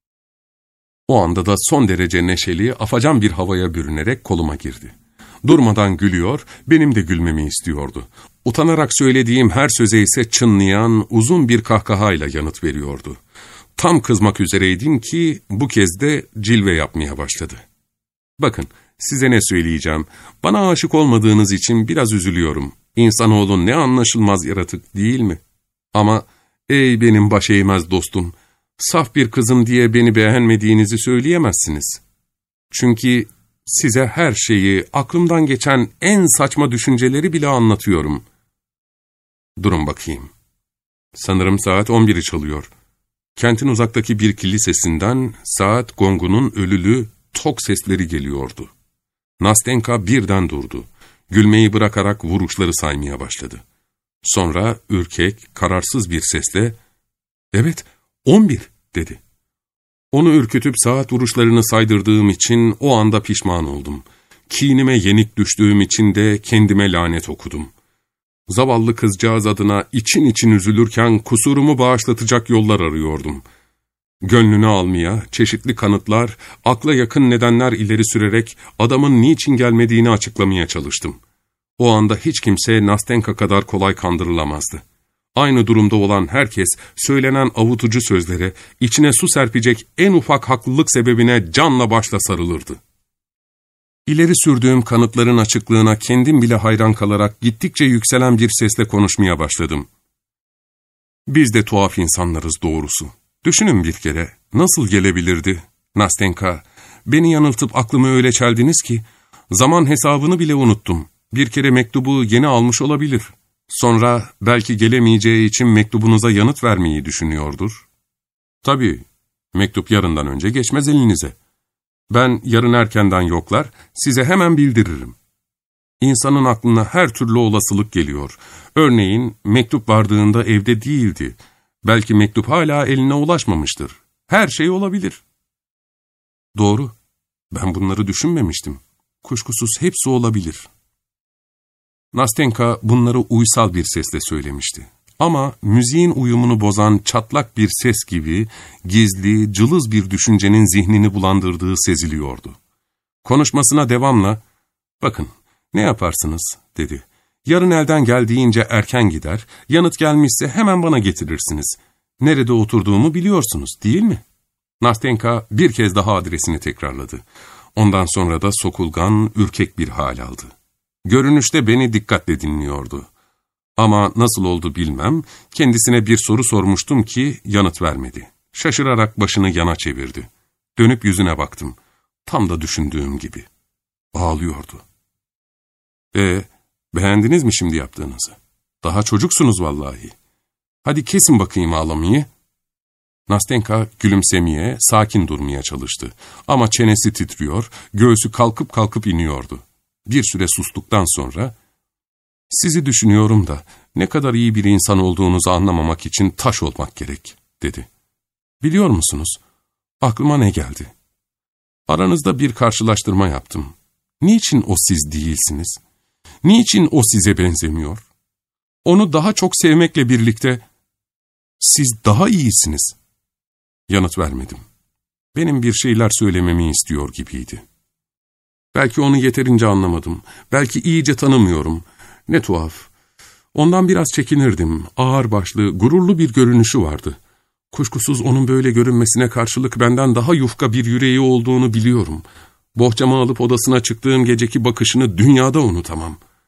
[SPEAKER 1] O anda da son derece neşeli, afacan bir havaya bürünerek koluma girdi. Durmadan gülüyor, benim de gülmemi istiyordu. Utanarak söylediğim her söze ise çınlayan, uzun bir kahkahayla yanıt veriyordu. Tam kızmak üzereydim ki bu kez de cilve yapmaya başladı. Bakın, size ne söyleyeceğim. Bana aşık olmadığınız için biraz üzülüyorum. İnsanoğlu ne anlaşılmaz yaratık değil mi? Ama ey benim baş eğmez dostum, saf bir kızım diye beni beğenmediğinizi söyleyemezsiniz. Çünkü size her şeyi, aklımdan geçen en saçma düşünceleri bile anlatıyorum. Durun bakayım. Sanırım saat on biri çalıyor. Kentin uzaktaki bir kilisesinden saat gongunun ölülü, tok sesleri geliyordu. Nastenka birden durdu. Gülmeyi bırakarak vuruşları saymaya başladı. Sonra ürkek, kararsız bir sesle, ''Evet, on bir'' dedi. Onu ürkütüp saat vuruşlarını saydırdığım için o anda pişman oldum. Kinime yenik düştüğüm için de kendime lanet okudum. Zavallı kızcağız adına için için üzülürken kusurumu bağışlatacak yollar arıyordum. Gönlünü almaya, çeşitli kanıtlar, akla yakın nedenler ileri sürerek adamın niçin gelmediğini açıklamaya çalıştım. O anda hiç kimse Nastenka kadar kolay kandırılamazdı. Aynı durumda olan herkes, söylenen avutucu sözlere, içine su serpecek en ufak haklılık sebebine canla başla sarılırdı. İleri sürdüğüm kanıtların açıklığına kendim bile hayran kalarak gittikçe yükselen bir sesle konuşmaya başladım. Biz de tuhaf insanlarız doğrusu. Düşünün bir kere, nasıl gelebilirdi? Nastenka, beni yanıltıp aklımı öyle çeldiniz ki, zaman hesabını bile unuttum. Bir kere mektubu yeni almış olabilir. Sonra belki gelemeyeceği için mektubunuza yanıt vermeyi düşünüyordur. Tabii, mektup yarından önce geçmez elinize. Ben yarın erkenden yoklar, size hemen bildiririm. İnsanın aklına her türlü olasılık geliyor. Örneğin mektup vardığında evde değildi. Belki mektup hala eline ulaşmamıştır. Her şey olabilir. Doğru, ben bunları düşünmemiştim. Kuşkusuz hepsi olabilir. Nastenka bunları uysal bir sesle söylemişti. Ama müziğin uyumunu bozan çatlak bir ses gibi gizli, cılız bir düşüncenin zihnini bulandırdığı seziliyordu. Konuşmasına devamla, ''Bakın, ne yaparsınız?'' dedi. ''Yarın elden geldiğince erken gider, yanıt gelmişse hemen bana getirirsiniz. Nerede oturduğumu biliyorsunuz, değil mi?'' Nastenka bir kez daha adresini tekrarladı. Ondan sonra da sokulgan, ürkek bir hal aldı. Görünüşte beni dikkatle dinliyordu. Ama nasıl oldu bilmem, kendisine bir soru sormuştum ki yanıt vermedi. Şaşırarak başını yana çevirdi. Dönüp yüzüne baktım. Tam da düşündüğüm gibi. Ağlıyordu. E, beğendiniz mi şimdi yaptığınızı? Daha çocuksunuz vallahi. Hadi kesin bakayım ağlamayı. Nastenka gülümsemeye, sakin durmaya çalıştı. Ama çenesi titriyor, göğsü kalkıp kalkıp iniyordu. Bir süre sustuktan sonra, ''Sizi düşünüyorum da ne kadar iyi bir insan olduğunuzu anlamamak için taş olmak gerek.'' dedi. ''Biliyor musunuz, aklıma ne geldi? Aranızda bir karşılaştırma yaptım. Niçin o siz değilsiniz? Niçin o size benzemiyor? Onu daha çok sevmekle birlikte siz daha iyisiniz.'' Yanıt vermedim. Benim bir şeyler söylememi istiyor gibiydi. Belki onu yeterince anlamadım. Belki iyice tanımıyorum. Ne tuhaf. Ondan biraz çekinirdim. Ağırbaşlı, gururlu bir görünüşü vardı. Kuşkusuz onun böyle görünmesine karşılık benden daha yufka bir yüreği olduğunu biliyorum. Bohçamı alıp odasına çıktığım geceki bakışını dünyada unutamam.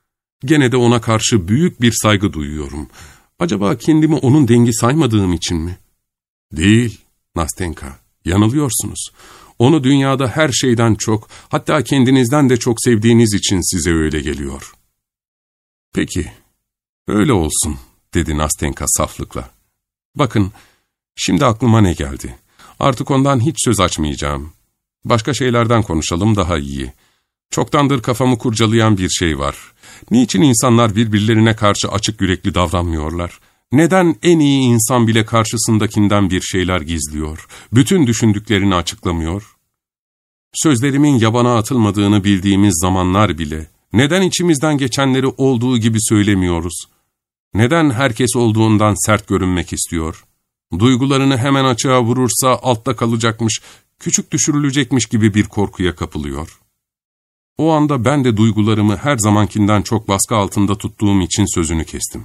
[SPEAKER 1] Gene de ona karşı büyük bir saygı duyuyorum. Acaba kendimi onun dengi saymadığım için mi? Değil, Nastenka, yanılıyorsunuz. Onu dünyada her şeyden çok, hatta kendinizden de çok sevdiğiniz için size öyle geliyor. Peki, öyle olsun, dedi Nastenka saflıkla. Bakın, şimdi aklıma ne geldi? Artık ondan hiç söz açmayacağım. Başka şeylerden konuşalım daha iyi. Çoktandır kafamı kurcalayan bir şey var. Niçin insanlar birbirlerine karşı açık yürekli davranmıyorlar? Neden en iyi insan bile karşısındakinden bir şeyler gizliyor? Bütün düşündüklerini açıklamıyor? Sözlerimin yabana atılmadığını bildiğimiz zamanlar bile, neden içimizden geçenleri olduğu gibi söylemiyoruz? Neden herkes olduğundan sert görünmek istiyor? Duygularını hemen açığa vurursa altta kalacakmış, küçük düşürülecekmiş gibi bir korkuya kapılıyor. O anda ben de duygularımı her zamankinden çok baskı altında tuttuğum için sözünü kestim.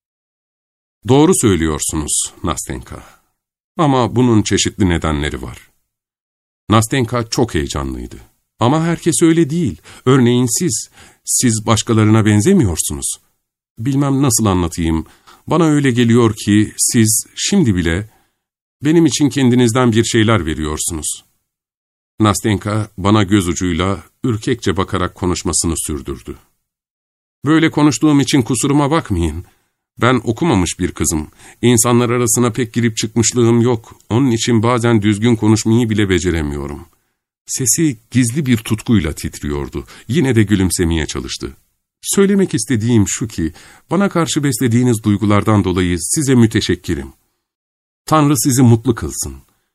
[SPEAKER 1] Doğru söylüyorsunuz Nastenka. Ama bunun çeşitli nedenleri var. Nastenka çok heyecanlıydı. Ama herkes öyle değil. Örneğin siz, siz başkalarına benzemiyorsunuz. Bilmem nasıl anlatayım. Bana öyle geliyor ki siz şimdi bile benim için kendinizden bir şeyler veriyorsunuz. Nastenka bana göz ucuyla ürkekçe bakarak konuşmasını sürdürdü. Böyle konuştuğum için kusuruma bakmayın. Ben okumamış bir kızım. İnsanlar arasına pek girip çıkmışlığım yok. Onun için bazen düzgün konuşmayı bile beceremiyorum. Sesi gizli bir tutkuyla titriyordu. Yine de gülümsemeye çalıştı. Söylemek istediğim şu ki, bana karşı beslediğiniz duygulardan dolayı size müteşekkirim. Tanrı sizi mutlu kılsın.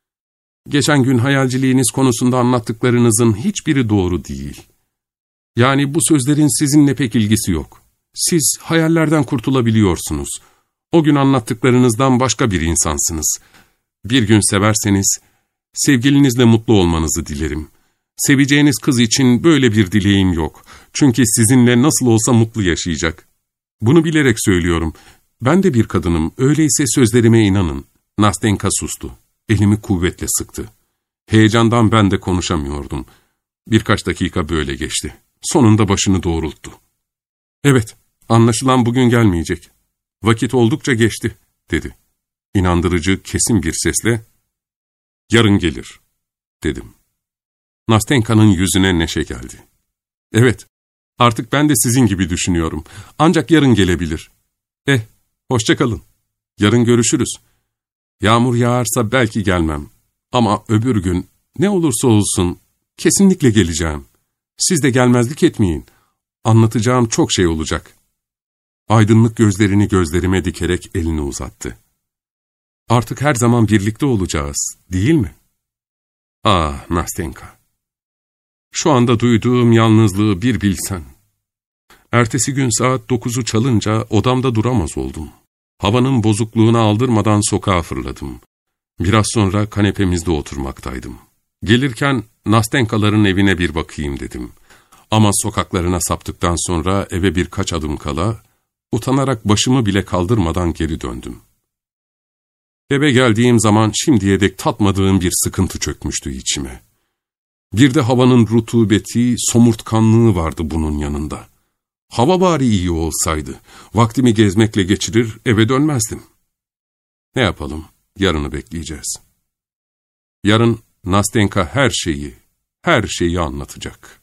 [SPEAKER 1] Geçen gün hayalciliğiniz konusunda anlattıklarınızın hiçbiri doğru değil. Yani bu sözlerin sizinle pek ilgisi yok. Siz hayallerden kurtulabiliyorsunuz. O gün anlattıklarınızdan başka bir insansınız. Bir gün severseniz, sevgilinizle mutlu olmanızı dilerim. Seveceğiniz kız için böyle bir dileğim yok. Çünkü sizinle nasıl olsa mutlu yaşayacak. Bunu bilerek söylüyorum. Ben de bir kadınım, öyleyse sözlerime inanın. Nastenka sustu. Elimi kuvvetle sıktı. Heyecandan ben de konuşamıyordum. Birkaç dakika böyle geçti. Sonunda başını doğrulttu. Evet, anlaşılan bugün gelmeyecek. Vakit oldukça geçti, dedi. İnandırıcı, kesin bir sesle, yarın gelir, dedim. Nastenka'nın yüzüne neşe geldi. Evet, artık ben de sizin gibi düşünüyorum. Ancak yarın gelebilir. Eh, hoşça kalın. Yarın görüşürüz. Yağmur yağarsa belki gelmem. Ama öbür gün ne olursa olsun kesinlikle geleceğim. Siz de gelmezlik etmeyin. Anlatacağım çok şey olacak. Aydınlık gözlerini gözlerime dikerek elini uzattı. Artık her zaman birlikte olacağız, değil mi? Ah Nastenka. Şu anda duyduğum yalnızlığı bir bilsen. Ertesi gün saat dokuzu çalınca odamda duramaz oldum. Havanın bozukluğuna aldırmadan sokağa fırladım. Biraz sonra kanepemizde oturmaktaydım. Gelirken Nastenkaların evine bir bakayım dedim. Ama sokaklarına saptıktan sonra eve birkaç adım kala, utanarak başımı bile kaldırmadan geri döndüm. Eve geldiğim zaman şimdiye dek tatmadığım bir sıkıntı çökmüştü içime. Bir de havanın rutubeti, somurtkanlığı vardı bunun yanında. Hava bari iyi olsaydı, vaktimi gezmekle geçirir, eve dönmezdim. Ne yapalım, yarını bekleyeceğiz. Yarın Nastenka her şeyi, her şeyi anlatacak.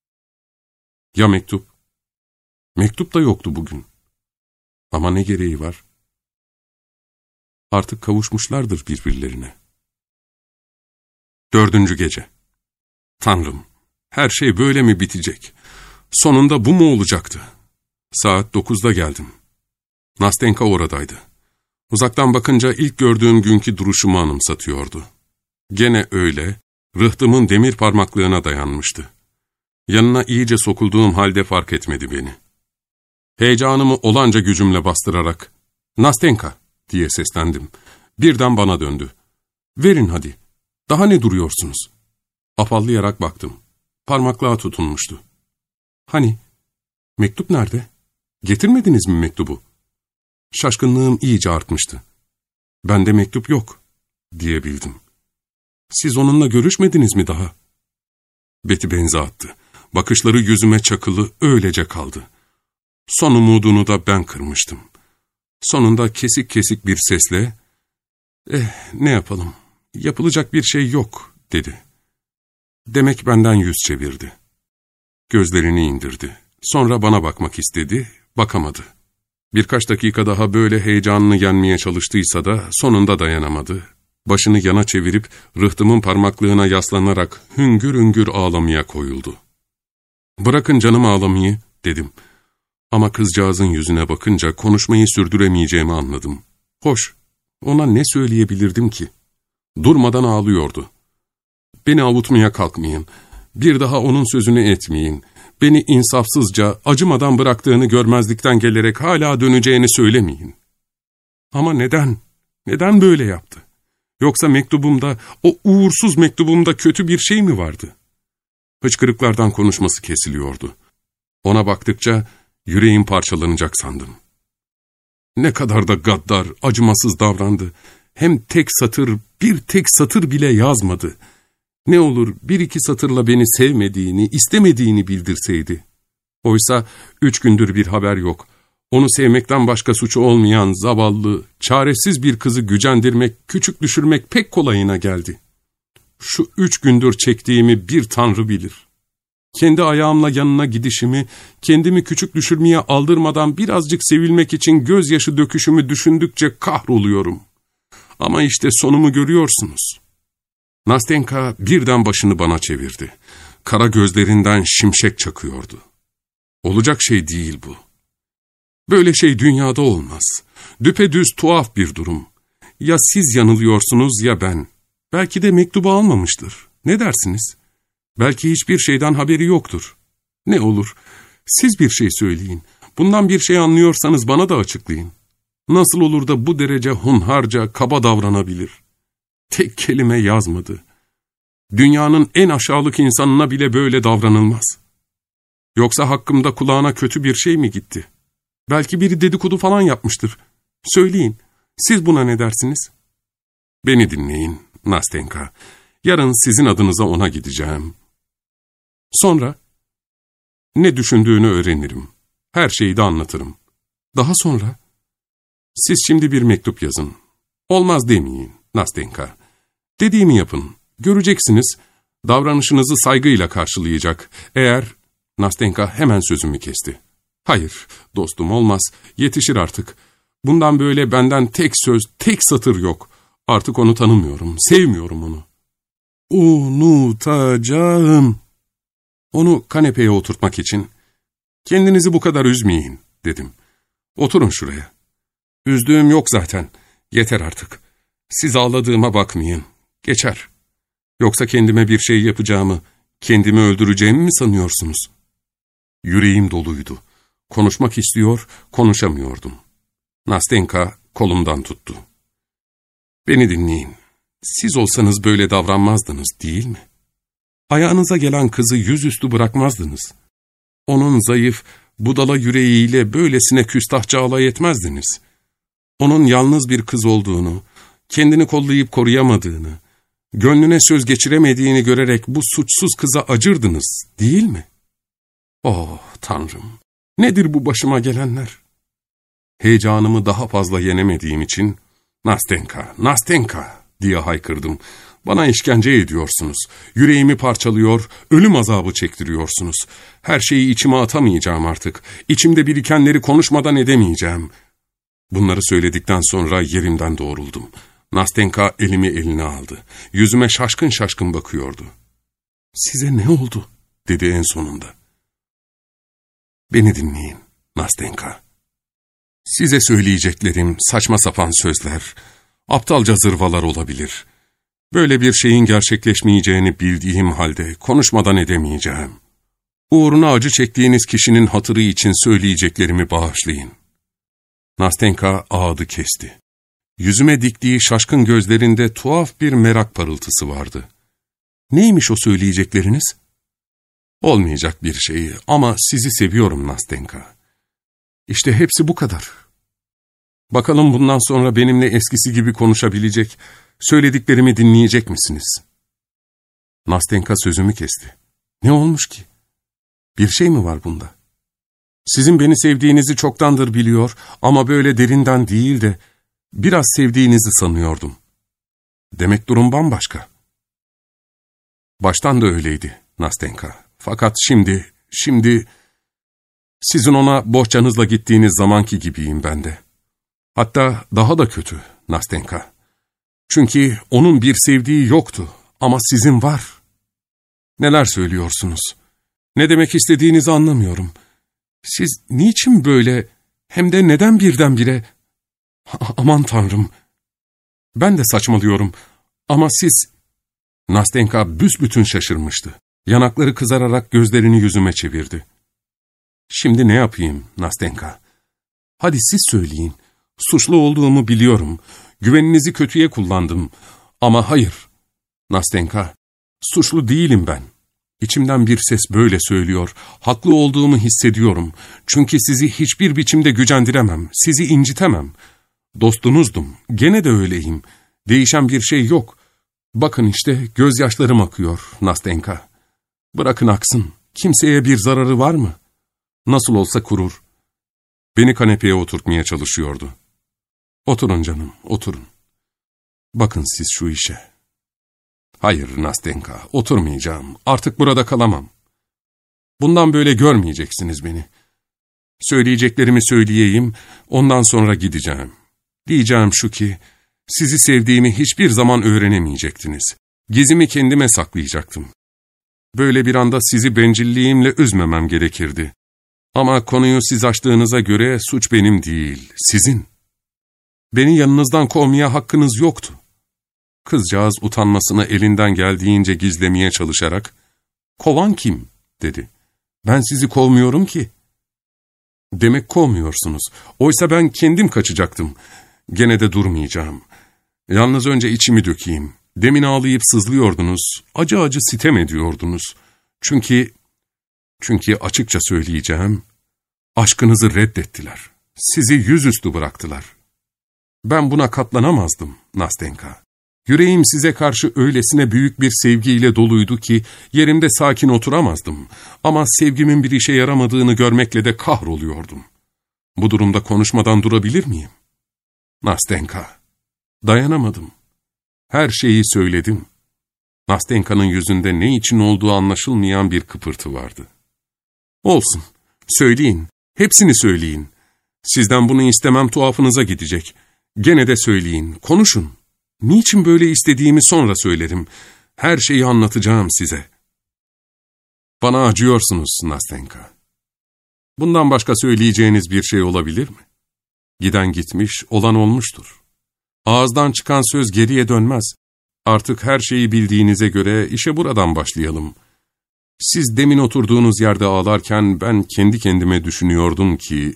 [SPEAKER 1] Ya mektup? Mektup da yoktu bugün. Ama ne gereği var? Artık kavuşmuşlardır birbirlerine. Dördüncü gece. Tanrım, her şey böyle mi bitecek? Sonunda bu mu olacaktı? Saat dokuzda geldim. Nastenka oradaydı. Uzaktan bakınca ilk gördüğüm günkü duruşumu anımsatıyordu. Gene öyle, rıhtımın demir parmaklığına dayanmıştı. Yanına iyice sokulduğum halde fark etmedi beni. Heyecanımı olanca gücümle bastırarak, ''Nastenka!'' diye seslendim. Birden bana döndü. ''Verin hadi, daha ne duruyorsunuz?'' Afallayarak baktım. Parmaklığa tutunmuştu. ''Hani, mektup nerede? Getirmediniz mi mektubu?'' Şaşkınlığım iyice artmıştı. ''Bende mektup yok.'' diyebildim. ''Siz onunla görüşmediniz mi daha?'' Beti benze attı. Bakışları yüzüme çakılı öylece kaldı. Son umudunu da ben kırmıştım. Sonunda kesik kesik bir sesle, ''Eh, ne yapalım, yapılacak bir şey yok.'' dedi. Demek benden yüz çevirdi. Gözlerini indirdi. Sonra bana bakmak istedi, bakamadı. Birkaç dakika daha böyle heyecanını yenmeye çalıştıysa da sonunda dayanamadı. Başını yana çevirip rıhtımın parmaklığına yaslanarak hüngür hüngür ağlamaya koyuldu. ''Bırakın canım ağlamayı.'' dedim. Ama kızcağızın yüzüne bakınca konuşmayı sürdüremeyeceğimi anladım. Hoş, ona ne söyleyebilirdim ki? Durmadan ağlıyordu. ''Beni avutmaya kalkmayın, bir daha onun sözünü etmeyin. Beni insafsızca, acımadan bıraktığını görmezlikten gelerek hala döneceğini söylemeyin.'' Ama neden? Neden böyle yaptı? Yoksa mektubumda, o uğursuz mektubumda kötü bir şey mi vardı? Hıçkırıklardan konuşması kesiliyordu. Ona baktıkça yüreğim parçalanacak sandım. Ne kadar da gaddar, acımasız davrandı. Hem tek satır, bir tek satır bile yazmadı. Ne olur bir iki satırla beni sevmediğini, istemediğini bildirseydi. Oysa üç gündür bir haber yok. Onu sevmekten başka suçu olmayan zavallı, çaresiz bir kızı gücendirmek, küçük düşürmek pek kolayına geldi. Şu üç gündür çektiğimi bir Tanrı bilir. Kendi ayağımla yanına gidişimi, kendimi küçük düşürmeye aldırmadan birazcık sevilmek için gözyaşı döküşümü düşündükçe kahroluyorum. Ama işte sonumu görüyorsunuz. Nastenka birden başını bana çevirdi. Kara gözlerinden şimşek çakıyordu. Olacak şey değil bu. Böyle şey dünyada olmaz. Düpedüz tuhaf bir durum. Ya siz yanılıyorsunuz ya ben. Belki de mektubu almamıştır. Ne dersiniz? Belki hiçbir şeyden haberi yoktur. Ne olur, siz bir şey söyleyin. Bundan bir şey anlıyorsanız bana da açıklayın. Nasıl olur da bu derece hunharca, kaba davranabilir? Tek kelime yazmadı. Dünyanın en aşağılık insanına bile böyle davranılmaz. Yoksa hakkımda kulağına kötü bir şey mi gitti? Belki biri dedikodu falan yapmıştır. Söyleyin, siz buna ne dersiniz? Beni dinleyin, Nastenka. Yarın sizin adınıza ona gideceğim. Sonra? Ne düşündüğünü öğrenirim. Her şeyi de anlatırım. Daha sonra? Siz şimdi bir mektup yazın. Olmaz demeyin, Nastenka. Dediğimi yapın. Göreceksiniz, davranışınızı saygıyla karşılayacak. Eğer... Nastenka hemen sözümü kesti. Hayır, dostum olmaz. Yetişir artık. Bundan böyle benden tek söz, tek satır yok. Artık onu tanımıyorum, sevmiyorum onu. Unutacağım. Onu kanepeye oturtmak için, kendinizi bu kadar üzmeyin, dedim. Oturun şuraya. Üzdüğüm yok zaten. Yeter artık. Siz ağladığıma bakmayın. Geçer. Yoksa kendime bir şey yapacağımı, kendimi öldüreceğimi mi sanıyorsunuz? Yüreğim doluydu. Konuşmak istiyor, konuşamıyordum. Nastenka kolumdan tuttu. Beni dinleyin. Siz olsanız böyle davranmazdınız, değil mi? Ayağınıza gelen kızı yüzüstü bırakmazdınız. Onun zayıf, budala yüreğiyle böylesine küstahça alay etmezdiniz. Onun yalnız bir kız olduğunu, kendini kollayıp koruyamadığını, gönlüne söz geçiremediğini görerek bu suçsuz kıza acırdınız, değil mi? Oh Tanrım, nedir bu başıma gelenler? Heyecanımı daha fazla yenemediğim için, ''Nastenka, Nastenka!'' diye haykırdım. ''Bana işkence ediyorsunuz. Yüreğimi parçalıyor, ölüm azabı çektiriyorsunuz. Her şeyi içime atamayacağım artık. İçimde birikenleri konuşmadan edemeyeceğim.'' Bunları söyledikten sonra yerimden doğruldum. Nastenka elimi eline aldı. Yüzüme şaşkın şaşkın bakıyordu. ''Size ne oldu?'' dedi en sonunda. ''Beni dinleyin, Nastenka. Size söyleyeceklerim saçma sapan sözler, aptalca zırvalar olabilir. Böyle bir şeyin gerçekleşmeyeceğini bildiğim halde konuşmadan edemeyeceğim. Uğruna acı çektiğiniz kişinin hatırı için söyleyeceklerimi bağışlayın.'' Nastenka ağıdı kesti. Yüzüme diktiği şaşkın gözlerinde tuhaf bir merak parıltısı vardı. ''Neymiş o söyleyecekleriniz?'' ''Olmayacak bir şey ama sizi seviyorum Nastenka. İşte hepsi bu kadar. Bakalım bundan sonra benimle eskisi gibi konuşabilecek, söylediklerimi dinleyecek misiniz?'' Nastenka sözümü kesti. ''Ne olmuş ki? Bir şey mi var bunda?'' Sizin beni sevdiğinizi çoktandır biliyor ama böyle derinden değil de biraz sevdiğinizi sanıyordum. Demek durum bambaşka. Baştan da öyleydi Nastenka. Fakat şimdi, şimdi sizin ona bohçanızla gittiğiniz zamanki gibiyim ben de. Hatta daha da kötü Nastenka. Çünkü onun bir sevdiği yoktu ama sizin var. Neler söylüyorsunuz? Ne demek istediğinizi anlamıyorum. Siz niçin böyle, hem de neden birdenbire? Aman Tanrım! Ben de saçmalıyorum ama siz... Nastenka büsbütün şaşırmıştı. Yanakları kızararak gözlerini yüzüme çevirdi. Şimdi ne yapayım Nastenka? Hadi siz söyleyin. Suçlu olduğumu biliyorum. Güveninizi kötüye kullandım. Ama hayır. Nastenka, suçlu değilim ben. İçimden bir ses böyle söylüyor. Haklı olduğumu hissediyorum. Çünkü sizi hiçbir biçimde gücendiremem. Sizi incitemem. Dostunuzdum. Gene de öyleyim. Değişen bir şey yok. Bakın işte gözyaşlarım akıyor Nastenka. Bırakın aksın. Kimseye bir zararı var mı? Nasıl olsa kurur. Beni kanepeye oturtmaya çalışıyordu. Oturun canım, oturun. Bakın siz şu işe. Hayır Nastenka, oturmayacağım. Artık burada kalamam. Bundan böyle görmeyeceksiniz beni. Söyleyeceklerimi söyleyeyim, ondan sonra gideceğim. Diyeceğim şu ki, sizi sevdiğimi hiçbir zaman öğrenemeyecektiniz. Gizimi kendime saklayacaktım. Böyle bir anda sizi bencilliğimle üzmemem gerekirdi. Ama konuyu siz açtığınıza göre suç benim değil, sizin. Beni yanınızdan kovmaya hakkınız yoktu. Kızcağız utanmasını elinden geldiğince gizlemeye çalışarak, "Kovan kim?" dedi. "Ben sizi kovmuyorum ki." "Demek kovmuyorsunuz. Oysa ben kendim kaçacaktım. Gene de durmayacağım. Yalnız önce içimi dökeyim. Demin ağlayıp sızlıyordunuz, acı acı sitem ediyordunuz. Çünkü, çünkü açıkça söyleyeceğim, aşkınızı reddettiler. Sizi yüzüstü bıraktılar. Ben buna katlanamazdım Nastenka. Yüreğim size karşı öylesine büyük bir sevgiyle doluydu ki yerimde sakin oturamazdım. Ama sevgimin bir işe yaramadığını görmekle de kahroluyordum. Bu durumda konuşmadan durabilir miyim? Nastenka, dayanamadım. Her şeyi söyledim. Nastenka'nın yüzünde ne için olduğu anlaşılmayan bir kıpırtı vardı. Olsun, söyleyin, hepsini söyleyin. Sizden bunu istemem tuhafınıza gidecek. Gene de söyleyin, konuşun. Niçin böyle istediğimi sonra söylerim. Her şeyi anlatacağım size. Bana acıyorsunuz Nastenka. Bundan başka söyleyeceğiniz bir şey olabilir mi? Giden gitmiş, olan olmuştur. Ağızdan çıkan söz geriye dönmez. Artık her şeyi bildiğinize göre işe buradan başlayalım. Siz demin oturduğunuz yerde ağlarken ben kendi kendime düşünüyordum ki...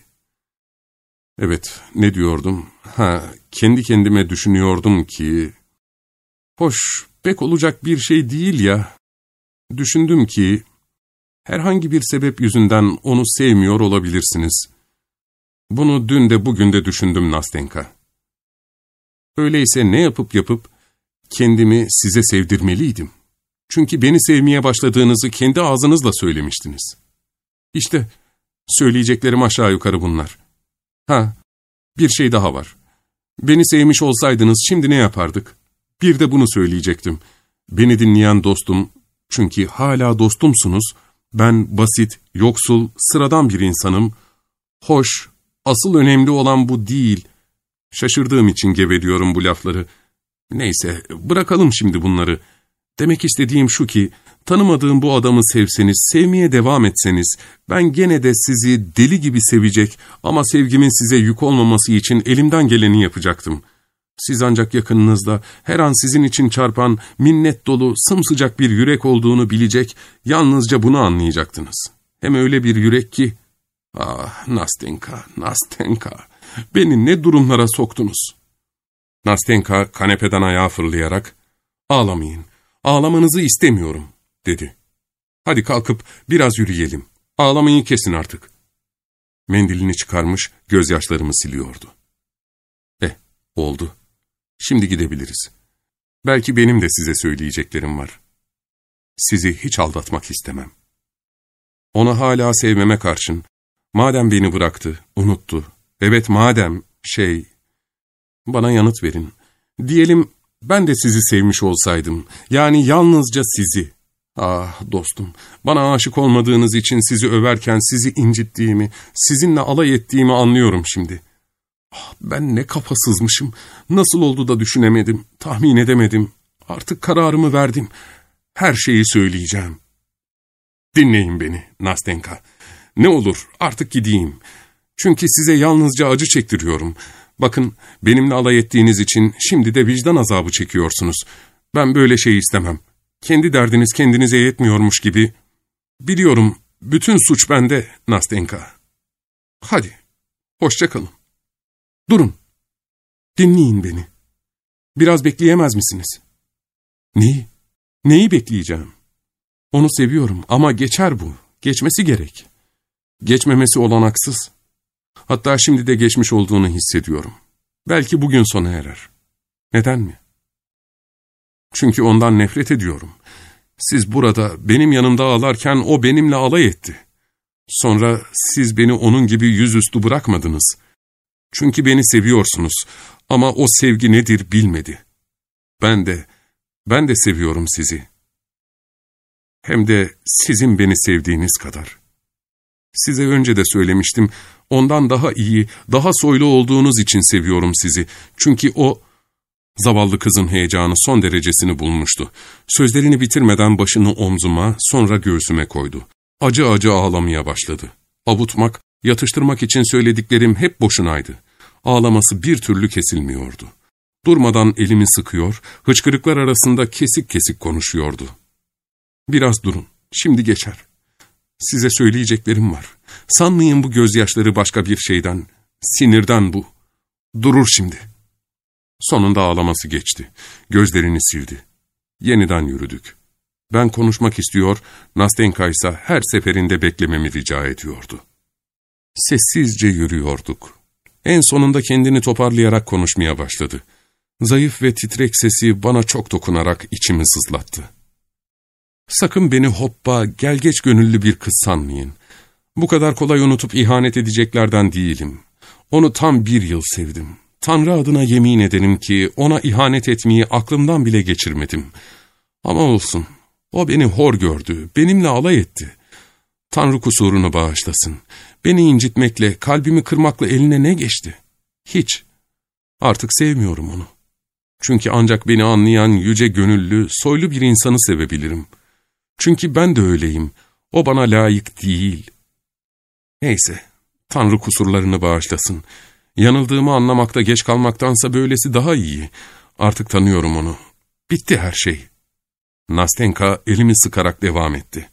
[SPEAKER 1] Evet, ne diyordum? Ha, kendi kendime düşünüyordum ki... Hoş, pek olacak bir şey değil ya. Düşündüm ki... Herhangi bir sebep yüzünden onu sevmiyor olabilirsiniz. Bunu dün de bugün de düşündüm Nastenka. Öyleyse ne yapıp yapıp kendimi size sevdirmeliydim. Çünkü beni sevmeye başladığınızı kendi ağzınızla söylemiştiniz. İşte söyleyeceklerim aşağı yukarı bunlar. Ha, bir şey daha var. Beni sevmiş olsaydınız şimdi ne yapardık? Bir de bunu söyleyecektim. Beni dinleyen dostum, çünkü hala dostumsunuz, ben basit, yoksul, sıradan bir insanım. Hoş, asıl önemli olan bu değil. Şaşırdığım için geveliyorum bu lafları. Neyse, bırakalım şimdi bunları. Demek istediğim şu ki, tanımadığım bu adamı sevseniz, sevmeye devam etseniz, ben gene de sizi deli gibi sevecek ama sevgimin size yük olmaması için elimden geleni yapacaktım. Siz ancak yakınınızda, her an sizin için çarpan, minnet dolu, sımsıcak bir yürek olduğunu bilecek, yalnızca bunu anlayacaktınız. Hem öyle bir yürek ki, ah Nastenka, Nastenka, beni ne durumlara soktunuz. Nastenka kanepeden ayağa fırlayarak, ağlamayın, ağlamanızı istemiyorum, dedi. Hadi kalkıp biraz yürüyelim, ağlamayı kesin artık. Mendilini çıkarmış, gözyaşlarımı siliyordu. Eh, oldu. Şimdi gidebiliriz. Belki benim de size söyleyeceklerim var. Sizi hiç aldatmak istemem. Onu hala sevmeme karşın, Madem beni bıraktı, unuttu. Evet madem, şey... Bana yanıt verin. Diyelim ben de sizi sevmiş olsaydım. Yani yalnızca sizi. Ah dostum, bana aşık olmadığınız için sizi överken sizi incittiğimi, sizinle alay ettiğimi anlıyorum şimdi. Ah, ben ne kafasızmışım. Nasıl oldu da düşünemedim, tahmin edemedim. Artık kararımı verdim. Her şeyi söyleyeceğim. Dinleyin beni Nastenka. Ne olur artık gideyim. Çünkü size yalnızca acı çektiriyorum. Bakın, benimle alay ettiğiniz için şimdi de vicdan azabı çekiyorsunuz. Ben böyle şey istemem. Kendi derdiniz kendinize yetmiyormuş gibi. Biliyorum, bütün suç bende Nastenka. Hadi, hoşça kalın. Durun. Dinleyin beni. Biraz bekleyemez misiniz? Neyi? Neyi bekleyeceğim? Onu seviyorum ama geçer bu. Geçmesi gerek. Geçmemesi olanaksız. Hatta şimdi de geçmiş olduğunu hissediyorum. Belki bugün sona erer. Neden mi? Çünkü ondan nefret ediyorum. Siz burada benim yanımda ağlarken o benimle alay etti. Sonra siz beni onun gibi yüzüstü bırakmadınız. Çünkü beni seviyorsunuz ama o sevgi nedir bilmedi. Ben de, ben de seviyorum sizi. Hem de sizin beni sevdiğiniz kadar. Size önce de söylemiştim, ondan daha iyi, daha soylu olduğunuz için seviyorum sizi. Çünkü o, zavallı kızın heyecanı son derecesini bulmuştu. Sözlerini bitirmeden başını omzuma, sonra göğsüme koydu. Acı acı ağlamaya başladı. Avutmak, yatıştırmak için söylediklerim hep boşunaydı. Ağlaması bir türlü kesilmiyordu. Durmadan elimi sıkıyor, hıçkırıklar arasında kesik kesik konuşuyordu. Biraz durun, şimdi geçer. Size söyleyeceklerim var. Sanmayın bu gözyaşları başka bir şeyden, sinirden bu. Durur şimdi. Sonunda ağlaması geçti. Gözlerini sildi. Yeniden yürüdük. Ben konuşmak istiyor, Nastenka ise her seferinde beklememi rica ediyordu. Sessizce yürüyorduk. En sonunda kendini toparlayarak konuşmaya başladı. Zayıf ve titrek sesi bana çok dokunarak içimi sızlattı. Sakın beni hoppa, gelgeç gönüllü bir kız sanmayın. Bu kadar kolay unutup ihanet edeceklerden değilim. Onu tam bir yıl sevdim. Tanrı adına yemin ederim ki ona ihanet etmeyi aklımdan bile geçirmedim. Ama olsun, o beni hor gördü, benimle alay etti. Tanrı kusurunu bağışlasın. Beni incitmekle, kalbimi kırmakla eline ne geçti? Hiç. Artık sevmiyorum onu. Çünkü ancak beni anlayan yüce gönüllü, soylu bir insanı sevebilirim. Çünkü ben de öyleyim. O bana layık değil. Neyse, Tanrı kusurlarını bağışlasın. Yanıldığımı anlamakta geç kalmaktansa böylesi daha iyi. Artık tanıyorum onu. Bitti her şey. Nastenka elimi sıkarak devam etti.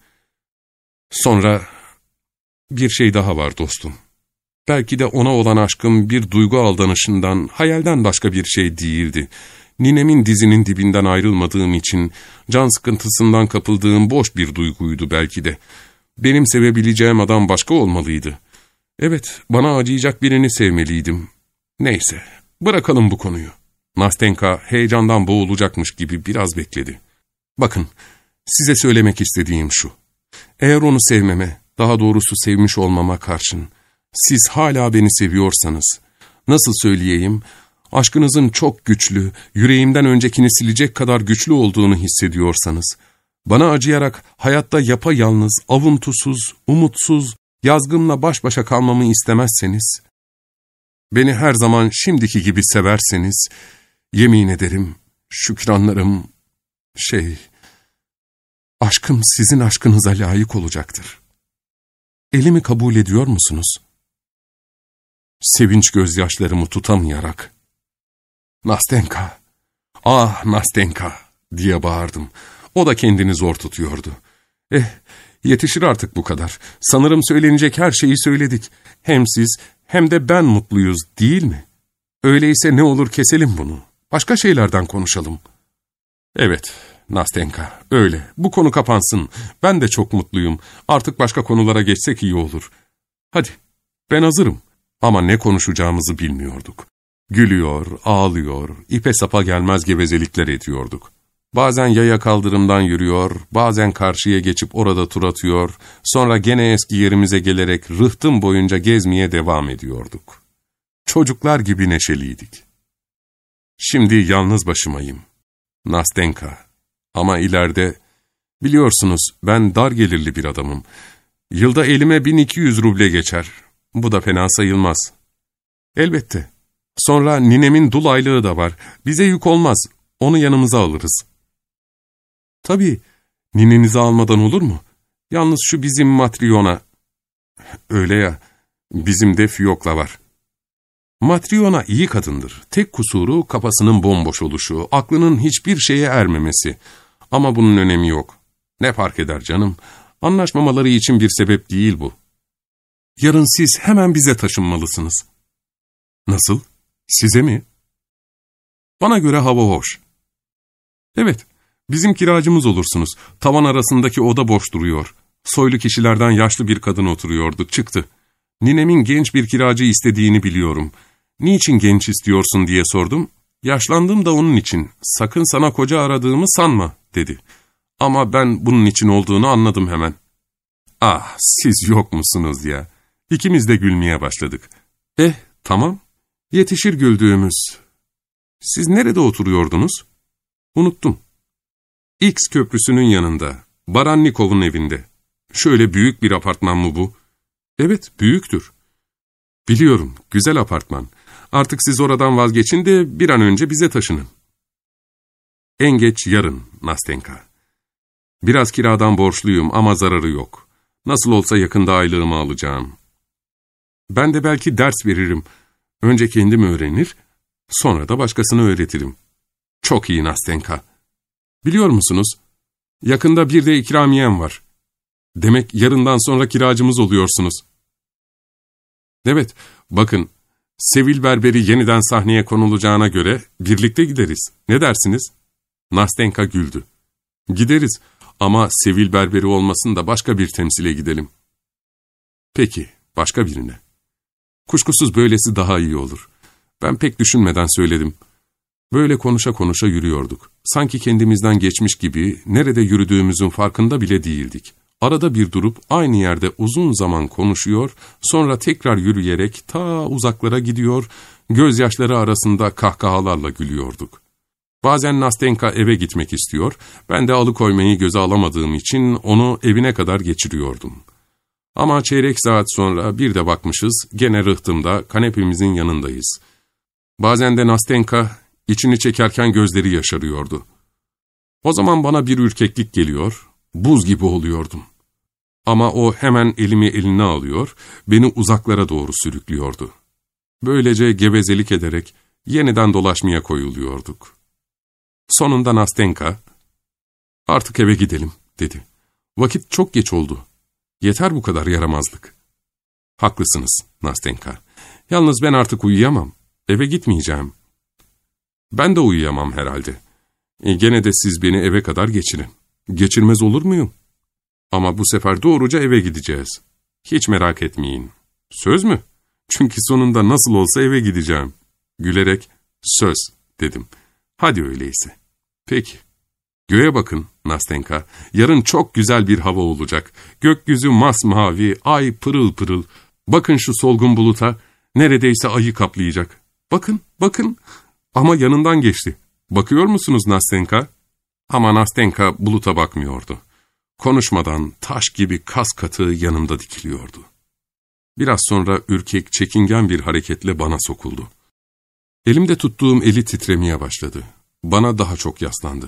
[SPEAKER 1] Sonra bir şey daha var dostum. Belki de ona olan aşkım bir duygu aldanışından, hayalden başka bir şey değildi. Ninemin dizinin dibinden ayrılmadığım için, can sıkıntısından kapıldığım boş bir duyguydu belki de. Benim sevebileceğim adam başka olmalıydı. Evet, bana acıyacak birini sevmeliydim. Neyse, bırakalım bu konuyu. Nastenka heyecandan boğulacakmış gibi biraz bekledi. Bakın, size söylemek istediğim şu. Eğer onu sevmeme, daha doğrusu sevmiş olmama karşın, siz hala beni seviyorsanız, nasıl söyleyeyim, aşkınızın çok güçlü, yüreğimden öncekini silecek kadar güçlü olduğunu hissediyorsanız, bana acıyarak hayatta yapayalnız, avuntusuz, umutsuz, yazgımla baş başa kalmamı istemezseniz, beni her zaman şimdiki gibi severseniz, yemin ederim, şükranlarım, şey, aşkım sizin aşkınıza layık olacaktır. Elimi kabul ediyor musunuz? Sevinç gözyaşlarımı tutamayarak, Nastenka, ah Nastenka diye bağırdım. O da kendini zor tutuyordu. Eh, yetişir artık bu kadar. Sanırım söylenecek her şeyi söyledik. Hem siz hem de ben mutluyuz değil mi? Öyleyse ne olur keselim bunu. Başka şeylerden konuşalım. Evet, Nastenka, öyle. Bu konu kapansın. Ben de çok mutluyum. Artık başka konulara geçsek iyi olur. Hadi, ben hazırım. Ama ne konuşacağımızı bilmiyorduk. Gülüyor, ağlıyor, ipe sapa gelmez gevezelikler ediyorduk. Bazen yaya kaldırımdan yürüyor, bazen karşıya geçip orada tur atıyor, sonra gene eski yerimize gelerek rıhtım boyunca gezmeye devam ediyorduk. Çocuklar gibi neşeliydik. Şimdi yalnız başımayım. Nastenka. Ama ileride, biliyorsunuz ben dar gelirli bir adamım. Yılda elime bin iki yüz ruble geçer. Bu da fena sayılmaz. Elbette. Sonra ninemin dul aylığı da var. Bize yük olmaz. Onu yanımıza alırız. Tabii, ninenizi almadan olur mu? Yalnız şu bizim Matryona. Öyle ya, bizim de Fiyokla var. Matryona iyi kadındır. Tek kusuru kafasının bomboş oluşu, aklının hiçbir şeye ermemesi. Ama bunun önemi yok. Ne fark eder canım? Anlaşmamaları için bir sebep değil bu. Yarın siz hemen bize taşınmalısınız. Nasıl? Size mi? Bana göre hava hoş. Evet, bizim kiracımız olursunuz. Tavan arasındaki oda boş duruyor. Soylu kişilerden yaşlı bir kadın oturuyordu, çıktı. Ninemin genç bir kiracı istediğini biliyorum. Niçin genç istiyorsun diye sordum. Yaşlandım da onun için. Sakın sana koca aradığımı sanma, dedi. Ama ben bunun için olduğunu anladım hemen. Ah, siz yok musunuz ya? İkimiz de gülmeye başladık. Eh, tamam. Yetişir güldüğümüz. Siz nerede oturuyordunuz? Unuttum. X köprüsünün yanında, Barannikov'un evinde. Şöyle büyük bir apartman mı bu? Evet, büyüktür. Biliyorum, güzel apartman. Artık siz oradan vazgeçin de bir an önce bize taşının. En geç yarın, Nastenka. Biraz kiradan borçluyum ama zararı yok. Nasıl olsa yakında aylığımı alacağım. Ben de belki ders veririm. Önce kendim öğrenir, sonra da başkasını öğretirim. Çok iyi Nastenka. Biliyor musunuz? Yakında bir de ikramiyem var. Demek yarından sonra kiracımız oluyorsunuz. Evet, bakın, Sevil Berberi yeniden sahneye konulacağına göre birlikte gideriz. Ne dersiniz? Nastenka güldü. Gideriz ama Sevil Berberi olmasın da başka bir temsile gidelim. Peki, başka birine. Kuşkusuz böylesi daha iyi olur. Ben pek düşünmeden söyledim. Böyle konuşa konuşa yürüyorduk. Sanki kendimizden geçmiş gibi nerede yürüdüğümüzün farkında bile değildik. Arada bir durup aynı yerde uzun zaman konuşuyor, sonra tekrar yürüyerek ta uzaklara gidiyor, gözyaşları arasında kahkahalarla gülüyorduk. Bazen Nastenka eve gitmek istiyor, ben de alıkoymayı göze alamadığım için onu evine kadar geçiriyordum. Ama çeyrek saat sonra bir de bakmışız, gene rıhtımda, kanepemizin yanındayız. Bazen de Nastenka içini çekerken gözleri yaşarıyordu. O zaman bana bir ürkeklik geliyor, buz gibi oluyordum. Ama o hemen elimi eline alıyor, beni uzaklara doğru sürüklüyordu. Böylece gevezelik ederek yeniden dolaşmaya koyuluyorduk. Sonunda Nastenka, "Artık eve gidelim," dedi. "Vakit çok geç oldu. Yeter bu kadar yaramazlık." "Haklısınız Nastenka. Yalnız ben artık uyuyamam. Eve gitmeyeceğim." "Ben de uyuyamam herhalde. E, gene de siz beni eve kadar geçirin." "Geçirmez olur muyum? Ama bu sefer doğruca eve gideceğiz. Hiç merak etmeyin." "Söz mü? Çünkü sonunda nasıl olsa eve gideceğim." Gülerek, "Söz," dedim. "Hadi öyleyse." "Peki." "Göğe bakın Nastenka. Yarın çok güzel bir hava olacak. Gökyüzü masmavi, ay pırıl pırıl. Bakın şu solgun buluta, neredeyse ayı kaplayacak. Bakın, bakın. Ama yanından geçti. Bakıyor musunuz Nastenka?" Ama Nastenka buluta bakmıyordu. Konuşmadan taş gibi kas katı yanımda dikiliyordu. Biraz sonra ürkek, çekingen bir hareketle bana sokuldu. Elimde tuttuğum eli titremeye başladı. Bana daha çok yaslandı.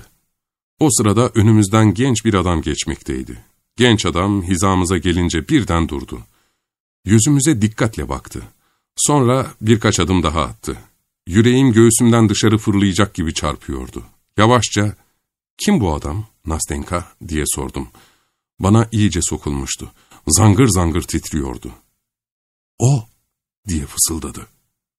[SPEAKER 1] O sırada önümüzden genç bir adam geçmekteydi. Genç adam hizamıza gelince birden durdu. Yüzümüze dikkatle baktı. Sonra birkaç adım daha attı. Yüreğim göğsümden dışarı fırlayacak gibi çarpıyordu. Yavaşça, "Kim bu adam, Nastenka?" diye sordum. Bana iyice sokulmuştu. Zangır zangır titriyordu. "O!" diye fısıldadı.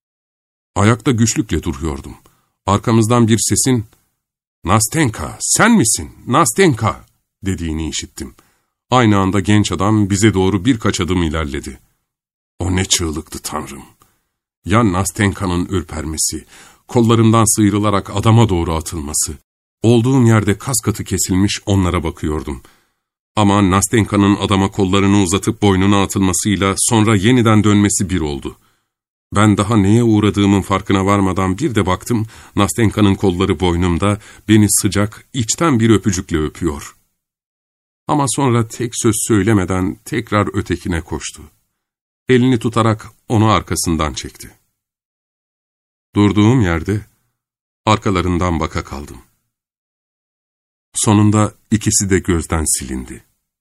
[SPEAKER 1] Ayakta güçlükle duruyordum. Arkamızdan bir sesin, "Nastenka, sen misin, Nastenka?" dediğini işittim. Aynı anda genç adam bize doğru birkaç adım ilerledi. O ne çığlıktı Tanrım! Ya Nastenka'nın ürpermesi, kollarından sıyrılarak adama doğru atılması, Olduğum yerde kas katı kesilmiş onlara bakıyordum. Ama Nastenka'nın adama kollarını uzatıp boynuna atılmasıyla sonra yeniden dönmesi bir oldu. Ben daha neye uğradığımın farkına varmadan bir de baktım, Nastenka'nın kolları boynumda, beni sıcak, içten bir öpücükle öpüyor. Ama sonra tek söz söylemeden tekrar ötekine koştu. Elini tutarak onu arkasından çekti. Durduğum yerde arkalarından baka kaldım. Sonunda ikisi de gözden silindi.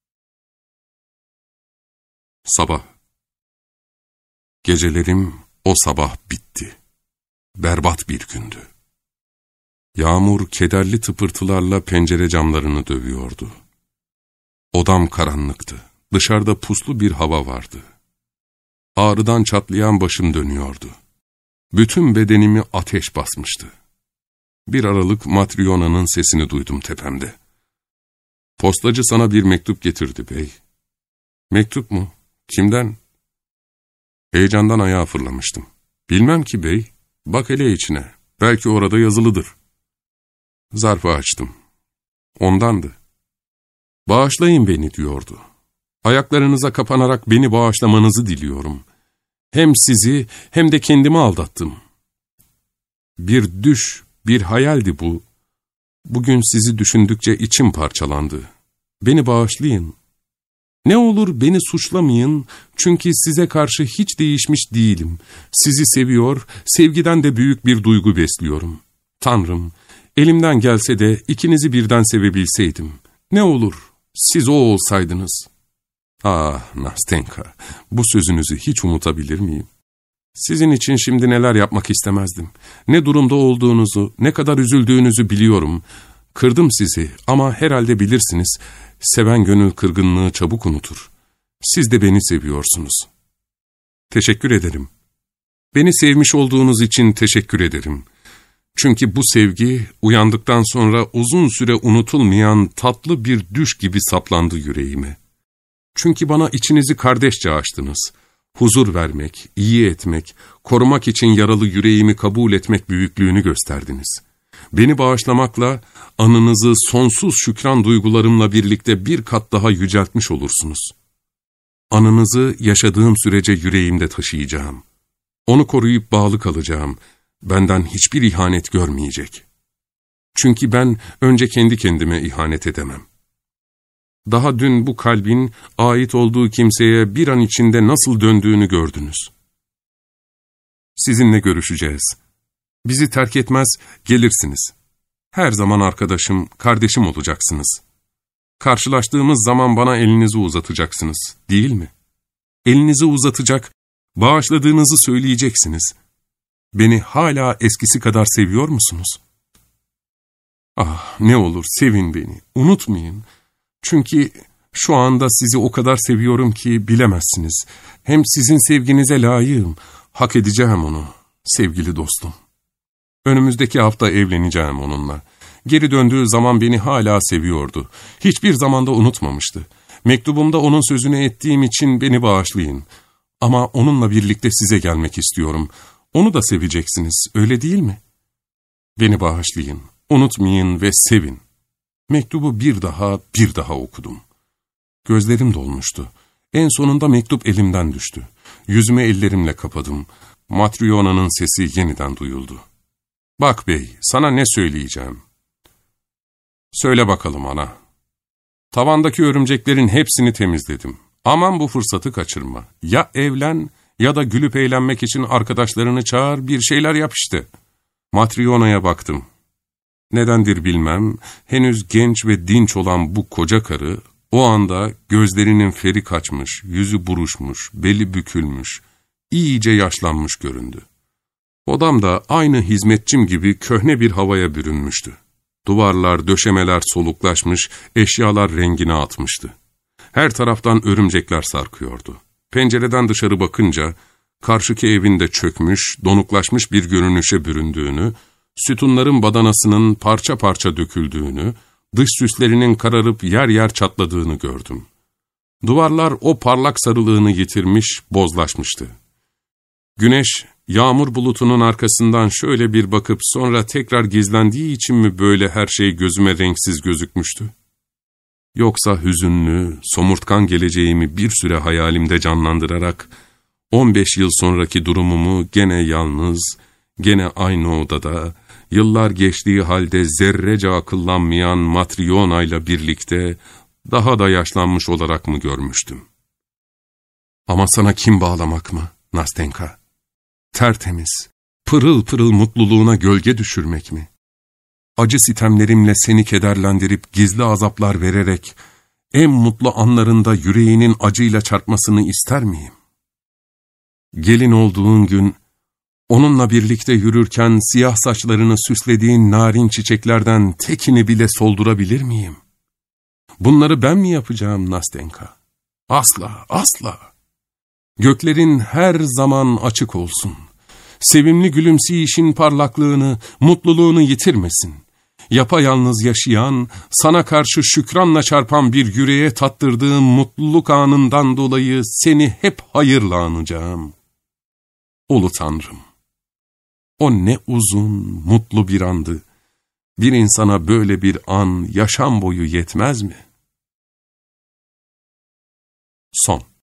[SPEAKER 1] Sabah. Gecelerim o sabah bitti. Berbat bir gündü. Yağmur kederli tıpırtılarla pencere camlarını dövüyordu. Odam karanlıktı. Dışarıda puslu bir hava vardı. Ağrıdan çatlayan başım dönüyordu. Bütün bedenimi ateş basmıştı. Bir aralık Matryona'nın sesini duydum tepemde. "Postacı sana bir mektup getirdi bey." "Mektup mu? Kimden?" Heyecandan ayağa fırlamıştım. "Bilmem ki bey, bak hele içine, belki orada yazılıdır." Zarfı açtım. Ondandı. "Bağışlayın beni," diyordu. "Ayaklarınıza kapanarak beni bağışlamanızı diliyorum. Hem sizi hem de kendimi aldattım. Bir düş, bir hayaldi bu. Bugün sizi düşündükçe içim parçalandı. Beni bağışlayın. Ne olur beni suçlamayın, çünkü size karşı hiç değişmiş değilim. Sizi seviyor, sevgiden de büyük bir duygu besliyorum. Tanrım, elimden gelse de ikinizi birden sevebilseydim. Ne olur, siz o olsaydınız." "Ah Nastenka, bu sözünüzü hiç unutabilir miyim? Sizin için şimdi neler yapmak istemezdim. Ne durumda olduğunuzu, ne kadar üzüldüğünüzü biliyorum. Kırdım sizi ama herhalde bilirsiniz, seven gönül kırgınlığı çabuk unutur. Siz de beni seviyorsunuz." "Teşekkür ederim. Beni sevmiş olduğunuz için teşekkür ederim. Çünkü bu sevgi, uyandıktan sonra uzun süre unutulmayan tatlı bir düş gibi saplandı yüreğime. Çünkü bana içinizi kardeşçe açtınız. Huzur vermek, iyi etmek, korumak için yaralı yüreğimi kabul etmek büyüklüğünü gösterdiniz. Beni bağışlamakla, anınızı sonsuz şükran duygularımla birlikte bir kat daha yüceltmiş olursunuz. Anınızı yaşadığım sürece yüreğimde taşıyacağım. Onu koruyup bağlı kalacağım. Benden hiçbir ihanet görmeyecek. Çünkü ben önce kendi kendime ihanet edemem. Daha dün bu kalbin ait olduğu kimseye bir an içinde nasıl döndüğünü gördünüz. Sizinle görüşeceğiz. Bizi terk etmez, gelirsiniz. Her zaman arkadaşım, kardeşim olacaksınız. Karşılaştığımız zaman bana elinizi uzatacaksınız, değil mi? Elinizi uzatacak, bağışladığınızı söyleyeceksiniz. Beni hala eskisi kadar seviyor musunuz? Ah, ne olur sevin beni, unutmayın. Çünkü şu anda sizi o kadar seviyorum ki bilemezsiniz. Hem sizin sevginize layığım, hak edeceğim onu, sevgili dostum. Önümüzdeki hafta evleneceğim onunla. Geri döndüğü zaman beni hala seviyordu. Hiçbir zamanda unutmamıştı. Mektubumda onun sözünü ettiğim için beni bağışlayın. Ama onunla birlikte size gelmek istiyorum. Onu da seveceksiniz, öyle değil mi? Beni bağışlayın, unutmayın ve sevin." Mektubu bir daha, bir daha okudum. Gözlerim dolmuştu. En sonunda mektup elimden düştü. Yüzümü ellerimle kapadım. Matryona'nın sesi yeniden duyuldu. "Bak bey, sana ne söyleyeceğim?" "Söyle bakalım ana." "Tavandaki örümceklerin hepsini temizledim. Aman bu fırsatı kaçırma. Ya evlen ya da gülüp eğlenmek için arkadaşlarını çağır, bir şeyler yap işte." Matryona'ya baktım. Nedendir bilmem, henüz genç ve dinç olan bu koca karı, o anda gözlerinin feri kaçmış, yüzü buruşmuş, beli bükülmüş, iyice yaşlanmış göründü. Odam da aynı hizmetçim gibi köhne bir havaya bürünmüştü. Duvarlar, döşemeler soluklaşmış, eşyalar rengini atmıştı. Her taraftan örümcekler sarkıyordu. Pencereden dışarı bakınca, karşıki evin de çökmüş, donuklaşmış bir görünüşe büründüğünü, sütunların badanasının parça parça döküldüğünü, dış süslerinin kararıp yer yer çatladığını gördüm. Duvarlar o parlak sarılığını yitirmiş, bozlaşmıştı. Güneş, yağmur bulutunun arkasından şöyle bir bakıp sonra tekrar gizlendiği için mi böyle her şey gözüme renksiz gözükmüştü? Yoksa hüzünlü, somurtkan geleceğimi bir süre hayalimde canlandırarak, on beş yıl sonraki durumumu gene yalnız, gene aynı odada, yıllar geçtiği halde zerrece akıllanmayan Matryona'yla birlikte daha da yaşlanmış olarak mı görmüştüm? Ama sana kim bağlamak mı, Nastenka? Tertemiz, pırıl pırıl mutluluğuna gölge düşürmek mi? Acı sitemlerimle seni kederlendirip gizli azaplar vererek, en mutlu anlarında yüreğinin acıyla çarpmasını ister miyim? Gelin olduğun gün, onunla birlikte yürürken siyah saçlarını süslediğin narin çiçeklerden tekini bile soldurabilir miyim? Bunları ben mi yapacağım Nastenka? Asla, asla. Göklerin her zaman açık olsun. Sevimli gülümseyişin parlaklığını, mutluluğunu yitirmesin. Yapayalnız yaşayan, sana karşı şükranla çarpan bir yüreğe tattırdığım mutluluk anından dolayı seni hep hayırla anacağım. Ulu Tanrım! O ne uzun, mutlu bir andı. Bir insana böyle bir an yaşam boyu yetmez mi? Son.